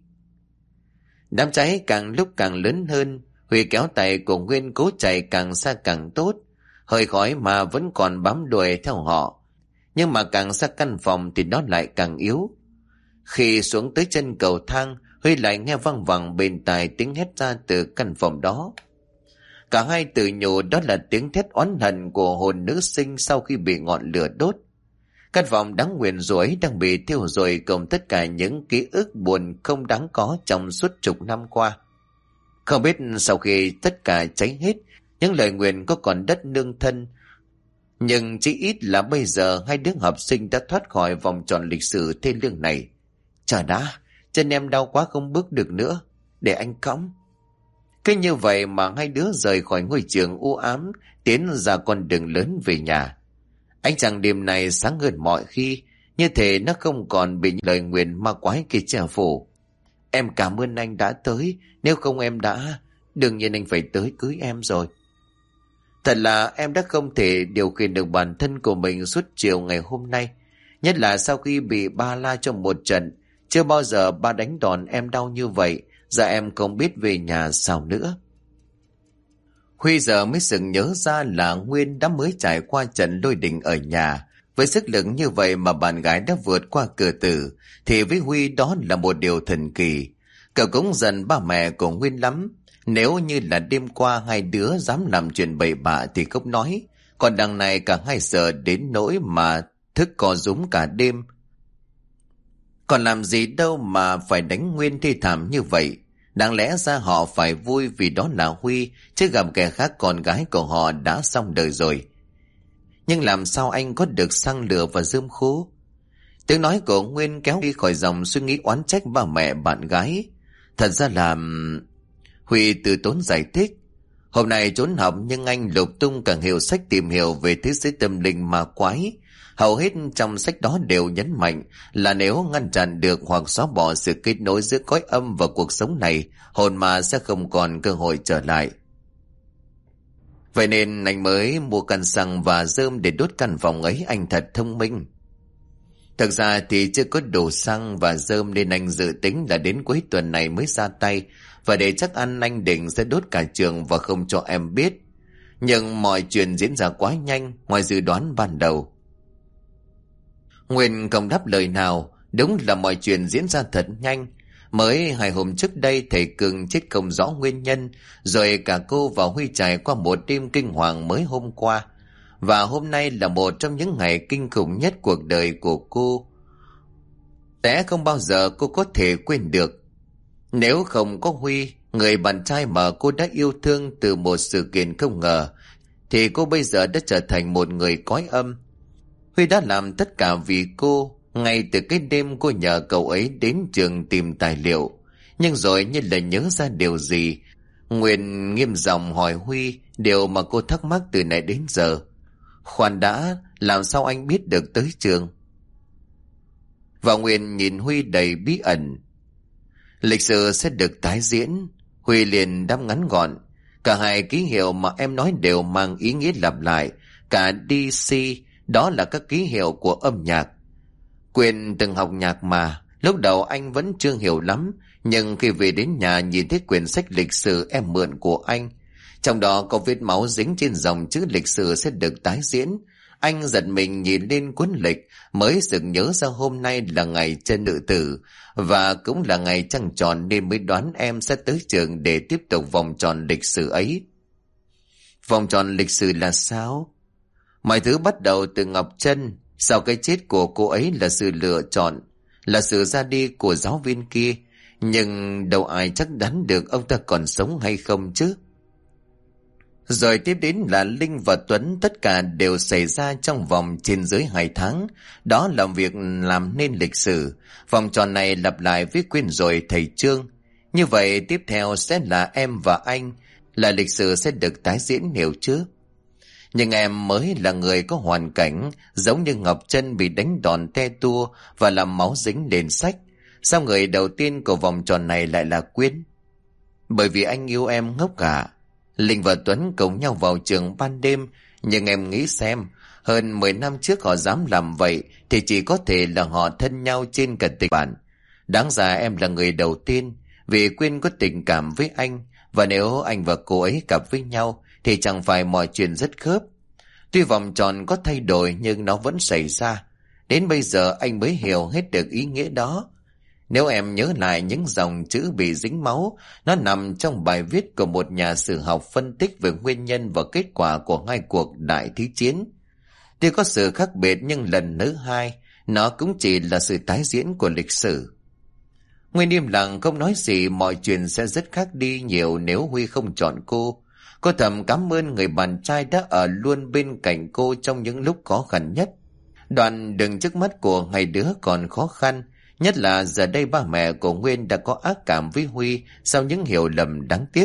Đám cháy càng lúc càng lớn hơn. Huy kéo tay của Nguyên cố chạy càng xa càng tốt. Hơi khói mà vẫn còn bám đuổi theo họ, nhưng mà càng xa căn phòng thì nó lại càng yếu. Khi xuống tới chân cầu thang, Huy lại nghe văng vẳng bên tai tiếng hét ra từ căn phòng đó. Cả hai tự nhủ đó là tiếng thét oán hận của hồn nữ sinh sau khi bị ngọn lửa đốt. Căn phòng đáng nguyền rủa đang bị thiêu rụi cùng tất cả những ký ức buồn không đáng có trong suốt chục năm qua. Không biết sau khi tất cả cháy hết, những lời nguyền có còn đất nương thân. Nhưng chỉ ít là bây giờ hai đứa học sinh đã thoát khỏi vòng tròn lịch sử thê lương này. Trời đã, chân em đau quá không bước được nữa, để anh cõng. Cứ như vậy mà hai đứa rời khỏi ngôi trường u ám, tiến ra con đường lớn về nhà. Ánh trăng đêm này sáng hơn mọi khi, như thể nó không còn bị những lời nguyền ma quái kia che phủ. Em cảm ơn anh đã tới, nếu không em đã... Đương nhiên anh phải tới cưới em rồi. Thật là em đã không thể điều khiển được bản thân của mình suốt chiều ngày hôm nay. Nhất là sau khi bị ba la trong một trận. Chưa bao giờ ba đánh đòn em đau như vậy. Giờ em không biết về nhà sao nữa. Huy giờ mới sực nhớ ra là Nguyên đã mới trải qua trận lôi đình ở nhà. Với sức lực như vậy mà bạn gái đã vượt qua cửa tử, thì với Huy đó là một điều thần kỳ. Cậu cũng giận ba mẹ của Nguyên lắm. Nếu như là đêm qua hai đứa dám làm chuyện bậy bạ thì không nói, Còn đằng này cả hai sợ đến nỗi mà thức co rúm cả đêm. Còn làm gì đâu mà phải đánh Nguyên thê thảm như vậy. Đáng lẽ ra họ phải vui vì đó là Huy, chứ gặp kẻ khác con gái của họ đã xong đời rồi. Nhưng làm sao anh có được xăng lửa và rơm khô? Tiếng nói của Nguyên kéo đi khỏi dòng suy nghĩ oán trách ba mẹ bạn gái. Thật ra là... Huy từ tốn giải thích. Hôm nay trốn học nhưng anh lục tung cả hiệu sách tìm hiểu về thế giới tâm linh ma quái. Hầu hết trong sách đó đều nhấn mạnh là nếu ngăn chặn được hoặc xóa bỏ sự kết nối giữa cõi âm và cuộc sống này, hồn ma sẽ không còn cơ hội trở lại. Vậy nên anh mới mua căn xăng và rơm để đốt căn phòng ấy. Anh thật thông minh. Thực ra thì chưa có đủ xăng và rơm nên anh dự tính là đến cuối tuần này mới ra tay. Và để chắc ăn anh định sẽ đốt cả trường và không cho em biết. Nhưng mọi chuyện diễn ra quá nhanh ngoài dự đoán ban đầu. Nguyên không đáp lời nào. Đúng là mọi chuyện diễn ra thật nhanh. Mới 2 hôm trước đây thầy Cường chết không rõ nguyên nhân. Rồi cả cô và Huy trải qua một đêm kinh hoàng mới hôm qua. Và hôm nay là một trong những ngày kinh khủng nhất cuộc đời của cô. Sẽ không bao giờ cô có thể quên được. Nếu không có Huy, người bạn trai mà cô đã yêu thương từ một sự kiện không ngờ, thì cô bây giờ đã trở thành một người cõi âm. Huy đã làm tất cả vì cô, ngay từ cái đêm cô nhờ cậu ấy đến trường tìm tài liệu. Nhưng rồi như là nhớ ra điều gì, Nguyên nghiêm giọng hỏi Huy điều mà cô thắc mắc từ nãy đến giờ. Khoan đã, làm sao anh biết được tới trường? Và Nguyên nhìn Huy đầy bí ẩn. Lịch sử sẽ được tái diễn. Huy liền đáp ngắn gọn. Cả hai ký hiệu mà em nói đều mang ý nghĩa lặp lại. Cả DC, đó là các ký hiệu của âm nhạc. Quyền từng học nhạc mà, lúc đầu anh vẫn chưa hiểu lắm. Nhưng khi về đến nhà nhìn thấy quyển sách lịch sử em mượn của anh, trong đó có vết máu dính trên dòng chữ lịch sử sẽ được tái diễn, anh giật mình nhìn lên cuốn lịch, mới sực nhớ ra hôm nay là ngày chân nữ tử, và cũng là ngày trăng tròn nên mới đoán em sẽ tới trường để tiếp tục vòng tròn lịch sử ấy. Vòng tròn lịch sử là sao? Mọi thứ bắt đầu từ Ngọc Trân. Sau cái chết của cô ấy là sự lựa chọn, là sự ra đi của giáo viên kia. Nhưng đâu ai chắc đoán được ông ta còn sống hay không chứ. Rồi tiếp đến là Linh và Tuấn, tất cả đều xảy ra trong vòng trên dưới 2 tháng. Đó là việc làm nên lịch sử. Vòng tròn này lặp lại với Quyên rồi thầy Trương. Như vậy tiếp theo sẽ là em và anh, là lịch sử sẽ được tái diễn, hiểu chứ? Nhưng em mới là người có hoàn cảnh, giống như Ngọc Trân bị đánh đòn te tua và làm máu dính lên sách. Sao người đầu tiên của vòng tròn này lại là Quyên? Bởi vì anh yêu em ngốc cả. Linh và Tuấn cùng nhau vào trường ban đêm, nhưng em nghĩ xem, hơn 10 năm trước họ dám làm vậy thì chỉ có thể là họ thân nhau trên cả tình bạn. Đáng ra em là người đầu tiên, vì Quyên có tình cảm với anh, và nếu anh và cô ấy cặp với nhau thì chẳng phải mọi chuyện rất khớp. Tuy vòng tròn có thay đổi nhưng nó vẫn xảy ra. Đến bây giờ anh mới hiểu hết được ý nghĩa đó. Nếu em nhớ lại những dòng chữ bị dính máu, nó nằm trong bài viết của một nhà sử học phân tích về nguyên nhân và kết quả của 2 cuộc đại thí chiến. Tuy có sự khác biệt nhưng lần thứ 2, nó cũng chỉ là sự tái diễn của lịch sử. Nguyên im lặng không nói gì, mọi chuyện sẽ rất khác đi nhiều nếu Huy không chọn cô. Cô thầm cảm ơn người bạn trai đã ở luôn bên cạnh cô trong những lúc khó khăn nhất. Đoạn đường trước mắt của hai đứa còn khó khăn, nhất là giờ đây ba mẹ của Nguyên đã có ác cảm với Huy sau những hiểu lầm đáng tiếc.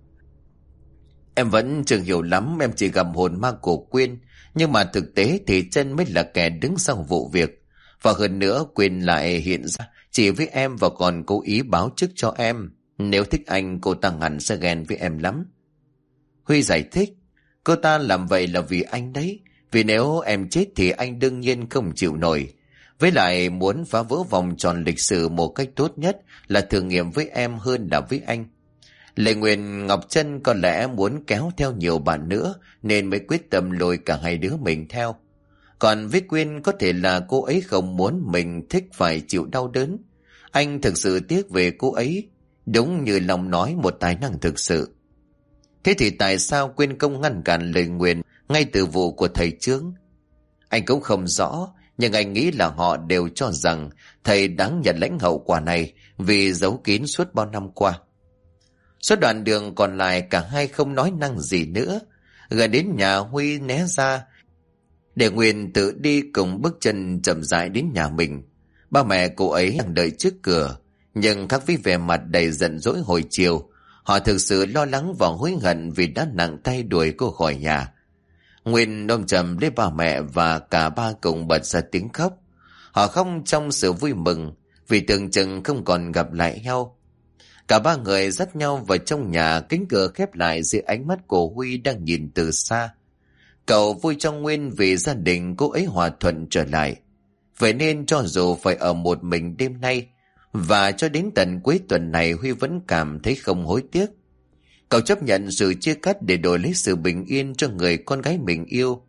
Em vẫn chưa hiểu lắm, em chỉ gặp hồn ma của Quyên, nhưng mà thực tế thì Trân mới là kẻ đứng sau vụ việc. Và hơn nữa Quyên lại hiện ra chỉ với em và còn cố ý báo trước cho em. Nếu thích anh, cô ta hẳn sẽ ghen với em lắm. Huy giải thích, cô ta làm vậy là vì anh đấy, vì nếu em chết thì anh đương nhiên không chịu nổi. Với lại muốn phá vỡ vòng tròn lịch sử một cách tốt nhất là thử nghiệm với em hơn là với anh. Lệ Nguyên Ngọc Trân có lẽ muốn kéo theo nhiều bạn nữa nên mới quyết tâm lôi cả hai đứa mình theo. Còn với Quyên có thể là cô ấy không muốn mình thích phải chịu đau đớn. Anh thực sự tiếc về cô ấy, đúng như lòng nói một tài năng thực sự. Thế thì tại sao Quyên không ngăn cản lời nguyền ngay từ vụ của thầy Trương? Anh cũng không rõ, nhưng anh nghĩ là họ đều cho rằng thầy đáng nhận lãnh hậu quả này vì giấu kín suốt bao năm qua. Suốt đoạn đường còn lại cả hai không nói năng gì nữa. Gần đến nhà Huy né ra để Nguyên tự đi cùng bước chân chậm rãi đến nhà mình. Ba mẹ cô ấy đang đợi trước cửa, nhưng khác với vẻ mặt đầy giận dỗi hồi chiều, họ thực sự lo lắng và hối hận vì đã nặng tay đuổi cô khỏi nhà. Nguyên ôm chầm lấy ba mẹ và cả ba cùng bật ra tiếng khóc. Họ khóc trong sự vui mừng vì tưởng chừng không còn gặp lại nhau. Cả ba người dắt nhau vào trong nhà, cánh cửa khép lại dưới ánh mắt của Huy đang nhìn từ xa. Cậu vui cho Nguyên vì gia đình cô ấy hòa thuận trở lại. Vậy nên cho dù phải ở một mình đêm nay và cho đến tận cuối tuần này, Huy vẫn cảm thấy không hối tiếc. Cậu chấp nhận sự chia cắt để đổi lấy sự bình yên cho người con gái mình yêu.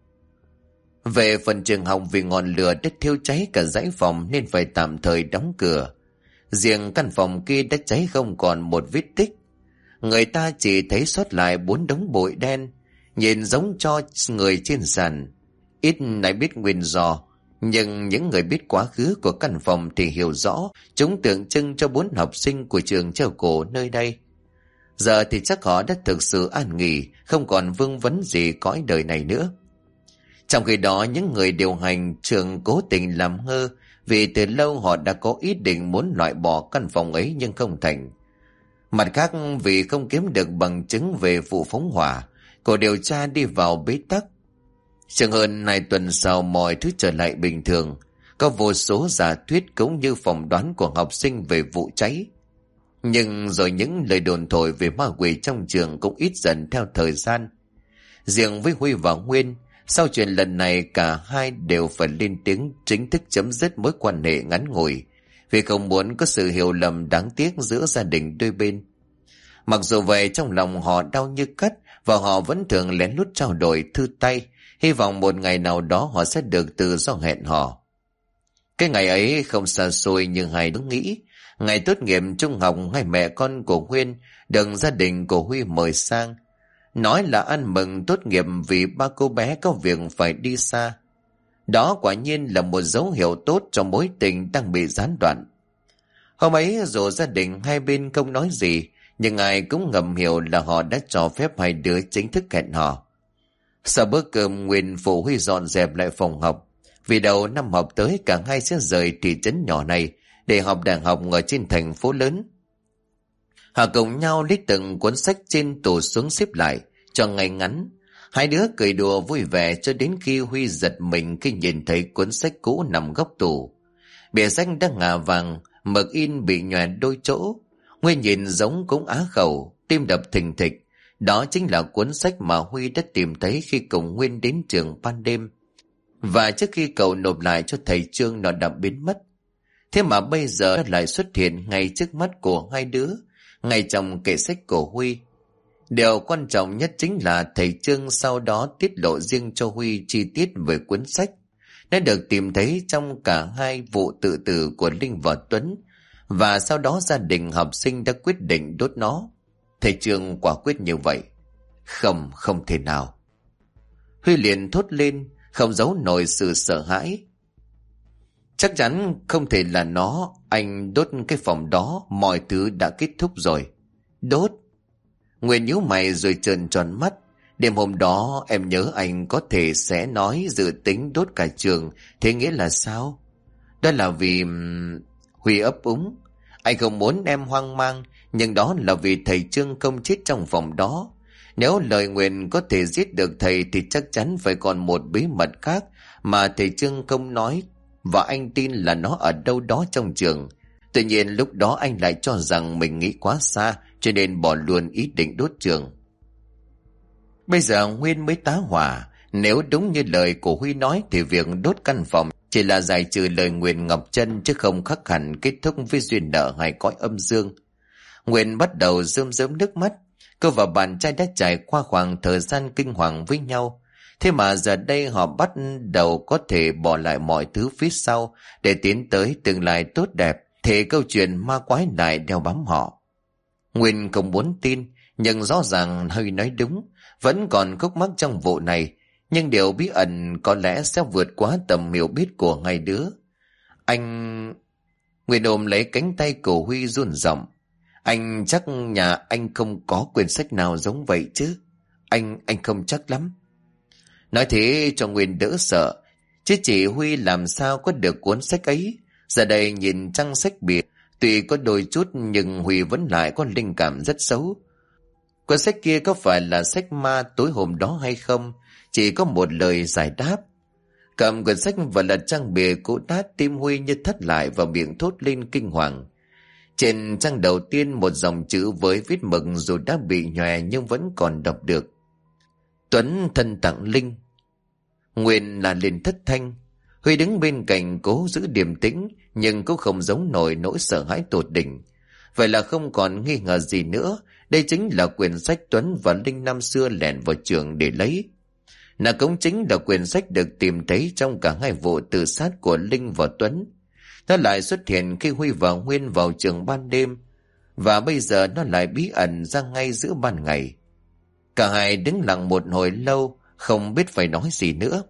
Về phần trường học, vì ngọn lửa đã thiêu cháy cả dãy phòng nên phải tạm thời đóng cửa. Riêng căn phòng kia đã cháy không còn một vết tích. Người ta chỉ thấy sót lại 4 đống bụi đen, nhìn giống cho người trên sàn. Ít ai biết nguyên do, nhưng những người biết quá khứ của căn phòng thì hiểu rõ chúng tượng trưng cho 4 học sinh của trường treo cổ nơi đây. Giờ thì chắc họ đã thực sự an nghỉ, không còn vương vấn gì cõi đời này nữa. Trong khi đó, những người điều hành trường cố tình làm ngơ vì từ lâu họ đã có ý định muốn loại bỏ căn phòng ấy nhưng không thành. Mặt khác, vì không kiếm được bằng chứng về vụ phóng hỏa, cuộc điều tra đi vào bế tắc. Chừng hơn 2 tuần sau, mọi thứ trở lại bình thường. Có vô số giả thuyết cũng như phỏng đoán của học sinh về vụ cháy. Nhưng rồi những lời đồn thổi về ma quỷ trong trường cũng ít dần theo thời gian. Riêng với Huy và Nguyên, sau chuyện lần này cả hai đều phải lên tiếng chính thức chấm dứt mối quan hệ ngắn ngủi, vì không muốn có sự hiểu lầm đáng tiếc giữa gia đình đôi bên. Mặc dù vậy, trong lòng họ đau như cắt và họ vẫn thường lén lút trao đổi thư tay, hy vọng một ngày nào đó họ sẽ được tự do hẹn hò. Cái ngày ấy không xa xôi như hai đứa nghĩ. Ngày tốt nghiệp trung học, hai mẹ con của Nguyên được gia đình của Huy mời sang, nói là ăn mừng tốt nghiệp vì ba cô bé có việc phải đi xa. Đó quả nhiên là một dấu hiệu tốt cho mối tình đang bị gián đoạn. Hôm ấy dù gia đình hai bên không nói gì, nhưng ai cũng ngầm hiểu là họ đã cho phép hai đứa chính thức hẹn hò. Sau bữa cơm, Nguyên phụ Huy dọn dẹp lại phòng học, vì đầu năm học tới cả hai sẽ rời thị trấn nhỏ này để học đại học ở trên thành phố lớn. Họ cùng nhau lấy từng cuốn sách trên tủ xuống xếp lại cho ngay ngắn. Hai đứa cười đùa vui vẻ cho đến khi Huy giật mình khi nhìn thấy cuốn sách cũ nằm góc tủ. Bìa sách đã ngả vàng, mực in bị nhòe đôi chỗ. Nguyên nhìn giống cũng á khẩu, tim đập thình thịch. Đó chính là cuốn sách mà Huy đã tìm thấy khi cùng Nguyên đến trường ban đêm. Và trước khi cậu nộp lại cho thầy Trương, nó đã biến mất. Thế mà bây giờ nó lại xuất hiện ngay trước mắt của hai đứa, ngay trong kệ sách của Huy. Điều quan trọng nhất chính là thầy Trương sau đó tiết lộ riêng cho Huy chi tiết về cuốn sách. Nó được tìm thấy trong cả hai vụ tự tử của Linh và Tuấn, và sau đó gia đình học sinh đã quyết định đốt nó. Thầy Trương quả quyết như vậy. Không thể nào. Huy liền thốt lên, không giấu nổi sự sợ hãi. Chắc chắn không thể là nó. Anh đốt cái phòng đó, mọi thứ đã kết thúc rồi. Đốt? Nguyên nhíu mày rồi trợn tròn mắt. Đêm hôm đó em nhớ anh có thể sẽ nói dự tính đốt cả trường. Thế nghĩa là sao? Đó là vì... Huy ấp úng. Anh không muốn em hoang mang, nhưng đó là vì thầy Trương không chết trong phòng đó. Nếu lời nguyền có thể giết được thầy thì chắc chắn phải còn một bí mật khác mà thầy Trương không nói, và anh tin là nó ở đâu đó trong trường. Tuy nhiên lúc đó anh lại cho rằng mình nghĩ quá xa, cho nên bỏ luôn ý định đốt trường. Bây giờ Nguyên mới tá hỏa. Nếu đúng như lời của Huy nói thì việc đốt căn phòng chỉ là giải trừ lời nguyền Ngọc Trân, chứ không khắc hẳn kết thúc với duyên nợ hai cõi âm dương. Nguyên bắt đầu rơm rớm nước mắt. Cô và bạn trai đã trải qua khoảng thời gian kinh hoàng với nhau. Thế mà giờ đây họ bắt đầu có thể bỏ lại mọi thứ phía sau để tiến tới tương lai tốt đẹp, thì câu chuyện ma quái lại đeo bám họ. Nguyên không muốn tin, nhưng rõ ràng Huy nói đúng, vẫn còn khúc mắc trong vụ này. Nhưng điều bí ẩn có lẽ sẽ vượt quá tầm hiểu biết của hai đứa. Anh... Nguyên ôm lấy cánh tay của Huy run giọng. Anh chắc nhà anh không có quyển sách nào giống vậy chứ? Anh không chắc lắm. Nói thế cho Nguyên đỡ sợ, chứ chị Huy làm sao có được cuốn sách ấy. Giờ đây nhìn trang sách bìa, tuy có đôi chút nhưng Huy vẫn lại có linh cảm rất xấu. Cuốn sách kia có phải là sách ma tối hôm đó hay không? Chỉ có một lời giải đáp. Cầm quyển sách và lật trang bìa cũ nát, tim Huy như thắt lại và miệng thốt lên kinh hoàng. Trên trang đầu tiên một dòng chữ với viết mực dù đã bị nhòe nhưng vẫn còn đọc được. Tuấn thân tặng Linh. Nguyên là lên thất thanh. Huy đứng bên cạnh cố giữ điềm tĩnh, nhưng cũng không giống nổi nỗi sợ hãi tột đỉnh. Vậy là không còn nghi ngờ gì nữa, đây chính là quyển sách Tuấn và Linh năm xưa lẻn vào trường để lấy. Nó cũng chính là quyển sách được tìm thấy trong cả hai vụ tự sát của Linh và Tuấn. Nó lại xuất hiện khi Huy và Nguyên vào trường ban đêm, và bây giờ nó lại bí ẩn ra ngay giữa ban ngày. Cả hai đứng lặng một hồi lâu, không biết phải nói gì nữa.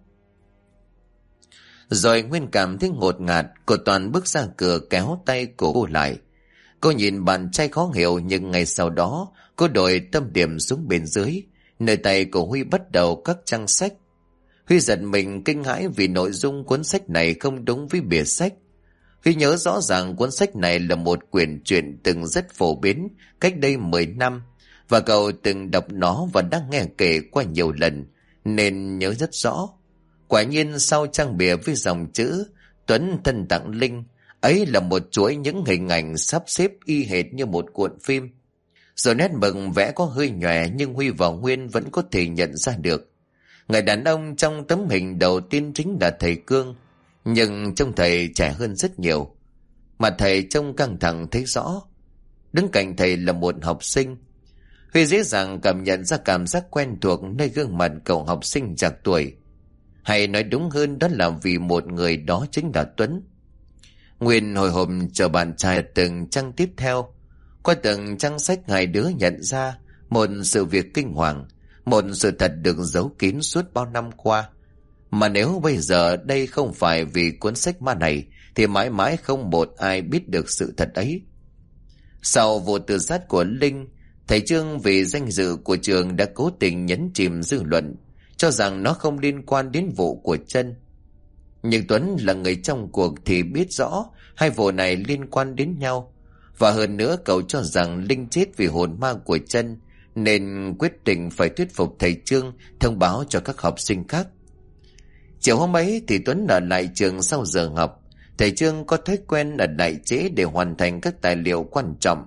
Rồi Nguyên cảm thấy ngột ngạt, cô Toàn bước ra cửa kéo tay của cô lại. Cô nhìn bàn tay khó hiểu, nhưng ngay sau đó cô đổi tâm điểm xuống bên dưới, nơi tay của Huy bắt đầu các trang sách. Huy giật mình kinh hãi vì nội dung cuốn sách này không đúng với bìa sách. Huy nhớ rõ ràng cuốn sách này là một quyển truyện từng rất phổ biến cách đây 10 năm, và cậu từng đọc nó và đã nghe kể qua nhiều lần, nên nhớ rất rõ. Quả nhiên sau trang bìa với dòng chữ Tuấn thân tặng Linh ấy là một chuỗi những hình ảnh sắp xếp y hệt như một cuộn phim. Rồi nét mực vẽ có hơi nhòe, nhưng Huy và Nguyên vẫn có thể nhận ra được. Người đàn ông trong tấm hình đầu tiên chính là thầy Cương, nhưng trông thầy trẻ hơn rất nhiều. Mặt thầy trông căng thẳng thấy rõ. Đứng cạnh thầy là một học sinh. Huy dễ dàng cảm nhận ra cảm giác quen thuộc nơi gương mặt cậu học sinh trạc tuổi. Hay nói đúng hơn đó là vì một người đó chính là Tuấn. Nguyên hồi hộp chờ bạn trai từng trang tiếp theo. Qua từng trang sách hai đứa nhận ra một sự việc kinh hoàng, một sự thật được giấu kín suốt bao năm qua. Mà nếu bây giờ đây không phải vì cuốn sách ma này thì mãi mãi không một ai biết được sự thật ấy. Sau vụ tự sát của Linh, thầy Trương vì danh dự của trường đã cố tình nhấn chìm dư luận, cho rằng nó không liên quan đến vụ của Trân. Nhưng Tuấn là người trong cuộc thì biết rõ hai vụ này liên quan đến nhau. Và hơn nữa cậu cho rằng Linh chết vì hồn ma của Trân, nên quyết định phải thuyết phục thầy Trương thông báo cho các học sinh khác. Chiều hôm ấy thì Tuấn ở lại trường sau giờ học. Thầy Trương có thói quen ở lại trễ để hoàn thành các tài liệu quan trọng.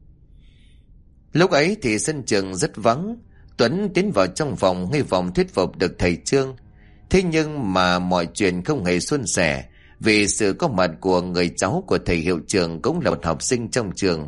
Lúc ấy thì sân trường rất vắng. Tuấn tiến vào trong phòng hy vọng thuyết phục được thầy Trương. Thế nhưng mà mọi chuyện không hề suôn sẻ, vì sự có mặt của người cháu của thầy hiệu trưởng cũng là một học sinh trong trường.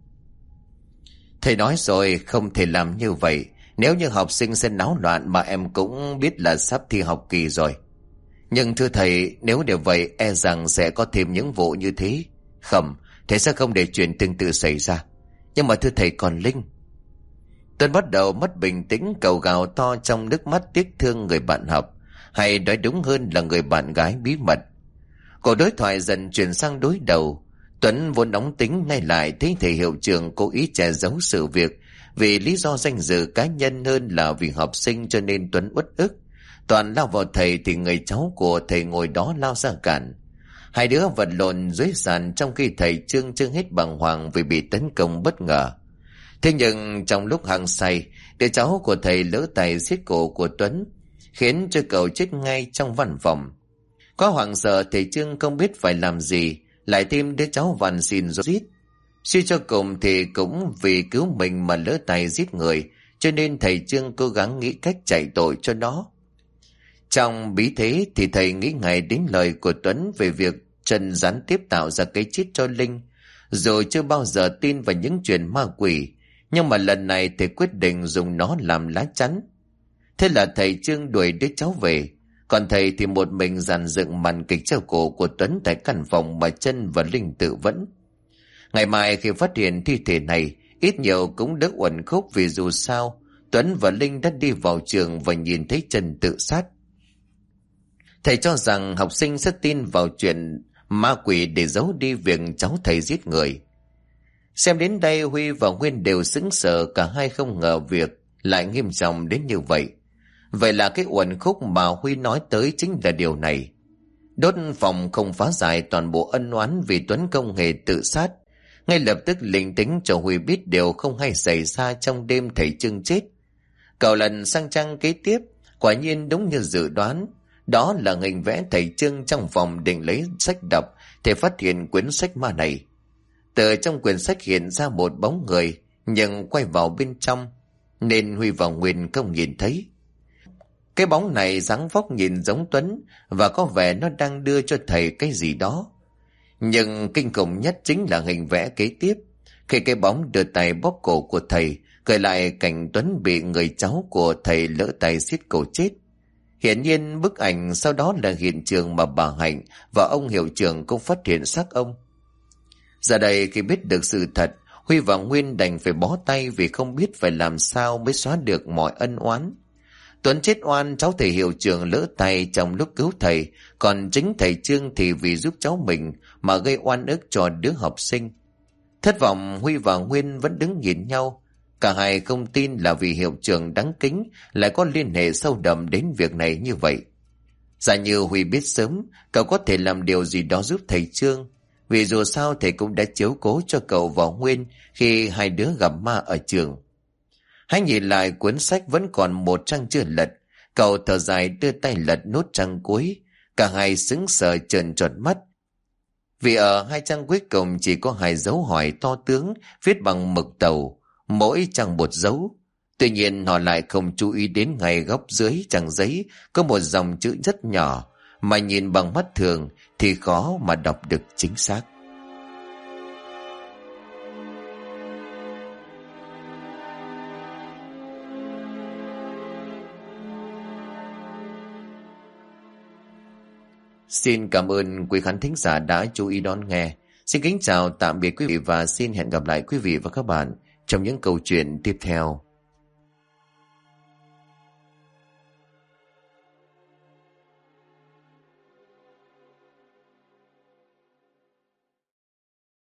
Thầy nói rồi, không thể làm như vậy. Nếu như học sinh sẽ náo loạn mà em cũng biết là sắp thi học kỳ rồi. Nhưng thưa thầy, nếu đều vậy e rằng sẽ có thêm những vụ như thế. Không, thầy sẽ không để chuyện tương tự xảy ra. Nhưng mà thưa thầy, còn Linh. Tuấn bắt đầu mất bình tĩnh, cầu gào to trong nước mắt tiếc thương người bạn học, hay nói đúng hơn là người bạn gái bí mật. Cuộc đối thoại dần chuyển sang đối đầu. Tuấn vốn nóng tính nay lại thấy thầy hiệu trưởng cố ý che giấu sự việc vì lý do danh dự cá nhân hơn là vì học sinh, cho nên Tuấn uất ức. Toàn lao vào thầy thì người cháu của thầy ngồi đó lao ra cản. Hai đứa vật lộn dưới sàn trong khi thầy Trương chưa hết bàng hoàng vì bị tấn công bất ngờ. Thế nhưng trong lúc hăng say, đứa cháu của thầy lỡ tay siết cổ của Tuấn, khiến cho cậu chết ngay trong văn phòng. Có hoảng sợ, thầy Trương không biết phải làm gì, lại thêm đứa cháu van xin rốt rít. Suy cho cùng thì cũng vì cứu mình mà lỡ tay giết người, cho nên thầy Trương cố gắng nghĩ cách chạy tội cho nó. Trong bí thế thì thầy nghĩ ngay đến lời của Tuấn về việc Trần gián tiếp tạo ra cái chết cho Linh, rồi chưa bao giờ tin vào những chuyện ma quỷ, nhưng mà lần này thầy quyết định dùng nó làm lá chắn. Thế là thầy Trương đuổi đứa cháu về, còn thầy thì một mình dàn dựng màn kịch treo cổ của Tuấn tại căn phòng mà Trân và Linh tự vẫn. Ngày mai khi phát hiện thi thể này, ít nhiều cũng đỡ uẩn khúc, vì dù sao Tuấn và Linh đã đi vào trường và nhìn thấy Trần tự sát. Thầy cho rằng học sinh sẽ tin vào chuyện ma quỷ để giấu đi việc cháu thầy giết người. Xem đến đây Huy và Nguyên đều sững sờ, cả hai không ngờ việc lại nghiêm trọng đến như vậy. Vậy là cái uẩn khúc mà Huy nói tới chính là điều này. Đốt phòng không phá giải toàn bộ ân oán vì Tuấn không hề tự sát. Ngay lập tức linh tính cho Huy biết điều không hay xảy ra trong đêm thầy Trương chết. Cậu lần sang trang kế tiếp, quả nhiên đúng như dự đoán. Đó là hình vẽ thầy Trương trong phòng định lấy sách đọc thì phát hiện quyển sách ma này. Từ trong quyển sách hiện ra một bóng người, nhưng quay vào bên trong nên Huy và Nguyên không nhìn thấy. Cái bóng này dáng vóc nhìn giống Tuấn và có vẻ nó đang đưa cho thầy cái gì đó. Nhưng kinh khủng nhất chính là hình vẽ kế tiếp, khi cái bóng đưa tay bóp cổ của thầy, kể lại cảnh Tuấn bị người cháu của thầy lỡ tay xiết cổ chết. Hiển nhiên bức ảnh sau đó là hiện trường mà bà Hạnh và ông hiệu trưởng cũng phát hiện xác ông. Giờ đây khi biết được sự thật, Huy và Nguyên đành phải bó tay vì không biết phải làm sao mới xóa được mọi ân oán. Tuấn chết oan cháu thầy hiệu trưởng lỡ tay trong lúc cứu thầy, còn chính thầy Trương thì vì giúp cháu mình mà gây oan ức cho đứa học sinh. Thất vọng, Huy và Nguyên vẫn đứng nhìn nhau. Cả hai không tin là vì hiệu trưởng đáng kính lại có liên hệ sâu đậm đến việc này như vậy. Giả như Huy biết sớm, cậu có thể làm điều gì đó giúp thầy Trương. Vì dù sao thầy cũng đã chiếu cố cho cậu và Nguyên khi hai đứa gặp ma ở trường. Hãy nhìn lại cuốn sách vẫn còn một trang chưa lật. Cậu thở dài đưa tay lật nốt trang cuối. Cả hai sững sờ trợn tròn mắt. Vì ở hai trang cuối cùng chỉ có hai dấu hỏi to tướng viết bằng mực tàu, mỗi trang một dấu. Tuy nhiên họ lại không chú ý đến ngay góc dưới trang giấy có một dòng chữ rất nhỏ mà nhìn bằng mắt thường thì khó mà đọc được chính xác. Xin cảm ơn quý khán thính giả đã chú ý đón nghe. Xin kính chào tạm biệt quý vị và xin hẹn gặp lại quý vị và các bạn trong những câu chuyện tiếp theo.